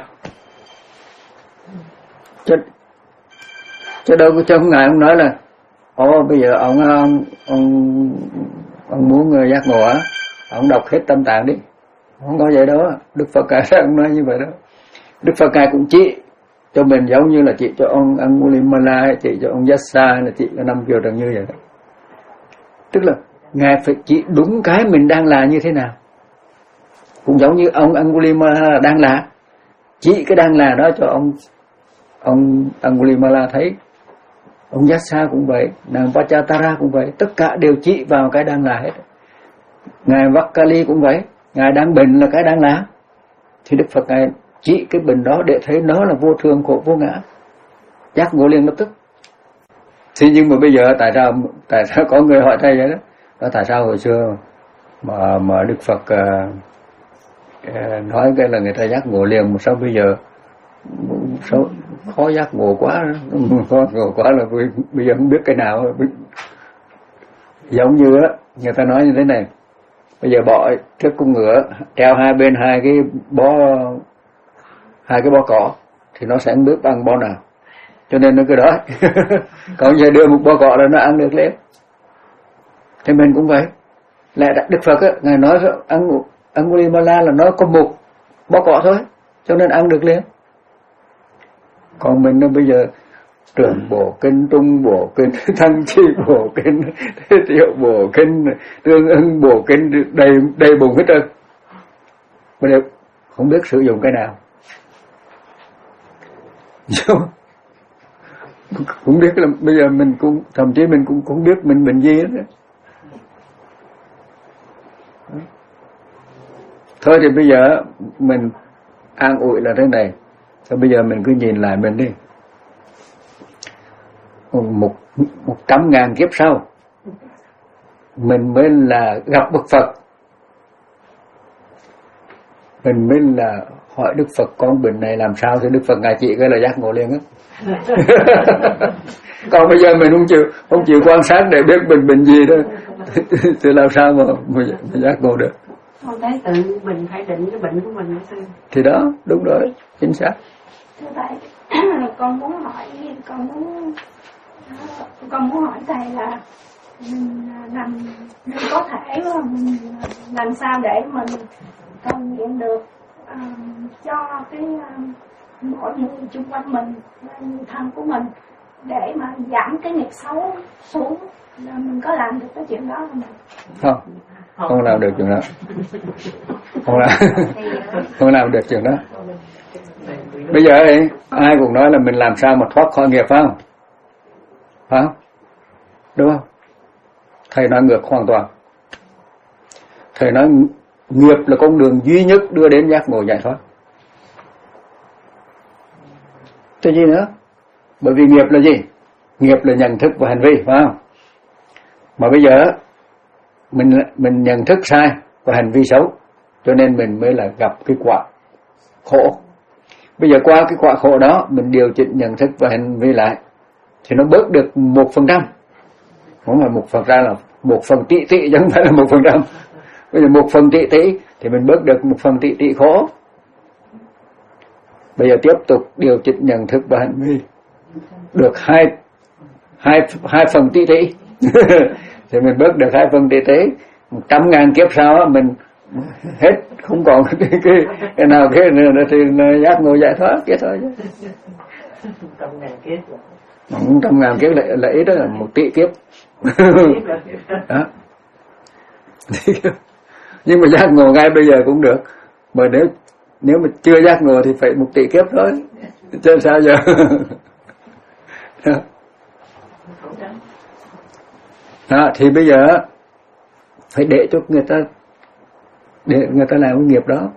Chứ chứ đâu có cho ngài ông nói là ồ bây giờ ông ông ông, ông muốn giác ngộ á, ông đọc hết Tâm Tạng đi. Không có vậy đâu. Đức Phật ngài sẽ không nói như vậy đó. Đức Phật ngài cũng chỉ cho mình giống như là chỉ cho ông Angulimala hay chỉ cho ông Yassa hay là chỉ cho năm Kiều Trần Như vậy đó. Tức là ngài phải chỉ đúng cái mình đang là như thế nào. Cũng giống như ông Angulimala đang là, chỉ cái đang là đó cho ông ông Angulimala thấy. Ông Yassa cũng vậy, nàng Pachatara cũng vậy, tất cả đều chỉ vào cái đang là hết. Ngài Vakkali cũng vậy, ngài đang bệnh là cái đang là, thì Đức Phật ngài chỉ cái bệnh đó để thấy nó là vô thường khổ vô ngã, giác ngộ liền lập tức. Thế nhưng mà bây giờ tại sao tại sao có người hỏi thầy vậy đó? Đó tại sao hồi xưa mà mà Đức Phật uh, uh, nói cái là người ta giác ngộ liền, mà sao bây giờ sao khó giác ngộ quá, khó ngộ quá là bây giờ không biết cái nào. Giống như á, người ta nói như thế này, bây giờ bỏ trước con ngựa treo hai bên hai cái bó hai cái bó cỏ thì nó sẽ không biết bằng bó nào, cho nên nó cứ đói. Còn giờ đưa một bó cỏ là nó ăn được liền. Thì mình cũng vậy. Lại Đức Phật á, ngài nói ăn Angulimala là nó có một bó cỏ thôi, cho nên ăn được liền. Còn mình bây giờ trưởng bổ kinh, trung bổ kinh, thăng chi bổ kinh, thế triệu bổ kinh, tương ưng bổ kinh, đầy đầy bụng hết trơn. Mà đều không biết sử dụng cái nào. Cũng biết là bây giờ mình cũng thậm chí mình cũng cũng biết mình bệnh gì đó. Thôi thì bây giờ mình an ủi là thế này. Thôi bây giờ mình cứ nhìn lại mình đi. Một, một trăm ngàn kiếp sau mình mới là gặp Đức Phật. Mình mới là hỏi Đức Phật con bệnh này làm sao, thì Đức Phật ngài chỉ cái là giác ngộ liền á. Còn bây giờ mình không chịu không chịu quan sát để biết bệnh bệnh gì đó thì làm sao mà, mà, mà giác ngộ được. Con thấy tự mình phải định cái bệnh của mình hay sao? Thì đó, đúng rồi, chính xác. Thưa thầy, con muốn hỏi, con muốn con muốn hỏi thầy là mình làm mình có thể mình làm sao để mình cầu nguyện được uh, cho cái uh, mọi người xung quanh mình, người thân của mình, để mà giảm cái nghiệp xấu xuống, là mình có làm được cái chuyện đó không? Không, không làm được chuyện đó. Không làm, không làm được chuyện đó. Bây giờ ấy, ai cũng nói là mình làm sao mà thoát khỏi nghiệp, phải không? Phải không? Đúng không? Thầy nói ngược hoàn toàn. Thầy nói nghiệp là con đường duy nhất đưa đến giác ngộ giải thoát. Cái gì nữa? Bởi vì nghiệp là gì? Nghiệp là nhận thức và hành vi, phải không? Mà bây giờ mình mình nhận thức sai và hành vi xấu, cho nên mình mới là gặp cái quả khổ. Bây giờ qua cái quả khổ đó mình điều chỉnh nhận thức và hành vi lại thì nó bớt được một phần trăm. Không phải một phần ra là một phần tỷ tỷ, chứ không phải là một phần trăm. Bây giờ một phần tỷ tỷ thì mình bớt được một phần tỷ tỷ khổ. Bây giờ tiếp tục điều chỉnh nhận thức và hành vi được hai hai hai phần tỷ tỷ thì mình bớt được hai phần tỷ tỷ. Một trăm ngàn kiếp sau mình hết không còn cái cái, cái nào cái nữa thì giác ngộ giải thoát vậy thôi chứ. Trăm ngàn kiếp. Một trăm ngàn kiếp lại là ít đó, là một tỷ kiếp. Đó. Nhưng mà giác ngộ ngay bây giờ cũng được. Mà nếu nếu mà chưa giác ngộ thì phải một tỷ kiếp thôi. Chứ sao giờ? Đó, thì bây giờ phải để cho người ta để người ta làm cái nghiệp đó.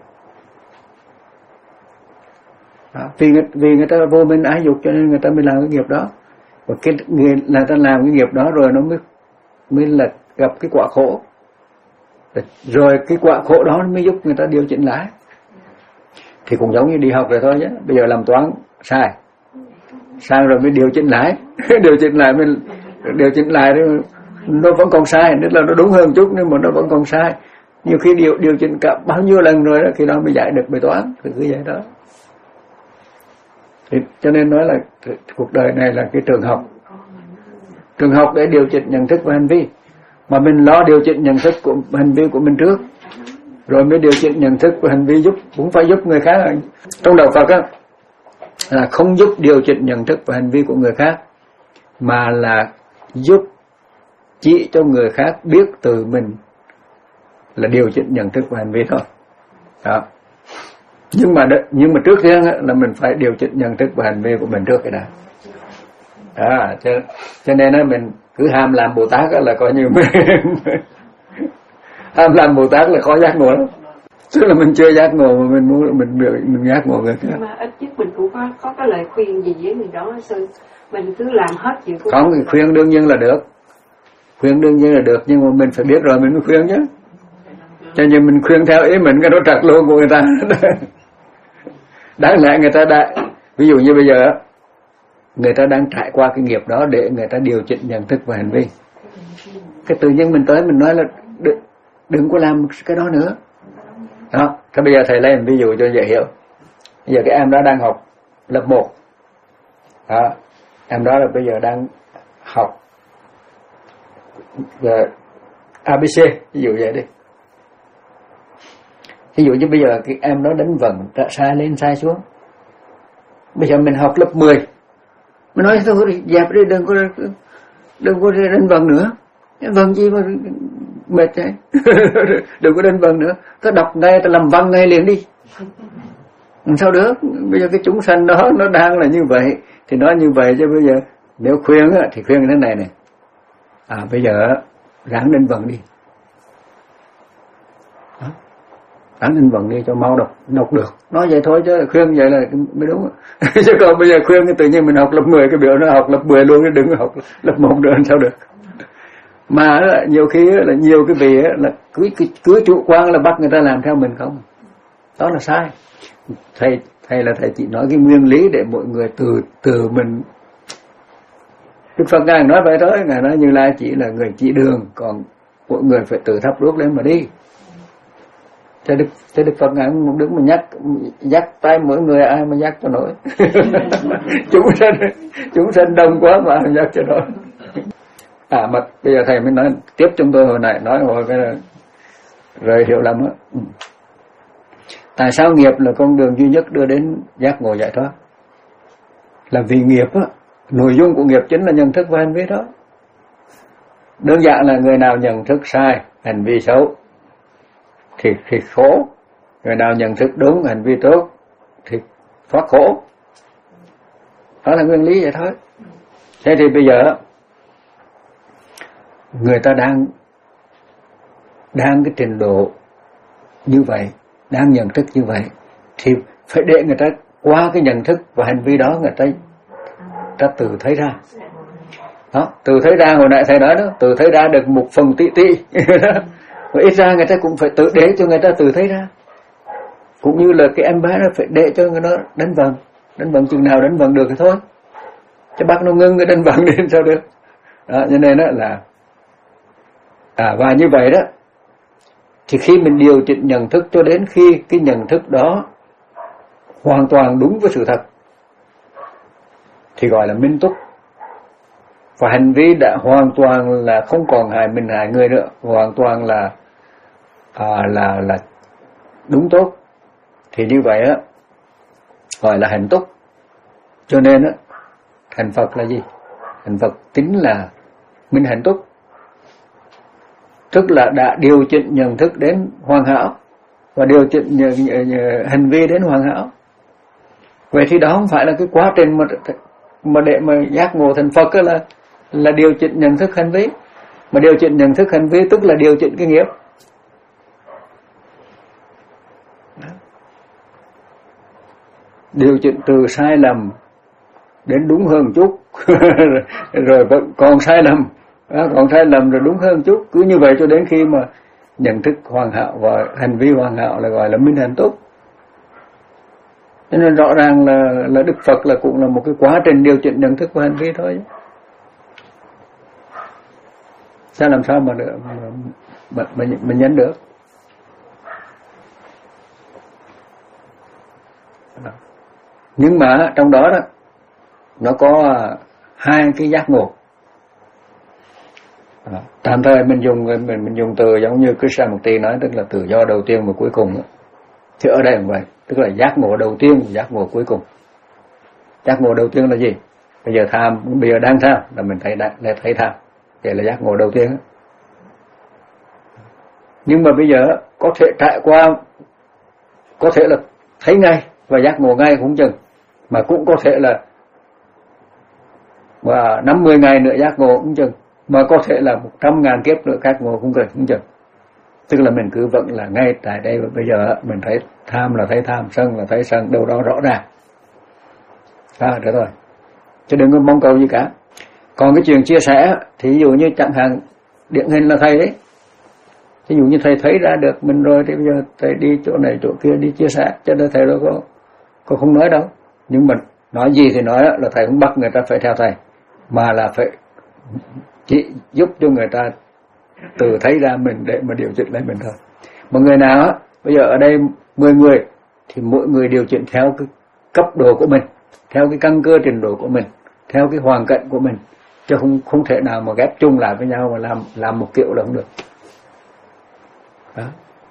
Đó, vì người, vì người ta vô minh ái dục cho nên người ta mới làm cái nghiệp đó. Và cái người là ta làm cái nghiệp đó rồi nó mới mới là gặp cái quả khổ. Rồi cái quả khổ đó mới giúp người ta điều chỉnh lại. Thì cũng giống như đi học rồi thôi chứ. Bây giờ làm toán sai, sai rồi mới điều chỉnh lại. Điều chỉnh lại mới điều chỉnh lại thì nó vẫn còn sai, tức là nó đúng hơn chút nhưng mà nó vẫn còn sai. Nhiều khi điều điều chỉnh cả bao nhiêu lần rồi đó, khi đó mới giải được bài toán, thì cứ vậy đó. Thì cho nên nói là cuộc đời này là cái trường học, trường học để điều chỉnh nhận thức và hành vi. Mà mình lo điều chỉnh nhận thức của hành vi của mình trước, rồi mới điều chỉnh nhận thức và hành vi giúp, cũng phải giúp người khác. Trong đạo Phật á, là không giúp điều chỉnh nhận thức và hành vi của người khác, mà là giúp chỉ cho người khác biết từ mình là điều chỉnh nhận thức và hành vi thôi. Đó. Nhưng mà nhưng mà trước tiên là mình phải điều chỉnh nhận thức và hành vi của mình trước cái đã. Đó, cho, cho nên là mình cứ ham làm Bồ Tát là coi như mình ham làm Bồ Tát là khó giác ngộ lắm. Tức là mình chưa giác ngộ mà mình muốn mình mình, mình giác ngộ người khác. Nhưng mà ít nhất mình cũng có có cái lời khuyên gì với người đó sư, mình cứ làm hết chuyện của không thì khuyên đương nhiên là được, khuyên đương nhiên là được, nhưng mà mình phải biết rồi mình mới khuyên chứ. Cho nên mình khuyên theo ý mình cái đó trật luôn của người ta. Đáng lẽ người ta đã, ví dụ như bây giờ người ta đang trải qua cái nghiệp đó để người ta điều chỉnh nhận thức và hành vi. Cái tự nhiên mình tới mình nói là đừng, đừng có làm cái đó nữa. Đó, thế bây giờ thầy lấy ví dụ cho dễ hiểu. Bây giờ cái em đó đang học lớp một. Đó, em đó là bây giờ đang học về a bê xê, ví dụ vậy đi. Ví dụ như bây giờ cái em đó đánh vần sai lên sai xuống. Bây giờ mình học lớp mười, Mình nói thôi đi, dẹp đi, đừng có đừng có đánh vần nữa. Vần gì mà mệt đấy. Đừng có đánh vần nữa. Ta đọc ngay, ta làm văn ngay liền đi. Sao được? Bây giờ cái chúng sanh đó nó đang là như vậy, thì nói như vậy chứ bây giờ nếu khuyên á, thì khuyên thế này này. À bây giờ ráng đánh vần đi. Ráng đánh vần đi cho mau đọc đọc được. Nói vậy thôi chứ khuyên vậy là mới đúng. Chứ còn bây giờ khuyên tự nhiên mình học lớp mười cái biểu nó học lớp mười luôn, cái đừng học lớp một nữa sao được. Mà nhiều khi là nhiều cái vị là cứ cứ chủ quan là bắt người ta làm theo mình không. Đó là sai. Thầy thầy là thầy chỉ nói cái nguyên lý để mọi người từ từ mình. Đức Phật ngài nói vậy thôi, ngài nói Như Lai chỉ là người chỉ đường, còn mọi người phải tự thắp đuốc lên mà đi. Thế Đức thế Đức Phật ngài không đứng mà nhắc dắt tay mỗi người, ai mà dắt cho nổi. chúng sanh chúng sanh đông quá mà dắt cho nổi. À mà bây giờ thầy mới nói tiếp chúng tôi hồi nãy nói hồi cái rồi hiểu lầm á. Tại sao nghiệp là con đường duy nhất đưa đến giác ngộ giải thoát? Là vì nghiệp á, nội dung của nghiệp chính là nhận thức và hành vi đó. Đơn giản là người nào nhận thức sai, hành vi xấu thì thì khổ, người nào nhận thức đúng, hành vi tốt thì thoát khổ. Đó là nguyên lý vậy thôi. Thế thì bây giờ người ta đang đang cái trình độ như vậy, đang nhận thức như vậy, thì phải để người ta qua cái nhận thức và hành vi đó người ta ta tự thấy ra. Đó, tự thấy ra, hồi nãy thầy nói đó, tự thấy ra được một phần tí tí. Và ít ra người ta cũng phải tự để cho người ta tự thấy ra. Cũng như là cái em bé nó phải để cho người nó đánh vần, đánh vần chừng nào đánh vần được thì thôi. Chứ bác nó ngưng cái đánh vần đến sao được. Đó, cho nên đó là à và như vậy đó, thì khi mình điều chỉnh nhận thức cho đến khi cái nhận thức đó hoàn toàn đúng với sự thật thì gọi là minh túc. Và hành vi đã hoàn toàn là không còn hại mình hại người nữa, hoàn toàn là à, là là đúng tốt, thì như vậy á gọi là hạnh túc. Cho nên á thành Phật là gì? Thành Phật tính là minh hạnh túc, tức là đã điều chỉnh nhận thức đến hoàn hảo và điều chỉnh hành vi đến hoàn hảo. Vậy thì đó không phải là cái quá trình mà mà để mà giác ngộ thành Phật là là điều chỉnh nhận thức hành vi, mà điều chỉnh nhận thức hành vi tức là điều chỉnh cái nghiệp. Điều chỉnh từ sai lầm đến đúng hơn chút rồi vẫn còn sai lầm, còn sai lầm rồi đúng hơn chút, cứ như vậy cho đến khi mà nhận thức hoàn hảo và hành vi hoàn hảo là gọi là minh hạnh túc. Cho nên rõ ràng là là Đức Phật là cũng là một cái quá trình điều chỉnh nhận thức và hành vi thôi. Sao làm sao mà được mà mà, mà, mà nhấn được? Nhưng mà trong đó đó nó có hai cái giác ngộ. Tạm thời mình dùng mình mình dùng từ giống như Krishnamurti nói, tức là tự do đầu tiên và cuối cùng đó. Thì ở đây cũng vậy, tức là giác ngộ đầu tiên, giác ngộ cuối cùng. Giác ngộ đầu tiên là gì? Bây giờ tham, bây giờ đang tham là mình thấy đang thấy tham, vậy là giác ngộ đầu tiên. Nhưng mà bây giờ có thể trải qua, có thể là thấy ngay và giác ngộ ngay cũng chừng, mà cũng có thể là và năm mươi ngày nữa giác ngộ cũng chừng, mà có thể là một trăm ngàn kiếp nữa giác ngộ cũng chừng, cũng chừng. Tức là mình cứ vẫn là ngay tại đây và bây giờ mình thấy tham là thấy tham, sân là thấy sân, đâu đó rõ ràng. À, được rồi. Chứ đừng có mong cầu gì cả. Còn cái chuyện chia sẻ thì ví dụ như chẳng hạn điển hình là thầy đấy. Ví dụ như thầy thấy ra được mình rồi thì bây giờ thầy đi chỗ này chỗ kia đi chia sẻ, cho nên thầy đâu có, có không nói đâu. Nhưng mà nói gì thì nói là thầy không bắt người ta phải theo thầy, mà là phải chỉ giúp cho người ta từ thấy ra mình để mà điều chỉnh lấy mình thôi. Mà người nào á, bây giờ ở đây mười người thì mỗi người điều chỉnh theo cái cấp độ của mình, theo cái căn cơ trình độ của mình, theo cái hoàn cảnh của mình, chứ không không thể nào mà ghép chung lại với nhau mà làm làm một kiểu là không được. Đó.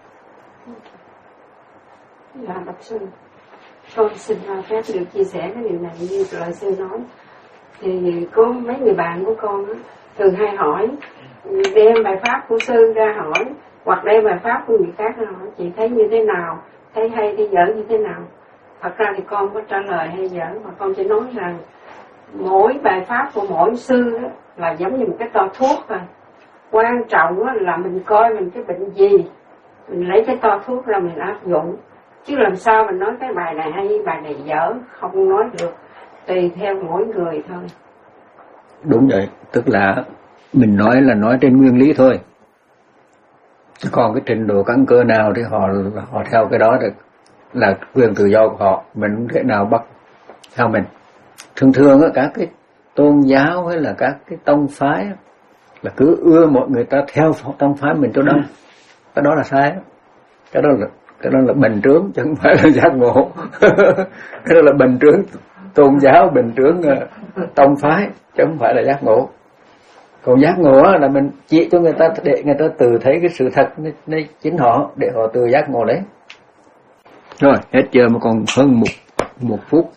Dạ bạch sư, con xin phép được chia sẻ cái điều này như lời sư nói. thì có mấy người bạn của con đó, thường hay hỏi, đem bài pháp của sư ra hỏi, hoặc đem bài pháp của người khác ra hỏi, chị thấy như thế nào, thấy hay thấy dở như thế nào. Thật ra thì con có trả lời hay dở, mà con chỉ nói rằng mỗi bài pháp của mỗi sư đó là giống như một cái toa thuốc thôi. Quan trọng là mình coi mình cái bệnh gì, mình lấy cái toa thuốc ra mình áp dụng. Chứ làm sao mình nói cái bài này hay, bài này dở, không nói được, tùy theo mỗi người thôi. Đúng vậy, tức là mình nói là nói trên nguyên lý thôi. Chứ còn cái trình độ căn cơ nào thì họ họ theo cái đó được, là quyền tự do của họ, mình không thể nào bắt theo mình. Thường thường á, các cái tôn giáo hay là các cái tông phái là cứ ưa mọi người ta theo tông phái mình cho đông. Cái đó là sai. Cái đó là cái đó là bình trướng chứ không phải là giác ngộ. Cái đó là bình trướng tôn giáo, bình trướng uh, tông phái chứ không phải là giác ngộ. Còn giác ngộ là mình chỉ cho người ta để người ta tự thấy cái sự thật nơi chính họ, để họ tự giác ngộ lấy. Rồi hết giờ mà còn hơn một một phút.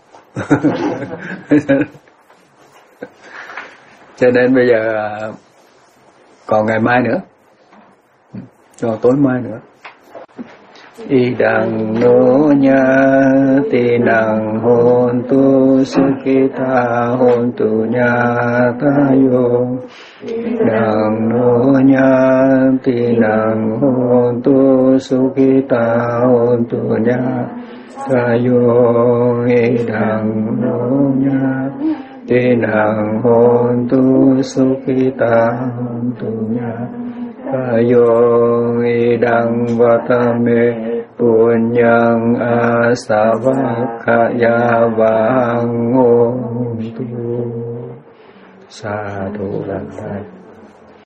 Cho nên bây giờ còn ngày mai nữa, cho tối mai nữa. Idang no nya tinang hontu sukita hontu nyatayo. Idang no nya tinang hontu sukita hontu nyatayo. Idang no nya tinang hontu sukita hontu nyatayo. Ayo idang vatame punyang asavakaya vangontu. Sadhu Lan